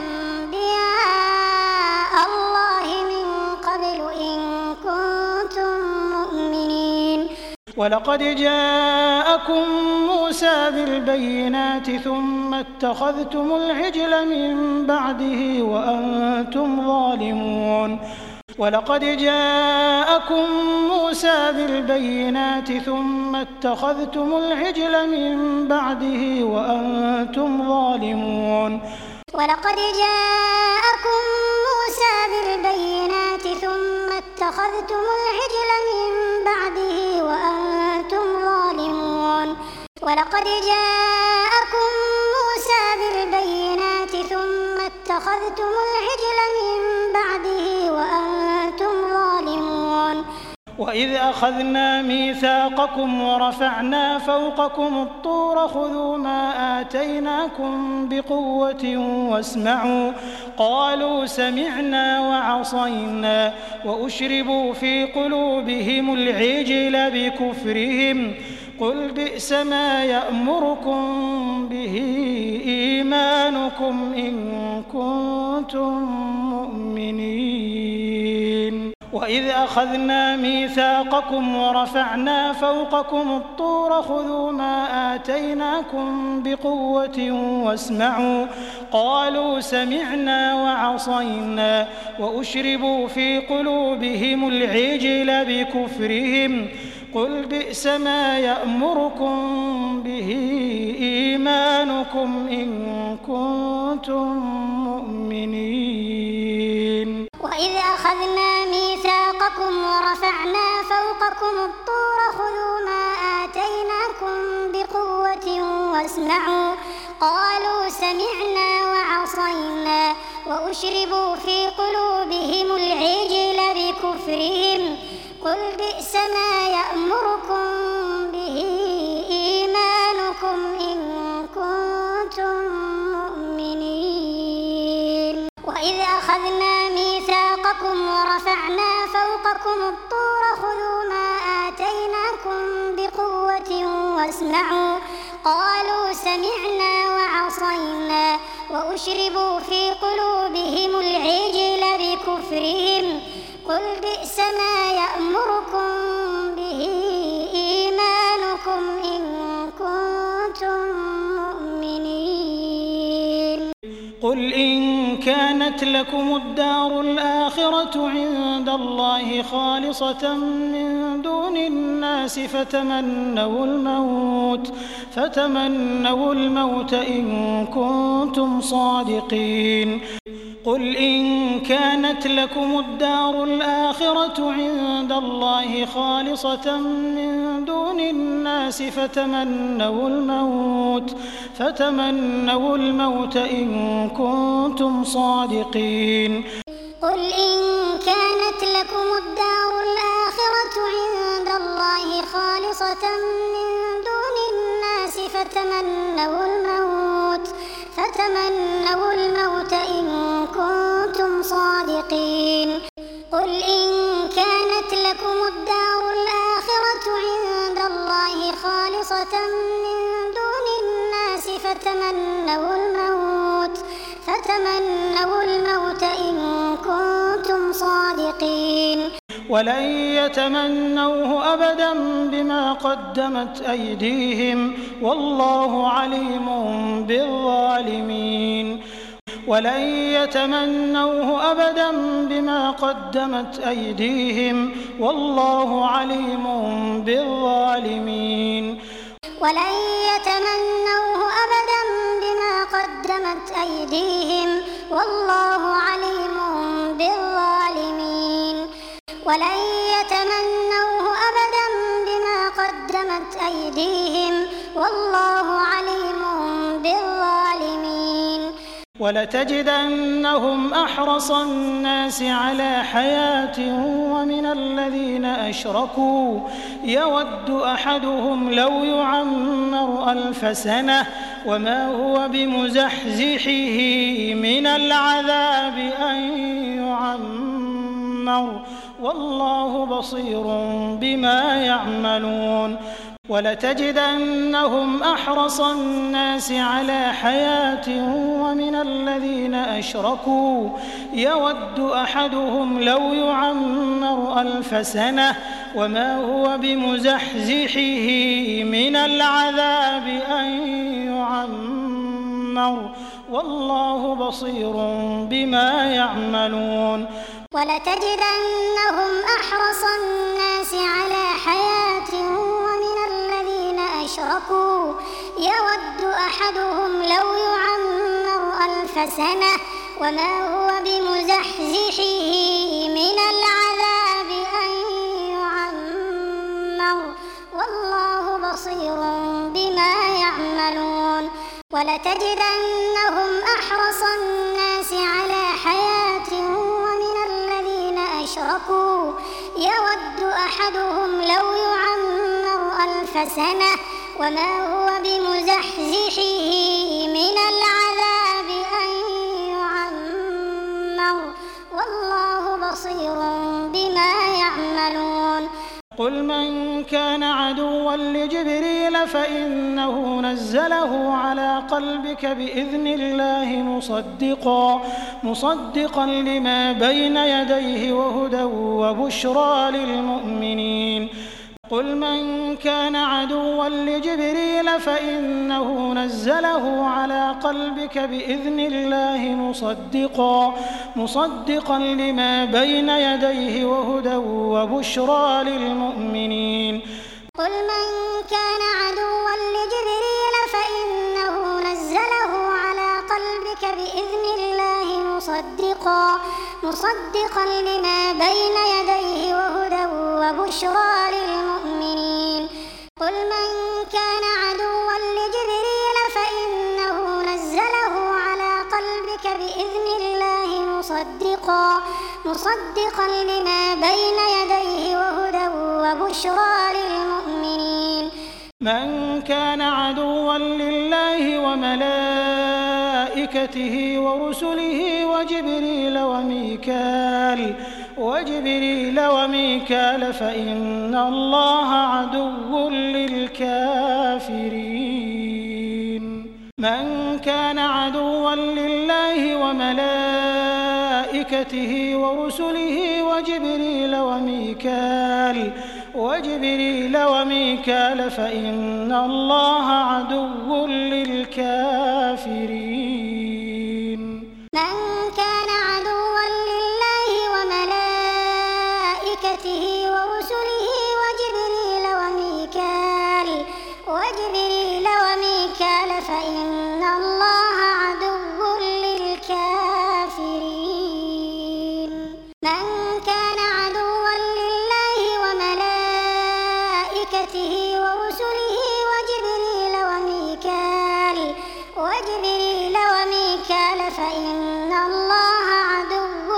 أنبياء الله من قبل إن كنتم مؤمنين. ولقد جاءكم موسى بالبينات ثم اتخذتم العجل من بعده وأنتم ظالمون. ولقد جاءكم موسى بالبينات ثم اتخذتم العجل من بعده وأنتم ظالمون. ولقد جاءكم موسى بالبينات ثم اتخذتم العجل من بعده وأنتم ظالمون. ولقد جاءكم موسى بالبينات ثم اتخذتم العجل من بعده وأنتم ظالمون. وإذ أخذنا ميثاقكم ورفعنا فوقكم الطور خذوا ما آتيناكم بقوة واسمعوا قالوا سمعنا وعصينا وأشربوا في قلوبهم العجل بكفرهم قل بئس ما يأمركم به إيمانكم إن كنتم مؤمنين. وإذ أخذنا ميثاقكم ورفعنا فوقكم الطور خذوا ما آتيناكم بقوة واسمعوا قالوا سمعنا وعصينا وأشربوا في قلوبهم العجل بكفرهم قل بئس ما يأمركم به إيمانكم إن كنتم مؤمنين. وإذ أخذنا ميثاقكم ورفعنا فوقكم الطور خذوا ما آتيناكم بقوة واسمعوا قالوا سمعنا وعصينا وأشربوا في قلوبهم العجل بكفرهم قل بئس ما يأمركم به إيمانكم إن كنتم مؤمنين. وإذ أخذنا ميثاقكم ورفعنا فوقكم الطور خذوا ما آتيناكم بقوة واسمعوا قالوا سمعنا وعصينا وأشربوا في قلوبهم العجل بكفرهم قل بئس ما يأمركم به إيمانكم إن كنتم مؤمنين. قل إن كانت لكم الدار الآخرة عند الله خالصة من دون الناس فتمنوا الموت فتمنوا الموت إن كنتم صادقين. قل إن كانت لكم الدار الآخرة عند الله خالصة من دون الناس فتمنوا الموت فتمنوا الموت إن كنتم صادقين. قل إن كانت لكم الدار الآخرة عند الله خالصة من دون الناس فتمنوا الموت فتمنوا الموت إن كنتم صادقين. قل إن كانت لكم الدار الآخرة عند الله خالصة من دون الناس فتمنوا الموت فتمنوا الموت إن كنتم صادقين. ولن يتمنوه أبدا بما قدمت أيديهم والله عليم بالظالمين. ولن يتمنوه أبدا بما قدمت أيديهم والله عليم بالظالمين. ولن يتمنوه أبدا بما قدمت أيديهم والله عليم بالظالمين. ولن يتمنوه أبدا بما قدمت أيديهم والله عليم بالظالمين. ولتجدنهم أحرص الناس على حياة ومن الذين أشركوا يود أحدهم لو يعمر ألف سنة وما هو بمزحزحه من العذاب أن يعمر والله بصير بما يعملون. ولتجدنهم أحرص الناس على حياة ومن الذين أشركوا يود أحدهم لو يعمر ألف سنة وما هو بمزحزحه من العذاب أن يعمر والله بصير بما يعملون. ولتجدنهم أحرص الناس على حياة ومن الذين أشركوا يود أحدهم لو يعمر ألف سنة وما هو بمزحزحه من العذاب أن يعمر والله بصير بما يعملون. ولتجدنهم أحرص الناس على حياة ومن الذين أشركوا يود أحدهم لو يعمر ألف سنة وما هو بمزحزحه من العذاب أن يعمر والله بصير بما يعملون. قل من كان عدوا لجبريل فإنه نزله على قلبك بإذن الله مصدقا مصدقا لما بين يديه وهدى وبشرى للمؤمنين قل من كان عدوا لجبريل فإنه نزله على قلبك بإذن الله مصدقا مصدقا لما بين يديه وهدى وبشرى للمؤمنين قل من كان عدوا لجبريل فإنه نزله على قلبك بإذن الله مصدقا مصدقا لما بين يديه وهدى وبشرى للمؤمنين قل من كان عدوا لجبريل فإنه نزله على قلبك بإذن الله مصدقا مصدقا لما بين يديه وهدى وبشرى للمؤمنين من كان عدوا لله وملائكته ورسله وجبريل وميكال وجبريل وميكال فإن الله عدو للكافرين من كان عدوا لله وملائكته ورسله وجبريل وميكال وجبريل وميكال فإن الله عدو للكافرين من كان عدوا لله وملائكته ورسله وجبريل وميكال وجبريل وميكال فإن الله عدو للكافرين من كان عدوا لله وملائكته ورسله وجبريل وميكال وجبريل وميكال فإن الله عدو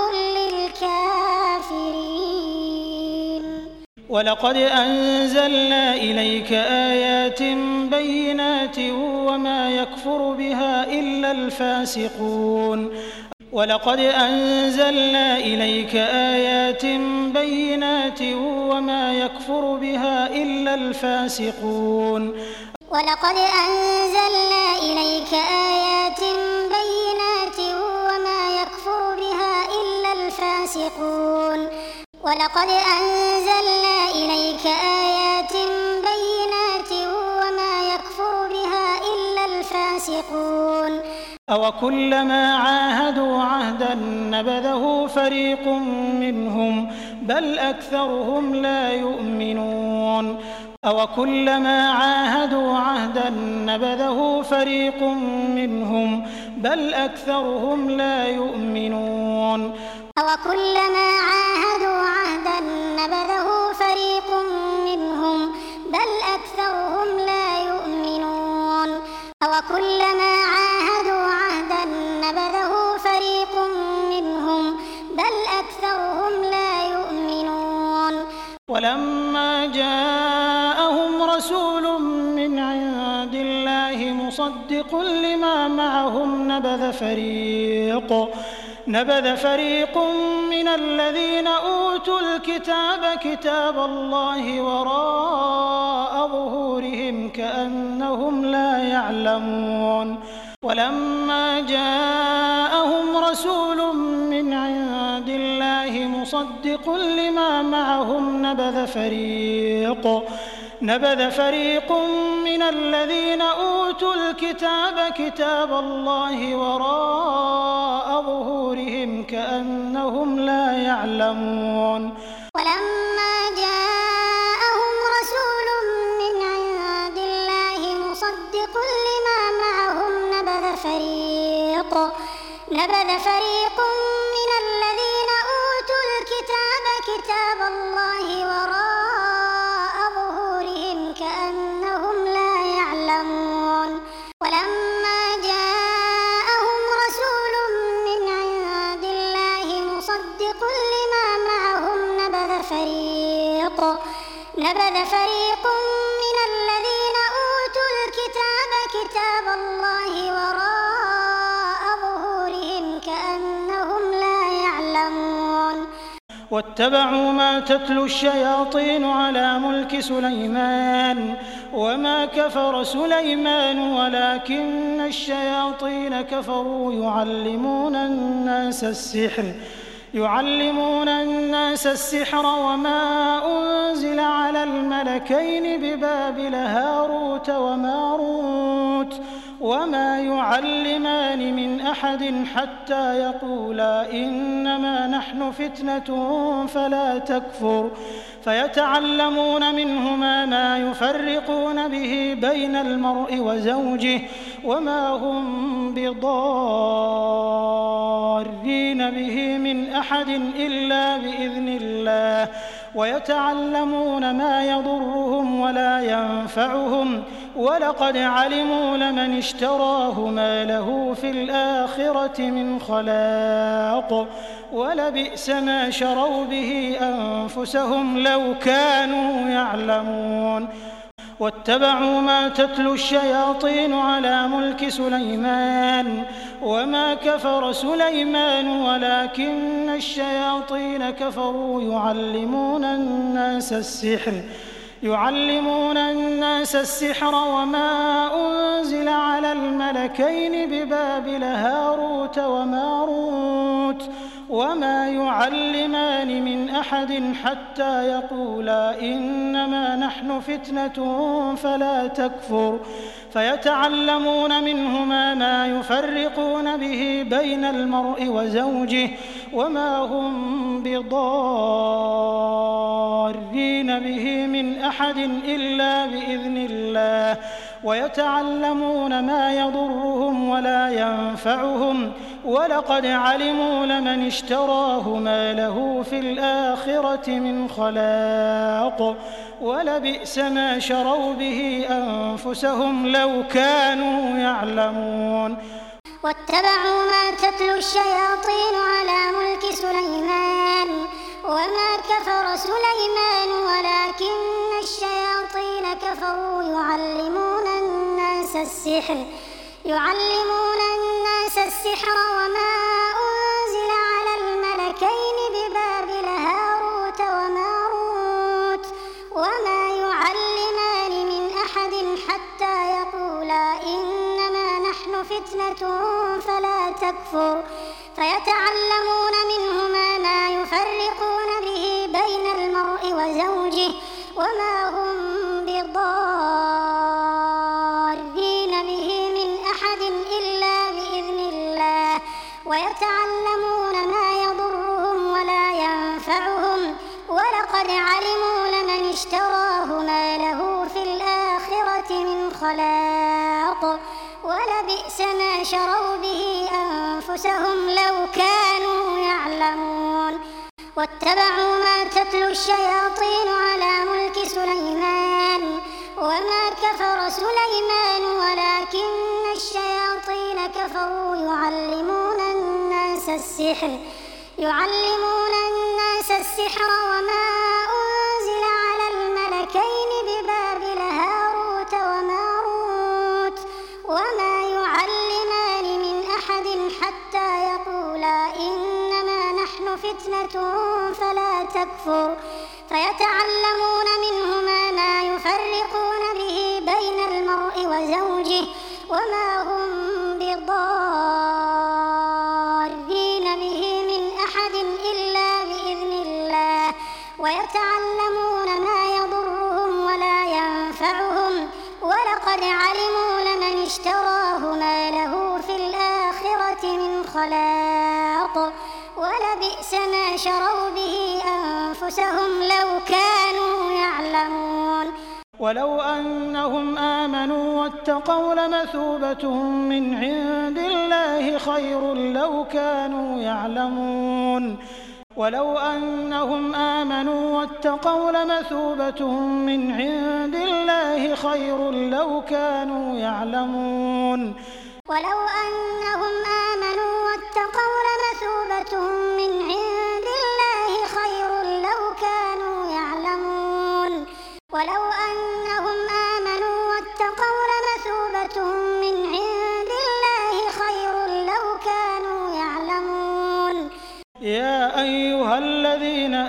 للكافرين ولقد أنزلنا إليك آيات بينات وما يكفر بها إلا الفاسقون ولقد أنزلنا إليك آيات بينات وما يكفر بها إلا الفاسقون ولقد أنزلنا إليك آيات بينات وما يكفر بها إلا الفاسقون ولقد أنزلنا إليك آيات بينات وما يكفر بها إلا الفاسقون أوكلما عاهدوا عهدا نبذه فريق منهم بل أكثرهم لا يؤمنون أوكلما عاهدوا عهدا نبذه فريق منهم بل أكثرهم لا يؤمنون أوكلما عاهدوا عهدا نبذه فريق منهم بل أكثرهم لا يؤمنون أوكلما عاهدوا عهدا نبذه فريق منهم بل أكثرهم لا يؤمنون ولما جاءهم رسول من عند الله مصدق لما معهم نبذ فريق نبذ فريق من الذين أوتوا الكتاب كتاب الله وراء ظهورهم كأنهم لا يعلمون ولما جاءهم رسول من عند الله مصدق لما معهم نبذ فريق نبذ فريق من الذين أوتوا الكتاب كتاب الله وراء ظهورهم كأنهم لا يعلمون ولما جاءهم رسول من عند الله مصدق لما معهم نبذ فريق نبذ فريق من الذين أوتوا الكتاب كتاب الله وراء ظهورهم كأنهم لا يعلمون ولما جاءهم رسول من عند الله مصدق لما معهم نبذ فريق نبذ فريق من الذين أوتوا الكتاب كتاب الله وراء ظهورهم كأنهم لا يعلمون واتبعوا ما تتلو الشياطين على ملك سليمان وما كفر سليمان ولكن الشياطين كفروا يعلمون الناس السحر يعلمون الناس السحر وما أنزل على الملكين ببابل هاروت وماروت وما يعلمان من أحد حتى يقولا إنما نحن فتنة فلا تكفر فيتعلمون منهما ما يفرقون به بين المرء وزوجه وما هم بضارين به من أحد إلا بإذن الله ويتعلمون ما يضرهم ولا ينفعهم ولقد علموا لمن اشتراه ما له في الآخرة من خلاق ولبئس ما شروا به أنفسهم لو كانوا يعلمون واتبعوا ما تتلو الشياطين على ملك سليمان وما كفر سليمان ولكن الشياطين كفروا يعلمون الناس السحر يعلمون الناس السحر وما أنزل على الملكين ببابل هاروت وماروت وما يعلمان من أحد حتى يقولا إنما نحن فتنة فلا تكفر فيتعلمون منهما ما يفرقون به بين المرء وزوجه وما هم بضارين به من أحد إلا بإذن الله ويتعلمون ما يضرهم ولا ينفعهم ولقد علموا لمن اشتراه ما له في الآخرة من خلاق ولبئس ما شروا به أنفسهم لو كانوا يعلمون واتبعوا ما تتلو الشياطين على ملك سليمان وما كفر سليمان ولكن الشياطين كفروا يعلمون الناس السحر يعلمون الناس السحر وما أنزل على الملكين ببابل هاروت وماروت وما يعلمان من أحد حتى يقولا إنما نحن فتنة فلا تكفر فيتعلمون منهما ما يفرقون به بين المرء وزوجه وما هم بضارين به من أحد إلا بإذن الله ويتعلمون ما يضرهم ولا ينفعهم ولقد علموا لمن اشتراه ما له في الآخرة من خلاق ولبئس ما شروا به أنفسهم لو كانوا يعلمون واتبعوا ما تتلو الشياطين على ملك سليمان وما كفر سليمان ولكن الشياطين كفروا يعلمون الناس السحر يعلمون الناس السحر وما أنزل على الملكين ببابل هاروت وماروت وما يعلمان من أحد حتى يقولا إنما نحن فتنة فلا تكفر فيتعلمون منهما ما يفرقون به بين المرء وزوجه وما هم بضارين به من أحد إلا بإذن الله ويتعلمون ما يضرهم ولا ينفعهم ولقد علموا لمن اشتراه ما له في الآخرة من خلاق ولبئس ما شروا به أنفسهم لو كانوا يعلمون ولو أنهم آمنوا واتقوا لمثوبة من عند الله خير لو كانوا يعلمون ولو أنهم آمنوا واتقوا لمثوبة من عند الله خير لو كانوا يعلمون ولو أنهم آمنوا واتقوا لمثوبة من عند الله خير لو كانوا يعلمون ولو أنهم آمنوا واتقوا لمثوبة من عند الله خير لو كانوا يعلمون يا أيها الذين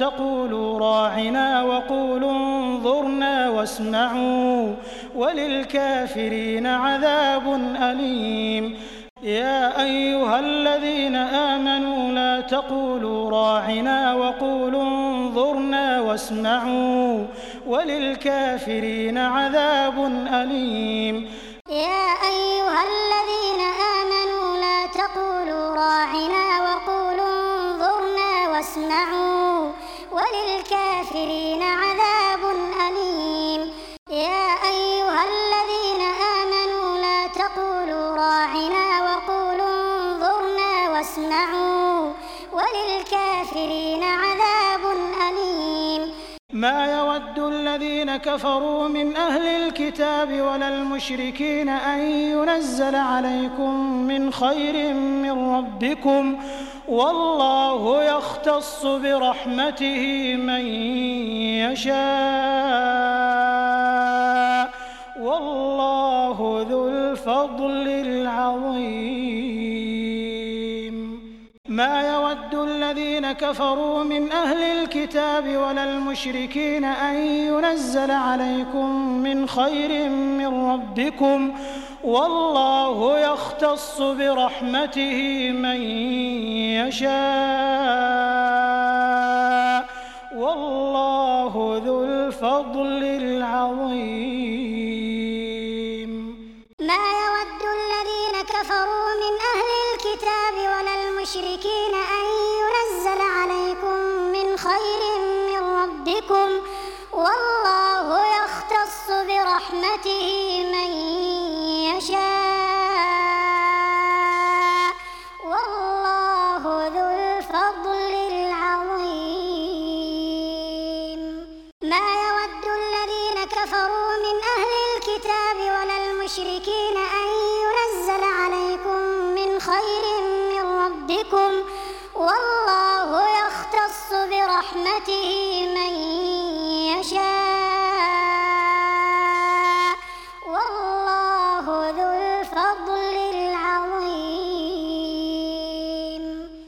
تقولوا راعنا وقولوا انظرنا واسمعوا وللكافرين عذاب أليم. يا أيها الذين آمنوا لا تقولوا راعنا وقولوا انظرنا واسمعوا وللكافرين عذاب أليم. يا أيها الذين آمنوا لا تقولوا راعنا وقولوا انظرنا واسمعوا وللكافرين عذاب أليم. يا أيها الذين آمنوا لا تقولوا راعنا وقولوا انظرنا واسمعوا وللكافرين عذاب أليم. ما يود الذين كفروا من أهل الكتاب ولا المشركين أن ينزل عليكم من خير من ربكم والله يختص برحمته من يشاء والله ذو الفضل العظيم. ما يود الذين كفروا من أهل الكتاب ولا المشركين أن ينزل عليكم من خير من ربكم والله يختص برحمته من يشاء والله ذو الفضل العظيم. ما يود الذين كفروا من أهل الكتاب ولا المشركين أن ينزل عليكم من خير من ربكم والله يختص برحمته من يشاء والله ذو الفضل العظيم. ما يود الذين كفروا من أهل الكتاب ولا المشركين أن ينزل عليكم من خير من ربكم والله يختص برحمته من يشاء والله ذو الفضل العظيم.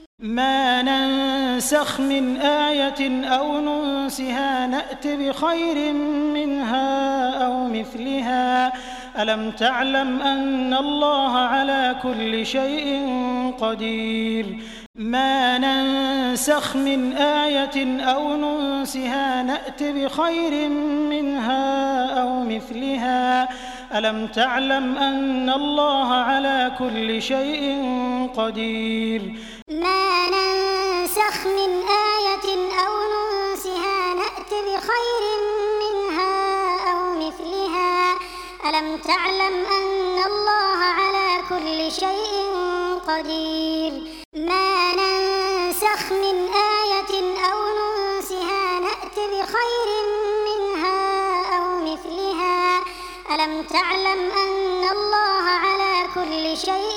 ما ننسخ من آية أو ننسها نأت بخير منها أو مثلها ألم تعلم أن الله على كل شيء قدير. ما ننسخ من آية أو ننسها نأت بخير منها أو مثلها ألم تعلم أن الله على كل شيء قدير. ما ننسخ من آية أو ننسها نأت بخير منها أو مثلها ألم تعلم أن الله على كل شيء قدير. ما ننسخ من آية أو ننسها نأت بخير منها أو مثلها ألم تعلم أن الله على كل شيء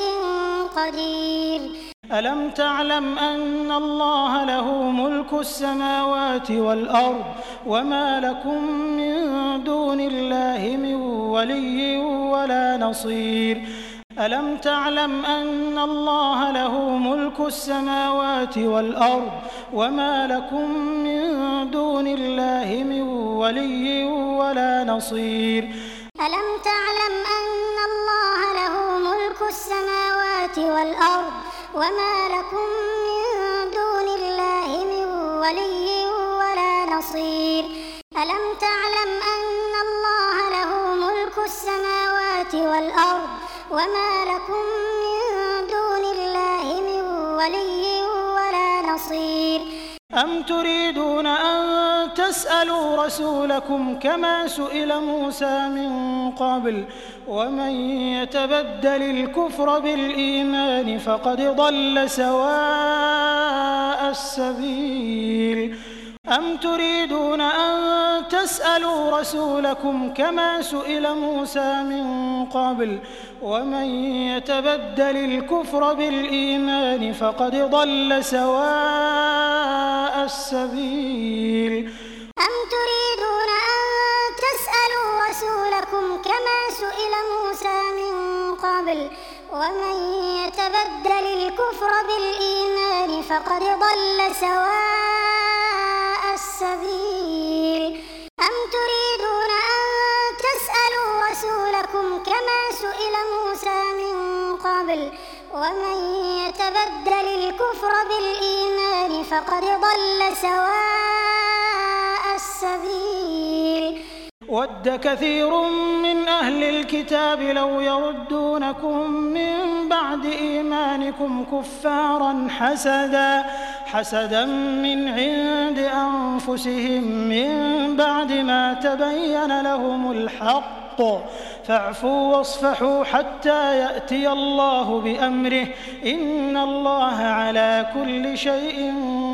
قدير. ألم تعلم أن الله له ملك السماوات والأرض وما لكم من دون الله من ولي ولا نصير. ألم تعلم أن الله له ملك السماوات والأرض وما لكم من دون الله من ولي ولا نصير. ألم تعلم أن الله له ملك السماوات والأرض وما لكم من دون الله من ولي ولا نصير. ألم تعلم أن الله له ملك السماوات والأرض وما لكم من دون الله من ولي ولا نصير. أم تريدون أن تسألوا رسولكم كما سئل موسى من قبل ومن يتبدل الكفر بالإيمان فقد ضل سواء السبيل. أم تريدون أن تسألوا رسولكم كما سئل موسى من قبل ومن يتبدل الكفر بالإيمان فقد ضل سواء السبيل. أم تريدون أن تسألوا رسولكم كما سئل موسى من قبل ومن يتبدل الكفر بالإيمان فقد ضل سواء السبيل أم تريدون أن تسألوا رسولكم كما سئل موسى من قبل ومن يتبدل الكفر بالإيمان فقد ضل سواء السبيل ود كثير من أهل الكتاب لو يردونكم من بعد إيمانكم كفارا حسدا حسدا من عند أنفسهم من بعد ما تبين لهم الحق فاعفوا واصفحوا حتى يأتي الله بأمره إن الله على كل شيء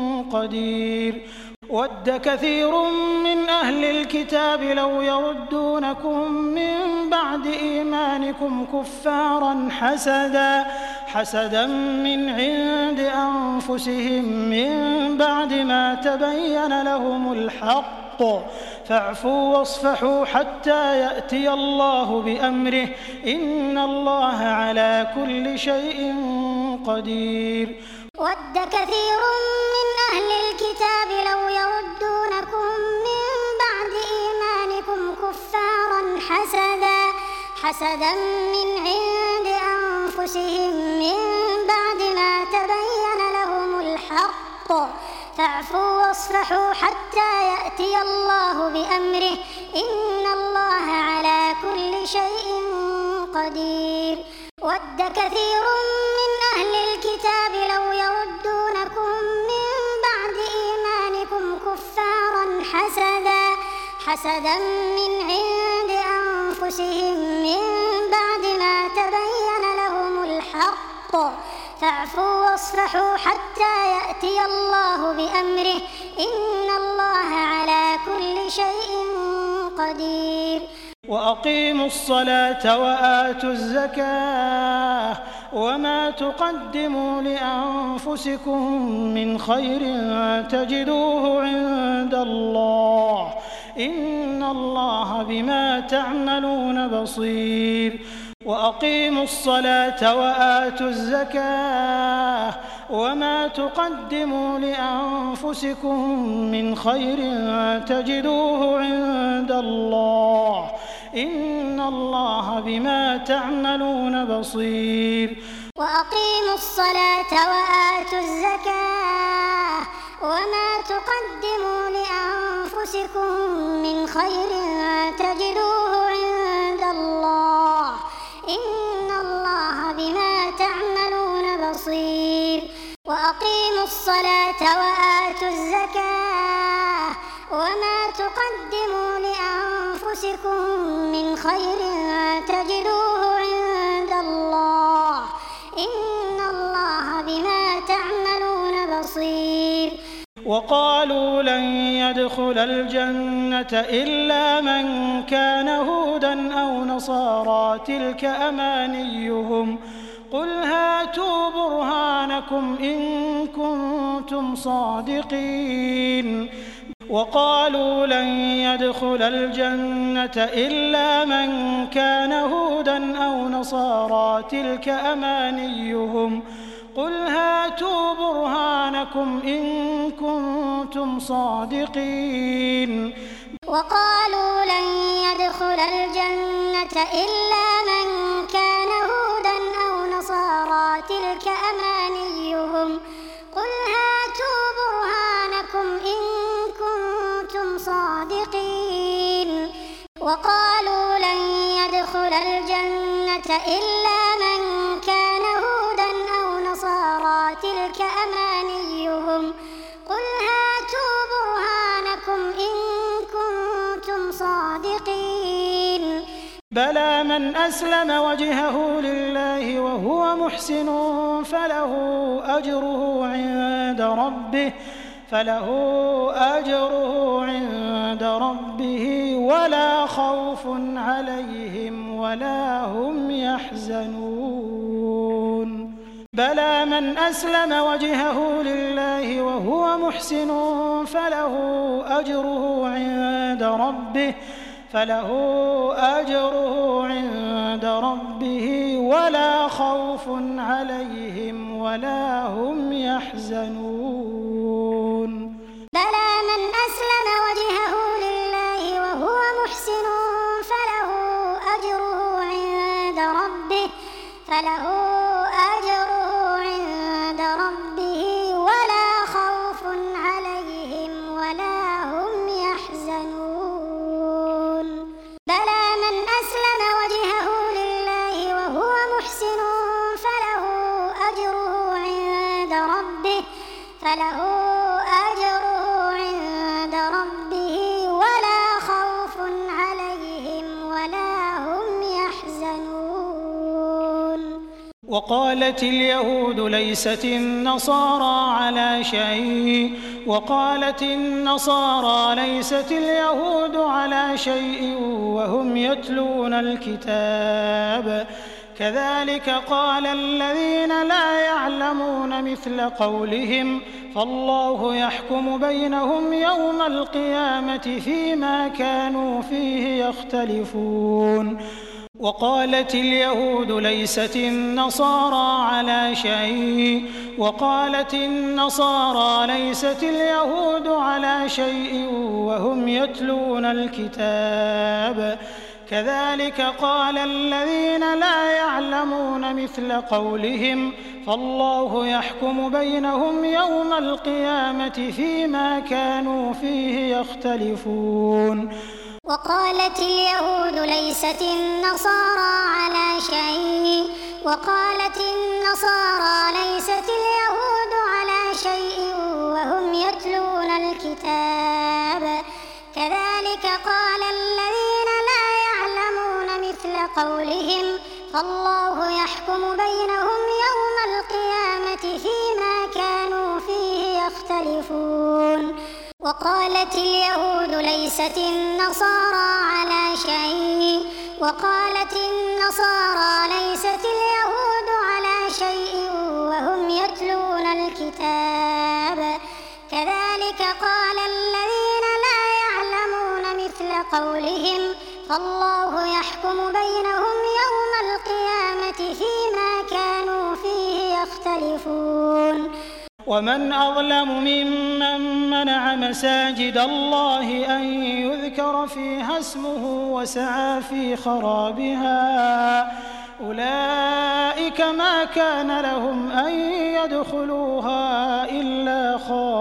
قدير ود كثير من أهل الكتاب لو يردونكم من بعد إيمانكم كفارا حسدا حسدا من عند أنفسهم من بعد ما تبين لهم الحق فاعفوا واصفحوا حتى يأتي الله بأمره إن الله على كل شيء قدير ود كثير من أهل الكتاب لو يردونكم من بعد إيمانكم كفارا حسدا حسدا من عند أنفسهم من بعد ما تبين لهم الحق فاعفوا واصفحوا حتى يأتي الله بأمره إن الله على كل شيء قدير ود كثير من أهل الكتاب لو يردونكم من بعد إيمانكم كفارا حسدا حسدا من عند أنفسهم من بعد ما تبين لهم الحق فاعفوا واصفحوا حتى يأتي الله بأمره إن الله على كل شيء قدير وأقيموا الصلاة وآتوا الزكاة وما تقدموا لأنفسكم من خير تجدوه عند الله إن الله بما تعملون بصير وأقيموا الصلاة وآتوا الزكاة وما تقدموا لأنفسكم من خير تجدوه عند الله إن الله بما تعملون بصير وأقيموا الصلاة وآتوا الزكاة وما تقدموا لأنفسكم من خير تجدوه عند الله إن الله بما تعملون بصير وأقيموا الصلاة وآتوا الزكاة وما تقدموا لأنفسكم من خير تجدوه عند الله إن الله بما تعملون بصير وقالوا لن يدخل الجنة إلا من كان هودا أو نصارى تلك أمانيهم قل هاتوا برهانكم إن كنتم صادقين وقالوا لن يدخل الجنة إلا من كان هودا أو نصارى تلك أمانيهم قل هاتوا برهانكم إن كنتم صادقين وقالوا لن يدخل الجنة إلا من كان هودا أو نصارى تلك أمانيهم قل هاتوا برهانكم إن كنتم صادقين وقالوا لن يدخل الجنة إلا من كان هودا أو نصارى تلك أمانيهم قل هاتوا برهانكم إن كنتم صادقين بلى من أسلم وجهه لله وهو محسن فله أجره عند ربه فله أجره عند ربه ولا خوف عليهم ولا هم يحزنون بلى من أسلم وجهه لله وهو محسن فله أجره عند ربه فله أجره عند ربه ولا خوف عليهم ولا هم يحزنون بلى من أسلم وجهه لله وهو محسن فله أجره عند ربه فله أجره عند ربه ولا خوف عليهم ولا هم يحزنون بلى من أسلم وجهه لله وهو محسن فله أجره عند ربه فله أجره عند ربه ولا خوف عليهم ولا هم يحزنون وقالت اليهود ليست النصارى على شيء وقالت النصارى ليست اليهود على شيء وهم يتلون الكتاب كذلك قال الذين لا يعلمون مثل قولهم فالله يحكم بينهم يوم القيامة فيما كانوا فيه يختلفون وقالت اليهود ليست النصارى على شيء وقالت النصارى ليست اليهود على شيء وهم يتلون الكتاب كذلك قال الذين لا يعلمون مثل قولهم فالله يحكم بينهم يوم القيامة فيما كانوا فيه يختلفون وقالت اليهود ليست النصارى على شيء وقالت النصارى ليست اليهود على شيء وهم يتلون الكتاب كذلك قال الذين لا يعلمون مثل قولهم فالله يحكم بينهم يوم القيامة فيما كانوا فيه يختلفون وقالت اليهود ليست النصارى على شيء وقالت النصارى ليست اليهود على شيء وهم يتلون الكتاب كذلك قال الذين لا يعلمون مثل قولهم فالله يحكم بينهم يوم القيامة فيما كانوا فيه يختلفون ومن أظلم ممن منع مساجد الله أن يذكر فيها اسمه وسعى في خرابها أولئك ما كان لهم أن يدخلوها إلا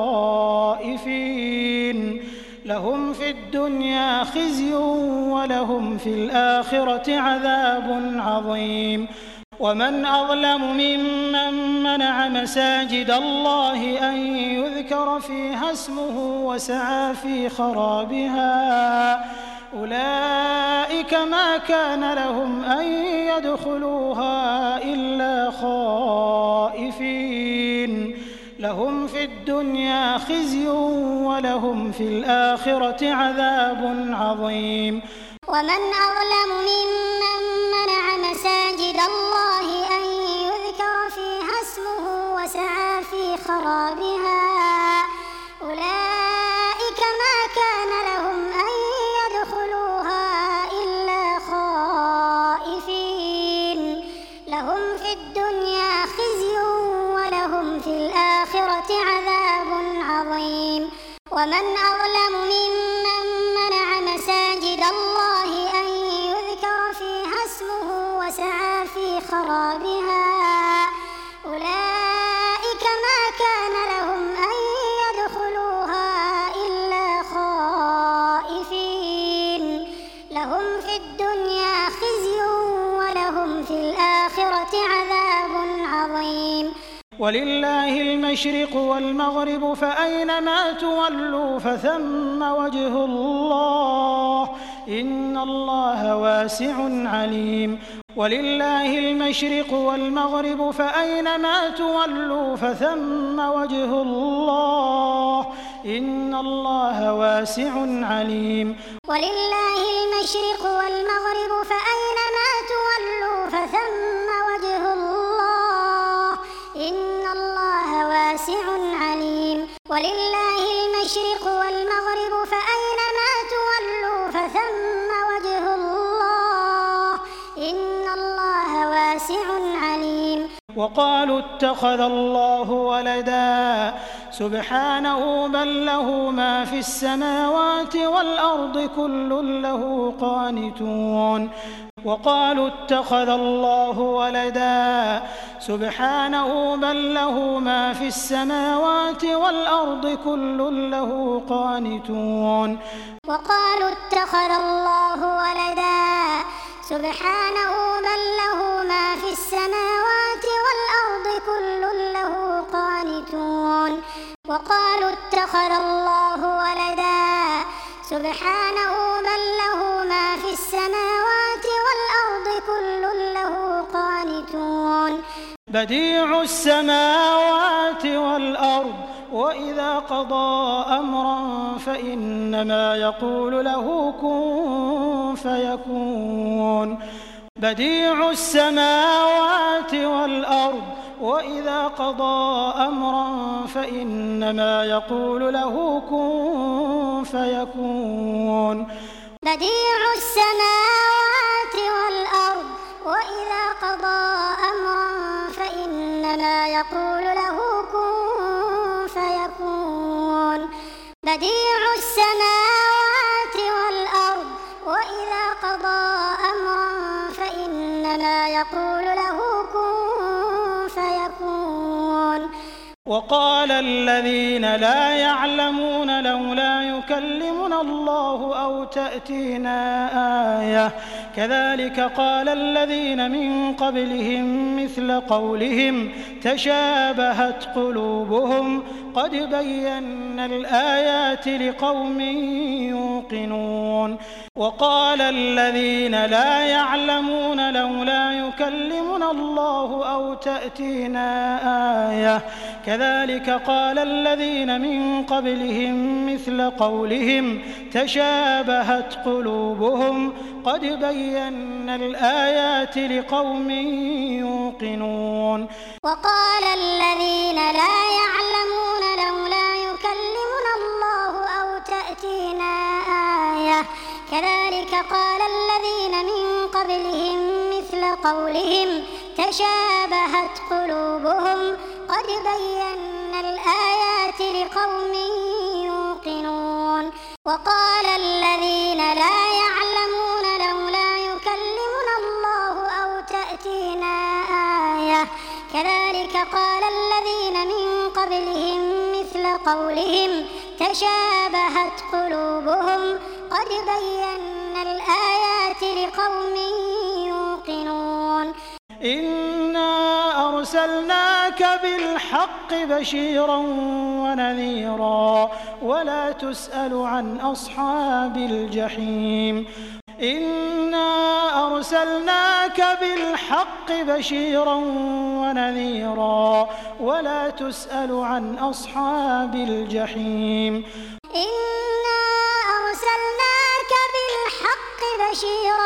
خائفين لهم في الدنيا خزي ولهم في الآخرة عذاب عظيم ومن أظلم ممن منع مساجد الله أن يذكر فيها اسمه وسعى في خرابها أولئك ما كان لهم أن يدخلوها إلا خائفين لهم في الدنيا خزي ولهم في الآخرة عذاب عظيم ومن أظلم ممن منع مساجد الله أن يذكر فيها اسمه وسعى في خرابها أولئك ما كان لهم أن يدخلوها إلا خائفين لهم في الدنيا خزي ولهم في الآخرة عذاب عظيم ومن أظلم ممن منع مساجد الله أن يذكر فيها اسمه وسعى في خرابها أولئك ما كان لهم أن يدخلوها إلا خائفين لهم في الدنيا خزي ولهم في الآخرة عذاب عظيم ولله المشرق والمغرب فأينما تولوا فثم وجه الله إن الله واسع عليم ولله المشرق والمغرب فأينما تولوا فثم وجه الله إن الله واسع عليم ولله المشرق والمغرب فأينما تولوا فثم وجه الله إن الله واسع عليم ولله المشرق والمغرب فأينما تولوا فثم وجه الله إن الله واسع عليم وقالوا اتخذ الله ولدا سبحانه بل له ما في السماوات والأرض كل له قانتون وقالوا اتخذ الله ولدا سبحانه بل له ما في السماوات والأرض كل له قانتون وقالوا اتخذ الله ولدا سبحانه بل له ما في السماوات والأرض كل له قانتون وقالوا اتخذ الله ولدا سبحانه بل له ما في السماوات والأرض كل له قانتون بديع السماوات والأرض وإذا قضى أمرا فإنما يقول له كن فيكون بديع السماوات والأرض وإذا قضى أمرا فإنما يقول له كن فيكون بديع السماوات والأرض وإذا قضى أمرا فإنما يقول له كن فيكون بديع السماوات والأرض وإذا قضى أمرا فإنما يقول له كن فيكون وقال الذين لا يعلمون لولا يكلمنا الله أو تأتينا آية كذلك قال الذين من قبلهم مثل قولهم تشابهت قلوبهم قد بينا الآيات لقوم يوقنون وقال الذين لا يعلمون لولا يكلمنا الله أو تأتينا آية كذلك قال الذين من قبلهم مثل قولهم تشابهت قلوبهم قد بينا الآيات لقوم يوقنون وقال الذين لا يعلمون لولا يكلمنا الله أو تأتينا آية كذلك قال الذين من قبلهم مثل قولهم تشابهت قلوبهم قد بينا الآيات لقوم يوقنون وقال الذين لا يعلمون لولا يكلمنا الله أو تأتينا آية كذلك قال الذين من قبلهم مثل قولهم تشابهت قلوبهم قد بينا الآيات لقوم يوقنون إنا أرسلناك بالحق بشيرا ونذيرا ولا تسأل عن أصحاب الجحيم إنا أرسلناك بالحق بشيرا ونذيرا ولا تسأل عن أصحاب الجحيم إنا أرسلناك بالحق بشيرا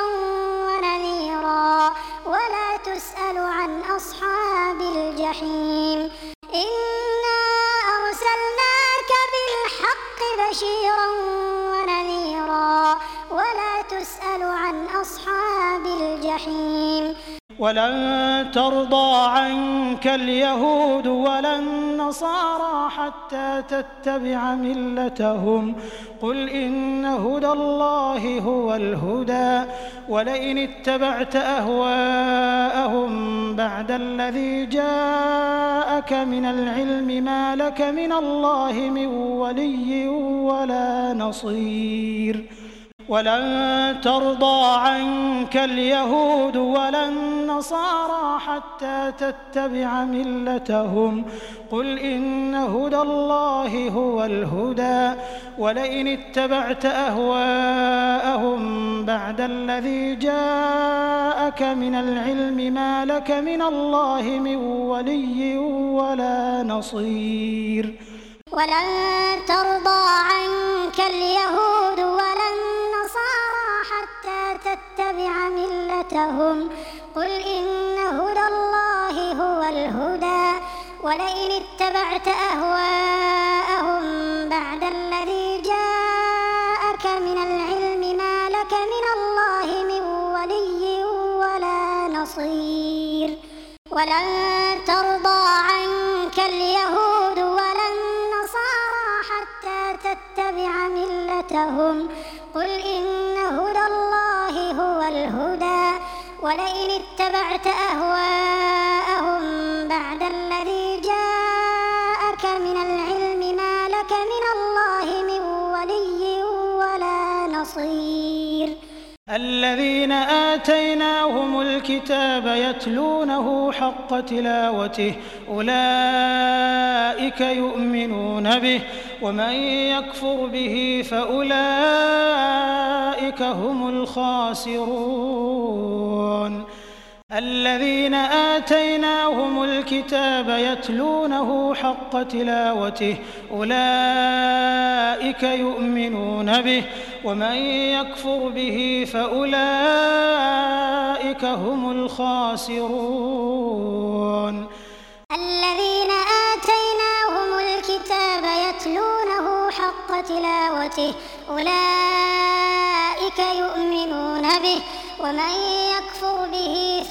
ونذيرا ولا تسأل عن أصحاب الجحيم إنا أرسلناك بالحق بشيرا ونذيرا ولا تسأل عن أصحاب الجحيم ولن ترضى عنك اليهود ولا النصارى حتى تتبع ملتهم قل إن هدى الله هو الهدى ولئن اتبعت أهواءهم بعد الذي جاءك من العلم ما لك من الله من ولي ولا نصير ولن ترضى عنك اليهود ولا النصارى حتى تتبع ملتهم قل إن هدى الله هو الهدى ولئن اتبعت أهواءهم بعد الذي جاءك من العلم ما لك من الله من ولي ولا نصير ولن ترضى عنك اليهود ولا النصارى حتى تتبع ملتهم قل إن هدى الله هو الهدى ولئن اتبعت أهواءهم بعد الذي جاءك من العلم ما لك من الله من ولي ولا نصير ولن ترضى عنك اليهود ولا النصارى حتى تتبع ملتهم قل إن هدى الله هو الهدى ولئن اتبعت أهواءهم بعد الذي جاءك من العلم ما لك من الله من ولي ولا نصير. الذين آتيناهم الكتاب يتلونه حق تلاوته أولئك يؤمنون به ومن يكفر به فأولئك هم الخاسرون. الذين آتيناهم الكتاب يتلونه حق تلاوته أولئك يؤمنون به ومن يكفر به فأولئك هم الخاسرون. الذين آتيناهم الكتاب يتلونه حق تلاوته أولئك يؤمنون به ومن يكفر به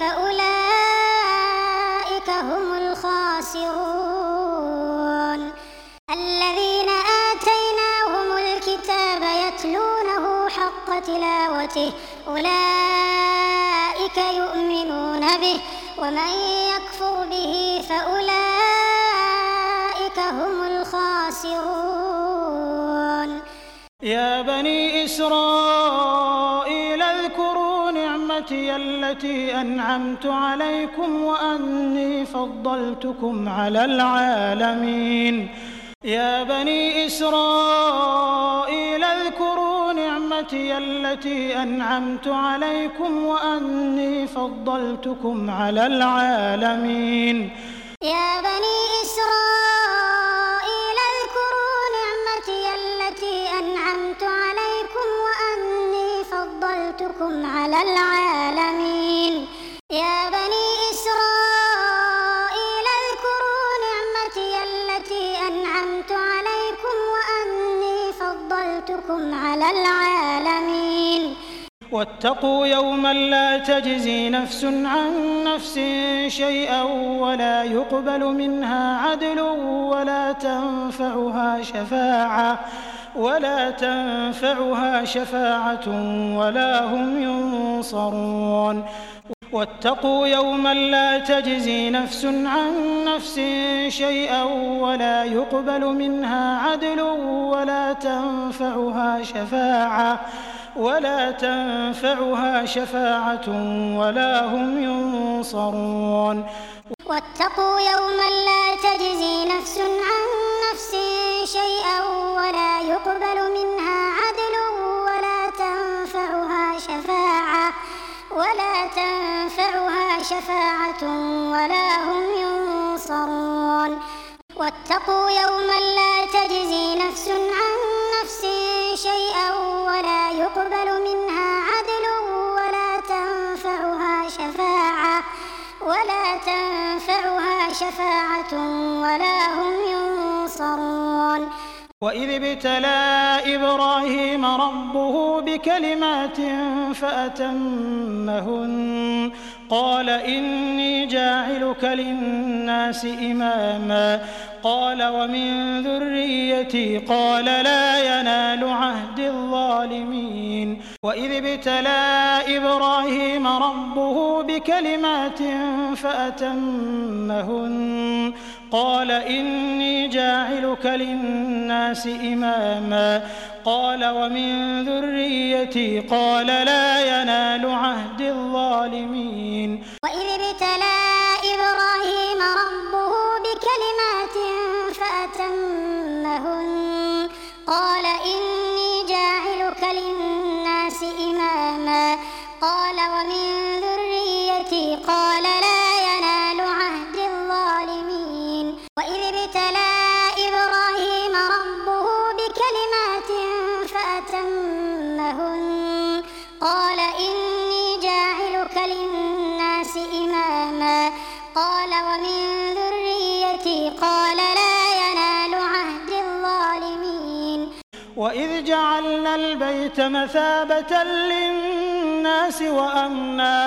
فأولئك هم الخاسرون. الذين آتيناهم الكتاب يتلونه حق تلاوته أولئك يؤمنون به ومن يكفر به فأولئك هم الخاسرون. يا بني إسرائيل اذكروا نعمتي التي أنعمت عليكم وأني فضلتكم على العالمين. يا بني إسرائيل اذكروا نعمتي التي أنعمت عليكم وأني فضلتكم على العالمين. يا بني إسرائيل اذكروا نعمتي التي أنعمت عليكم وأني فضلتكم على العالمين. يا بني إسرائيل اذكروا نعمتي التي أنعمت عليكم وأني فضلتكم على العالمين. واتقوا يوما لا تجزي نفس عن نفس شيئا ولا يقبل منها عدل ولا تنفعها شفاعة ولا تنفعها شفاعة ولا هم ينصرون. واتقوا يوما لا تجزي نفس عن نفس شيئا ولا يقبل منها عدل ولا تنفعها شفاعة ولا تنفعها شفاعة ولا هم ينصرون. واتقوا يوما لا تجزي نفس عن نفس شيئا ولا يقبل منها عدل ولا تنفعها شفاعة ولا تنفعها شفاعة ولا هم ينصرون. واتقوا يوما لا تجزي نفس عن نفس شيئا ولا يقبل منها عدل ولا تنفعها شفاعة ولا تنفعها شفاعة ولا هم ينصرون. وإذ ابتلى إبراهيم ربه بكلمات فأتمهن قال إني جاعلك للناس إماما قال ومن ذريتي قال لا ينال عهد الظالمين. وإذ ابتلى إبراهيم ربه بكلمات فأتمهن قال إني جاعلك للناس إماما قال ومن ذريتي قال لا ينال عهد الظالمين. وإذ ابتلى إبراهيم ربه بكلمات فأتمهن قال إني جاعلك للناس إماما قال ومن ذريتي قال لا ينال عهد الظالمين. وإذ ابتلى إبراهيم ربه بكلمات فأتمهن قال إني جاعلك للناس إماما قال ومن ذريتي قال لا ينال عهد الظالمين. وإذ جعلنا البيت مثابة للناس وأمنا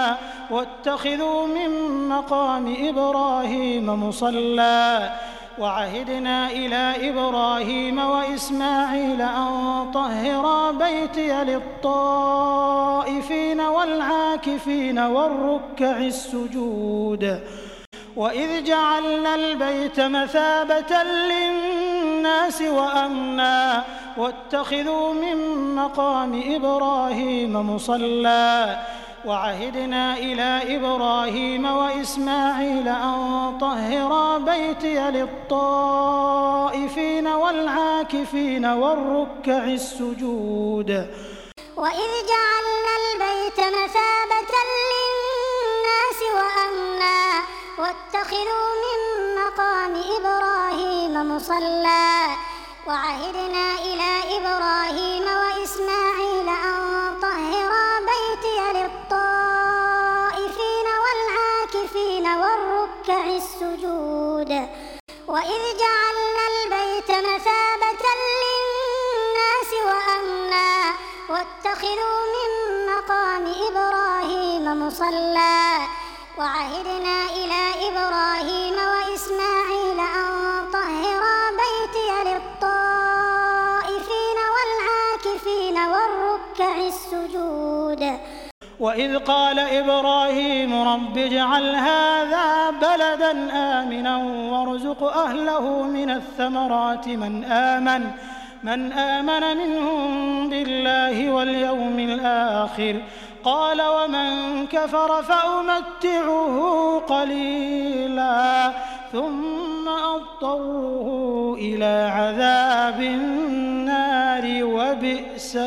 واتخذوا من مقام إبراهيم مصلى وعهدنا إلى إبراهيم وإسماعيل أن طهرا بيتي للطائفين والعاكفين والركع السجود وإذ جعلنا البيت مثابة للناس وأمنا واتخذوا من مقام إبراهيم مصلى وعهدنا إلى إبراهيم وإسماعيل أن طهرا بيتي للطائفين والعاكفين والركع السجود وإذ جعلنا البيت مثابة للناس وأمنا واتخذوا من مقام إبراهيم مصلى وعهدنا إلى إبراهيم وإسماعيل أن طهرا بيتي للطائفين والعاكفين والركع السجود وإذ جعلنا البيت مثابة للناس وأمنا واتخذوا من مقام إبراهيم مصلى وعهدنا إلى إبراهيم وإسماعيل أن طهرا بيتي للطائفين والعاكفين والركع السجود وإذ قال إبراهيم رب اجعل هذا بلدا آمنا وارزق أهله من الثمرات من آمن من آمن منهم بالله واليوم الآخر قال ومن كفر فأمتعه قليلا ثم أضطره إلى عذاب النار وبئس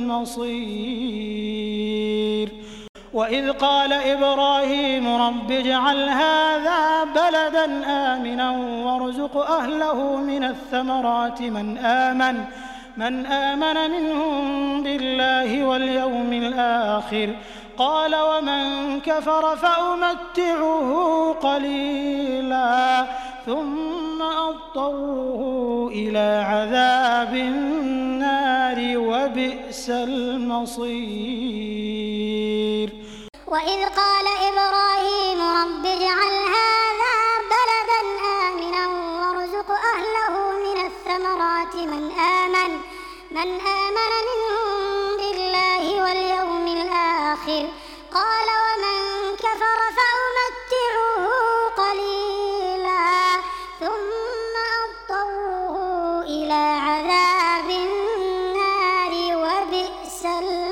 المصير وإذ قال إبراهيم رب اجعل هذا بلدا آمنا وارزق أهله من الثمرات من آمن من آمن منهم بالله واليوم الآخر قال ومن كفر فأمتعه قليلا ثم أضطره إلى عذاب النار وبئس المصير وإذ قال إبراهيم رب اجعل هذا بلدا آمنا وارزق أهله من الثمرات من آمن من آمن منهم بالله واليوم الآخر قال ومن كفر فأمتعه قليلا ثم أضطره إلى عذاب النار وبئس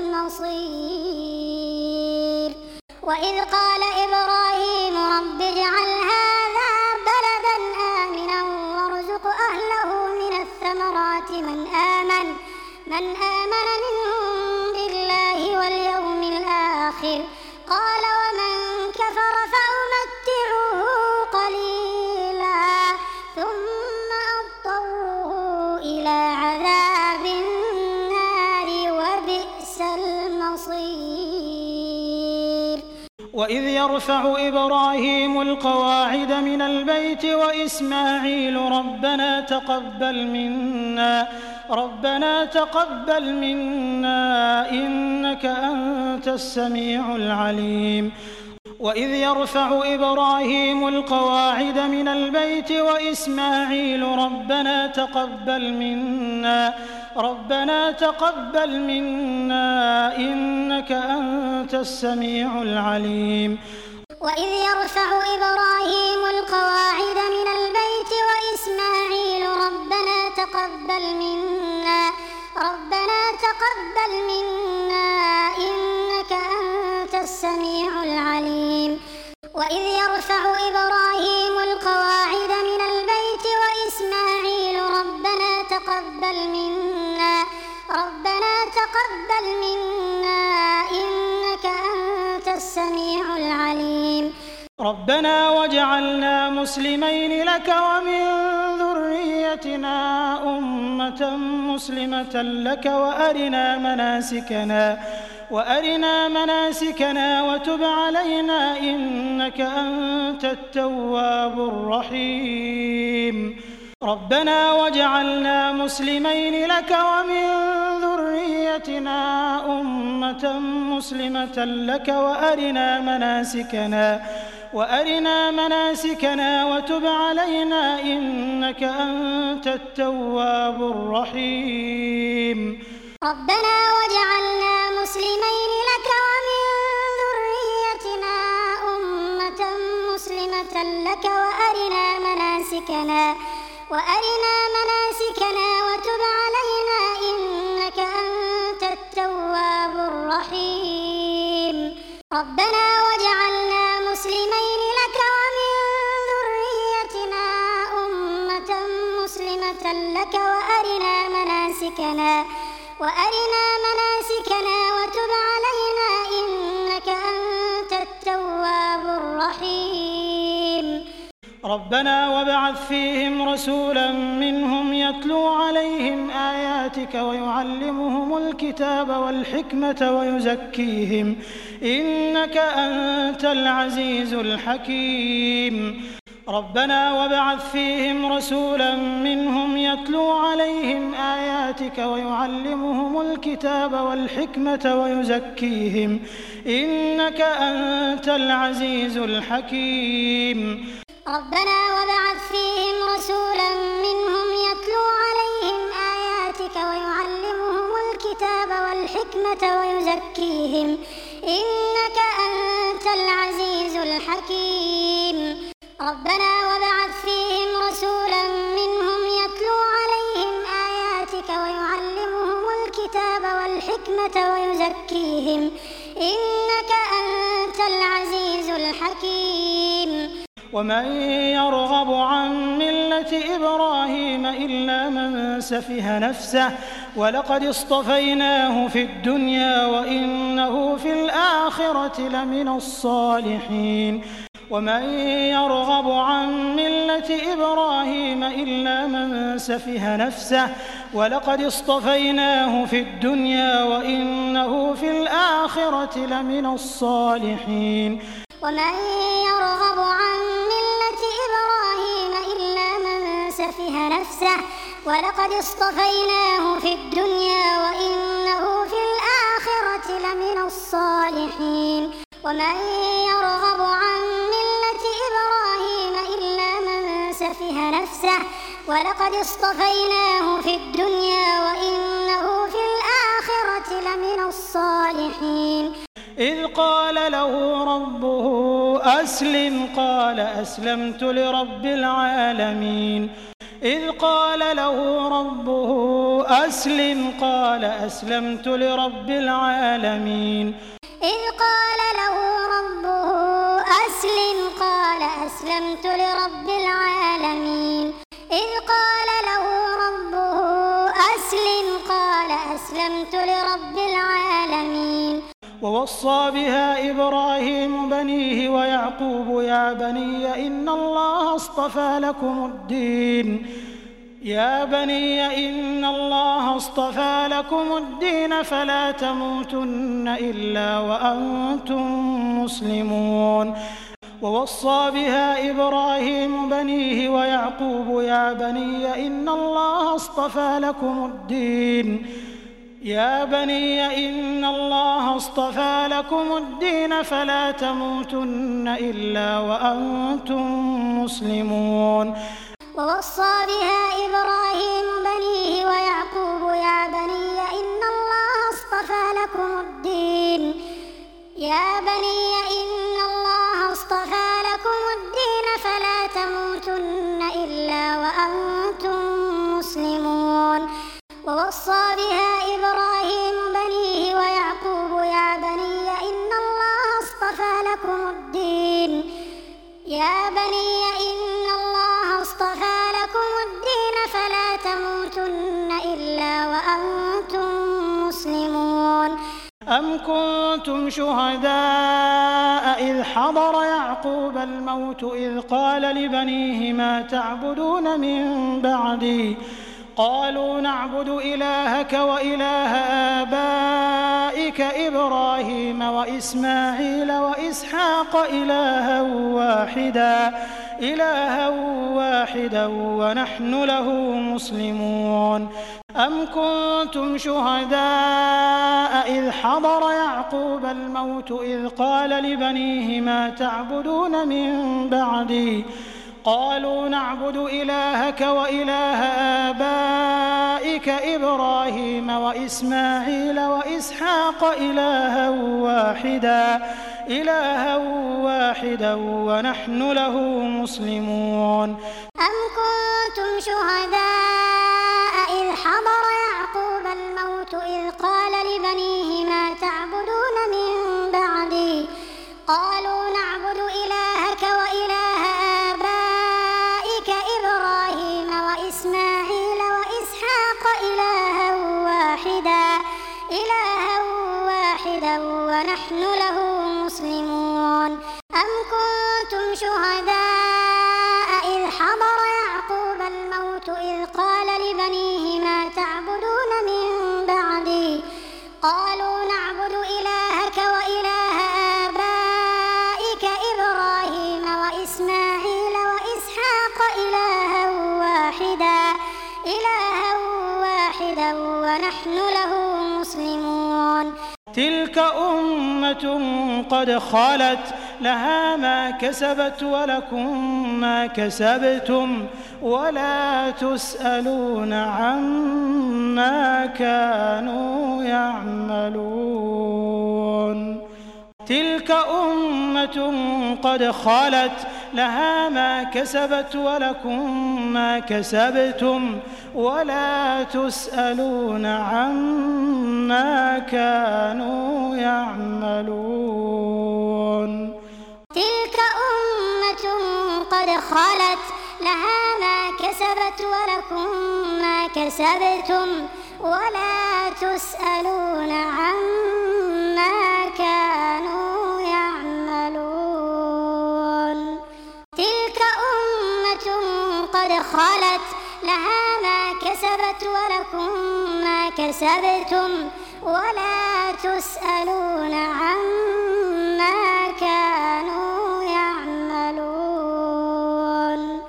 المصير وإذ قال إبراهيم رب اجعل هذا بلدا آمنا وارزق أهله من الثمرات من آمن من آمن منهم بالله واليوم الآخر قال ومن كفر فأمتعه قليلا ثم أضطره إلى عذاب النار وبئس المصير وإذ يرفع إبراهيم القواعد من البيت وإسماعيل ربنا تقبل منا ربنا تقبل منا إنك أنت السميع العليم وإذ يرفع إبراهيم القواعد من البيت وإسماعيل ربنا تقبل منا ربنا تقبل منا إنك أنت السميع العليم وإذ يرفع إبراهيم القواعد من البيت وإسماعيل ربنا تقبل منا ربنا تقبل منا إنك أنت السميع العليم وإذ يرفع إبراهيم القواعد من البيت وإسماعيل ربنا تقبل منا ربنا تقبل منا إنك أنت السميع العليم ربنا واجعلنا مسلمين لك ومن ذريتنا أمة مسلمة لك وأرنا مناسكنا وأرنا مناسكنا وتب علينا إنك أنت التواب الرحيم ربنا واجعلنا مسلمين لك ومن ذريتنا ذريتنا أمة مسلمة لك وأرنا مناسكنا وأرنا مناسكنا وتب علينا إنك أنت التواب الرحيم ربنا واجعلنا مسلمين لك ومن ذريتنا أمة مسلمة لك وأرنا مناسكنا وأرنا مناسكنا وتب علينا إنك أنت التواب الرحيم ربنا واجعلنا مسلمين لك ومن ذريتنا أمة مسلمة لك وأرنا مناسكنا وأرنا مناسكنا وتب علينا إنك أنت التواب الرحيم ربنا وابعث فيهم رسولا منهم يتلو عليهم آياتك ويعلمهم الكتاب والحكمة ويزكيهم إنك أنت العزيز الحكيم ربنا وابعث فيهم رسولا منهم يتلو عليهم آياتك ويعلمهم الكتاب والحكمة ويزكيهم إنك أنت العزيز الحكيم ربنا وابعث فيهم رسولا منهم يتلو عليهم آياتك ويعلمهم الكتاب والحكمة ويزكيهم إنك أنت العزيز الحكيم ربنا وابعث فيهم رسولا منهم يتلو عليهم آياتك ويعلمهم الكتاب والحكمة ويزكيهم إنك أنت العزيز الحكيم ومن يرغب عن ملة إبراهيم إلا من سفه نفسه ولقد اصطفيناه في الدنيا وإنه في الآخرة لمن الصالحين ومن يرغب عن ملة إبراهيم إلا من سفه نفسه ولقد اصطفيناه في الدنيا وإنه في الآخرة لمن الصالحين ومن يرغب عن ملة إبراهيم إلا من سفه نفسه ولقد اصطفيناه في الدنيا وإنه في الآخرة لمن الصالحين ومن يرغب عن ملة إبراهيم إلا من سفه نفسه ولقد اصطفيناه في الدنيا وإنه في الآخرة لمن الصالحين إذ قال له ربه أسلم قال أسلمت لرب العالمين إذ قال له ربه أسلم قال أسلمت لرب العالمين إذ قال له ربه أسلم قال أسلمت لرب العالمين إذ قال له ربه أسلم قال أسلمت لرب العالمين ووصى بها إبراهيم بنيه ويعقوب يا بني إن الله اصطفى لكم الدين يا بني إن الله اصطفى لكم الدين فلا تموتن إلا وأنتم مسلمون ووصى بها إبراهيم بنيه ويعقوب يا بني إن الله اصطفى لكم الدين يا بني إن الله اصطفى لكم الدين فلا تموتن إلا وأنتم مسلمون ووصى بها إبراهيم بنيه ويعقوب يا بني إن الله اصطفى لكم الدين يا بني إن الله اصطفى لكم الدين فلا تموتن إلا وأنتم مسلمون ووصى بها إبراهيم بنيه ويعقوب يا بني إن الله اصطفى لكم الدين يا بني إن الله اصطفى لكم الدين فلا تموتن إلا وأنتم مسلمون أم كنتم شهداء إذ حضر يعقوب الموت إذ قال لبنيه ما تعبدون من بعدي قالوا نعبد إلهك وإله آبائك إبراهيم وإسماعيل وإسحاق إلها واحدا إلها واحدا ونحن له مسلمون أم كنتم شهداء إذ حضر يعقوب الموت إذ قال لبنيه ما تعبدون من بعدي قالوا نعبد إلهك وإله آبائك إبراهيم وإسماعيل وإسحاق إلها واحدا إلها واحدا ونحن له مسلمون أم كنتم شهداء إذ حضر يعقوب الموت إذ قال لبنيه ما تعبدون من بعدي قالوا نعبد إلهك وإله آبائك إبراهيم وإسماعيل وإسحاق إلها واحدا إلها واحدا ونحن له مسلمون أم كنتم شهداء إذ حضر يعقوب الموت إذ قال لبنيه ما تعبدون من بعدي قالوا نعبد إلهك وإله آبائك إبراهيم وإسماعيل وإسحاق إلها واحدا إلها واحدا ونحن له مسلمون تلك أمة قد خلت لها ما كسبت ولكم ما كسبتم ولا تسألون عما كانوا يعملون تلك أمة قد خلت لها ما كسبت ولكم ما كسبتم ولا تسألون عما كانوا يعملون تلك أمة قد خلت لها ما كسبت ولكم ما كسبتم ولا تسألون عما كانوا يعملون تلك أمة قد خلت لها ما كسبت ولكم ما كسبتم ولا تسألون عما كانوا يعملون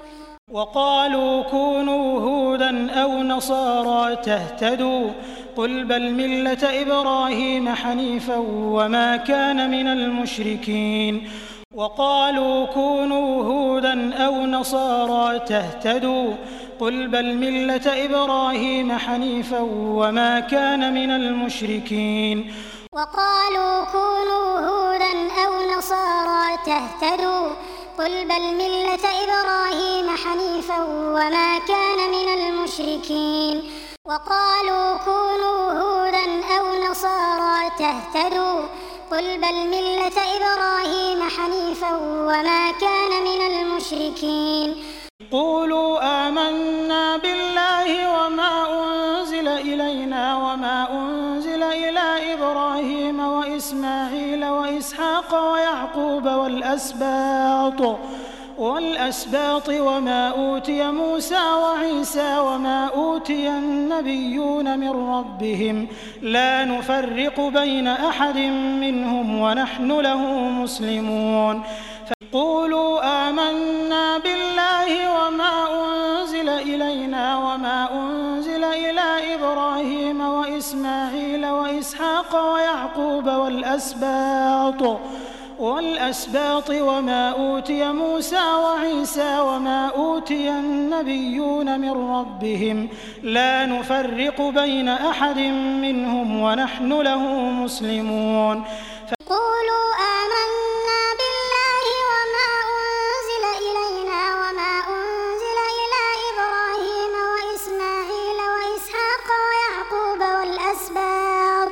وقالوا كونوا هودا أو نصارى تهتدوا قل بل ملة إبراهيم حنيفا وما كان من المشركين وقالوا كونوا هودا أو نصارى تهتدوا قل بل ملة إبراهيم حنيفا وما كان من المشركين وقالوا كونوا هودا أو نصارى تهتدوا قل بل ملة إبراهيم حنيفا وما كان من المشركين وقالوا كونوا هودا أو نصارى تهتدوا قل بل ملة إبراهيم حنيفا وما كان من المشركين قولوا آمنا بالله وما أنزل إلينا وما أنزل إلى إبراهيم وإسماعيل وإسحاق ويعقوب والأسباط والأسباط وما أوتي موسى وعيسى وما أوتي النبيون من ربهم لا نفرق بين أحد منهم ونحن له مسلمون فقولوا آمنا بالله وما أنزل إلينا وما أنزل إلى إبراهيم وإسماعيل وإسحاق ويعقوب والأسباط والأسباط وما أوتي موسى وعيسى وما أوتي النبيون من ربهم لا نفرق بين أحد منهم ونحن له مسلمون قولوا آمنا بالله وما أنزل إلينا وما أنزل إلى إبراهيم وإسماعيل وإسحاق ويعقوب والأسباط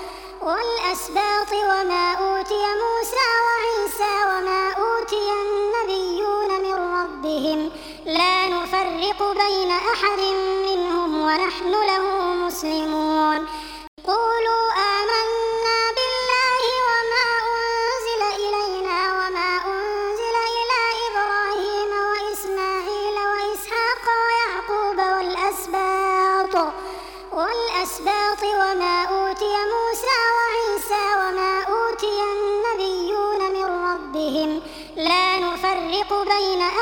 والأسباط وما أوتي موسى وعيسى وما أوتي النبيون من ربهم لا نفرق بين أحد منهم ونحن له مسلمون قولوا آمنا بالله وما أنزل إلينا وما أنزل إلى إبراهيم وإسماعيل وإسحاق ويعقوب والأسباط والأسباط وما أوتي موسى وعيسى وما أوتي النبيون من ربهم لا نفرق بين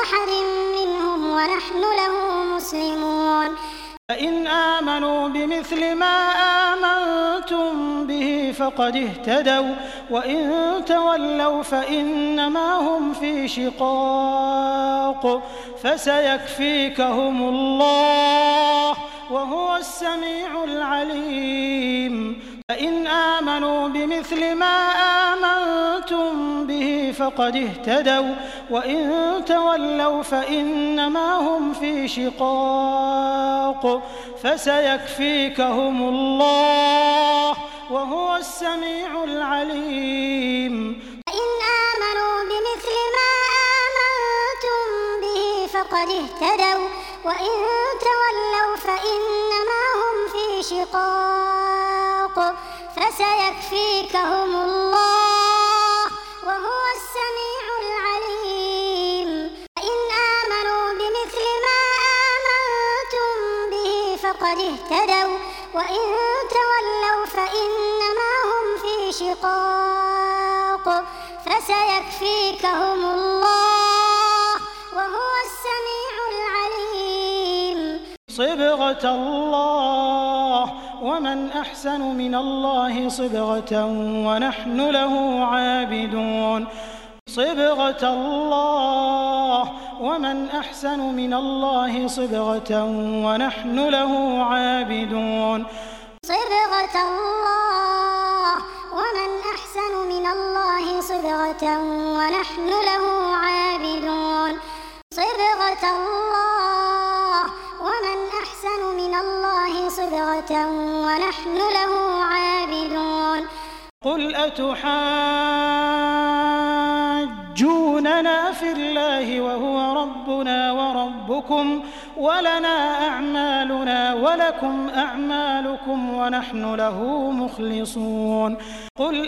أحد منهم ونحن له مسلمون فإن آمنوا بمثل ما آمنتم به فقد اهتدوا وإن تولوا فإنما هم في شقاق فسيكفيكهم الله وهو السميع العليم فإن آمنوا بمثل ما آمنتم به فقد اهتدوا وإن تولوا فإنما هم في شقاق فسيكفيكهم الله وهو السميع العليم فإن آمنوا بمثل ما آمنتم به فقد اهتدوا وإن تولوا فإنما هم في شقاق فسيكفيكهم الله وهو السميع العليم فإن آمنوا بمثل ما آمنتم به فقد اهتدوا وإن تولوا فإنما هم في شقاق فسيكفيكهم الله وهو السميع العليم صبغة الله ومن أحسن من الله صبغة ونحن له عابدون صبغة الله ومن أحسن من الله صبغة ونحن له عابدون صبغة الله ومن أحسن من الله صبغة ونحن له عابدون صبغة الله ومن أحسن من الله صبغة ونحن له عابدون قل أتحاجوننا في الله وهو ربنا وربكم ولنا أعمالنا ولكم أعمالكم ونحن له مخلصون قل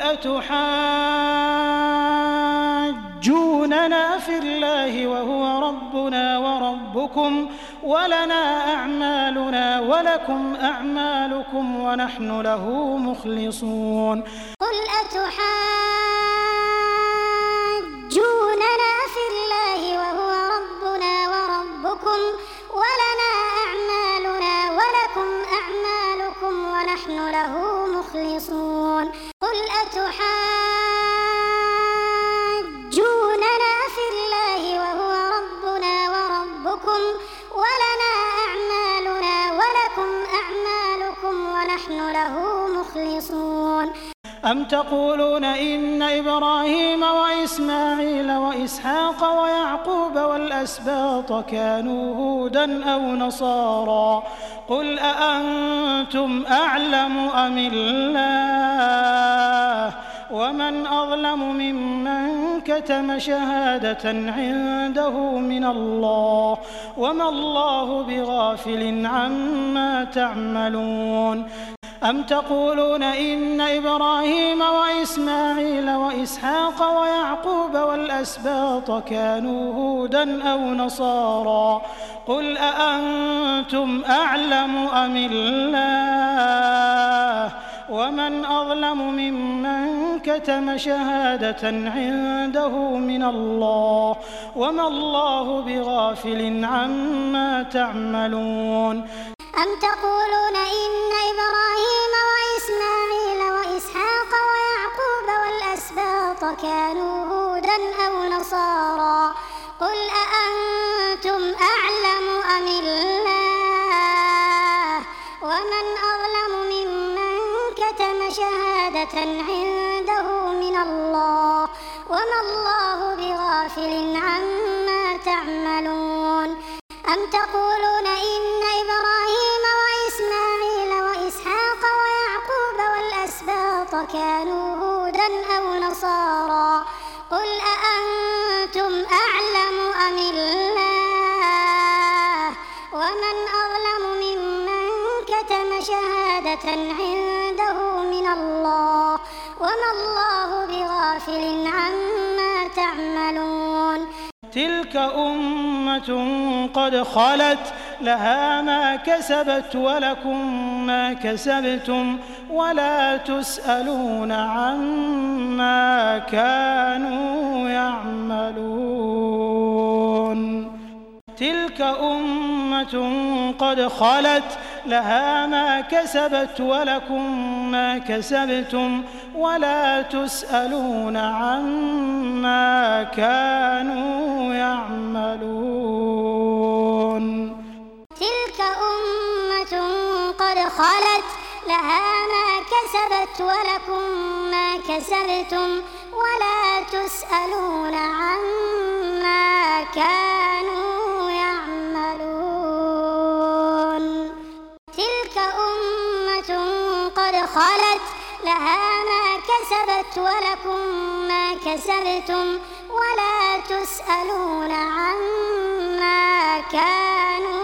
أتحاجوننا في الله وهو ربنا وربكم ولنا أعمالنا ولكم أعمالكم ونحن له مخلصون قل أتحاجوننا في الله وهو ربنا وربكم ولنا أعمالنا ولكم أعمالكم ونحن له مخلصون قل أتحاجوننا في الله وهو ربنا وربكم ولنا أعمالنا ولكم أعمالكم ونحن له مخلصون أم تقولون إن إبراهيم وإسماعيل وإسحاق ويعقوب والأسباط كانوا هودا أو نصارى قل أأنتم أعلم أم الله ومن أظلم ممن كتم شهادة عنده من الله وما الله بغافل عما تعملون أم تقولون إن إبراهيم وإسماعيل وإسحاق ويعقوب والأسباط كانوا هودا أو نصارى قل أأنتم أعلم أم الله ومن أظلم ممن كتم شهادة عنده من الله وما الله بغافل عما تعملون أم تقولون إن إبراهيم وإسماعيل وإسحاق ويعقوب والأسباط كانوا هودا أو نصارى قل أأنتم أعلم أم الله ومن أظلم ممن كتم شهادة عنده من الله وما الله بغافل عما تعملون أم تقولون إن إبراهيم وإسماعيل وإسحاق ويعقوب والأسباط كانوا هودا أو نصارى قل أأنتم أعلم أم الله ومن أظلم ممن كتم شهادة عنده من الله وما الله بغافل عما تعملون تلك أمة قد خلت لها ما كسبت ولكم ما كسبتم ولا تسألون عما كانوا يعملون. تلك أمة قد خلت لها ما كسبت ولكم ما كسبتم ولا تسألون عما كانوا يعملون تلك أمة قد خلت لها ما كسبت ولكم ما كسبتم ولا تسألون عما كانوا يعملون تلك أمة قد خلت لها ما كسبت ولكم ما كسبتم ولا تسألون عما كانوا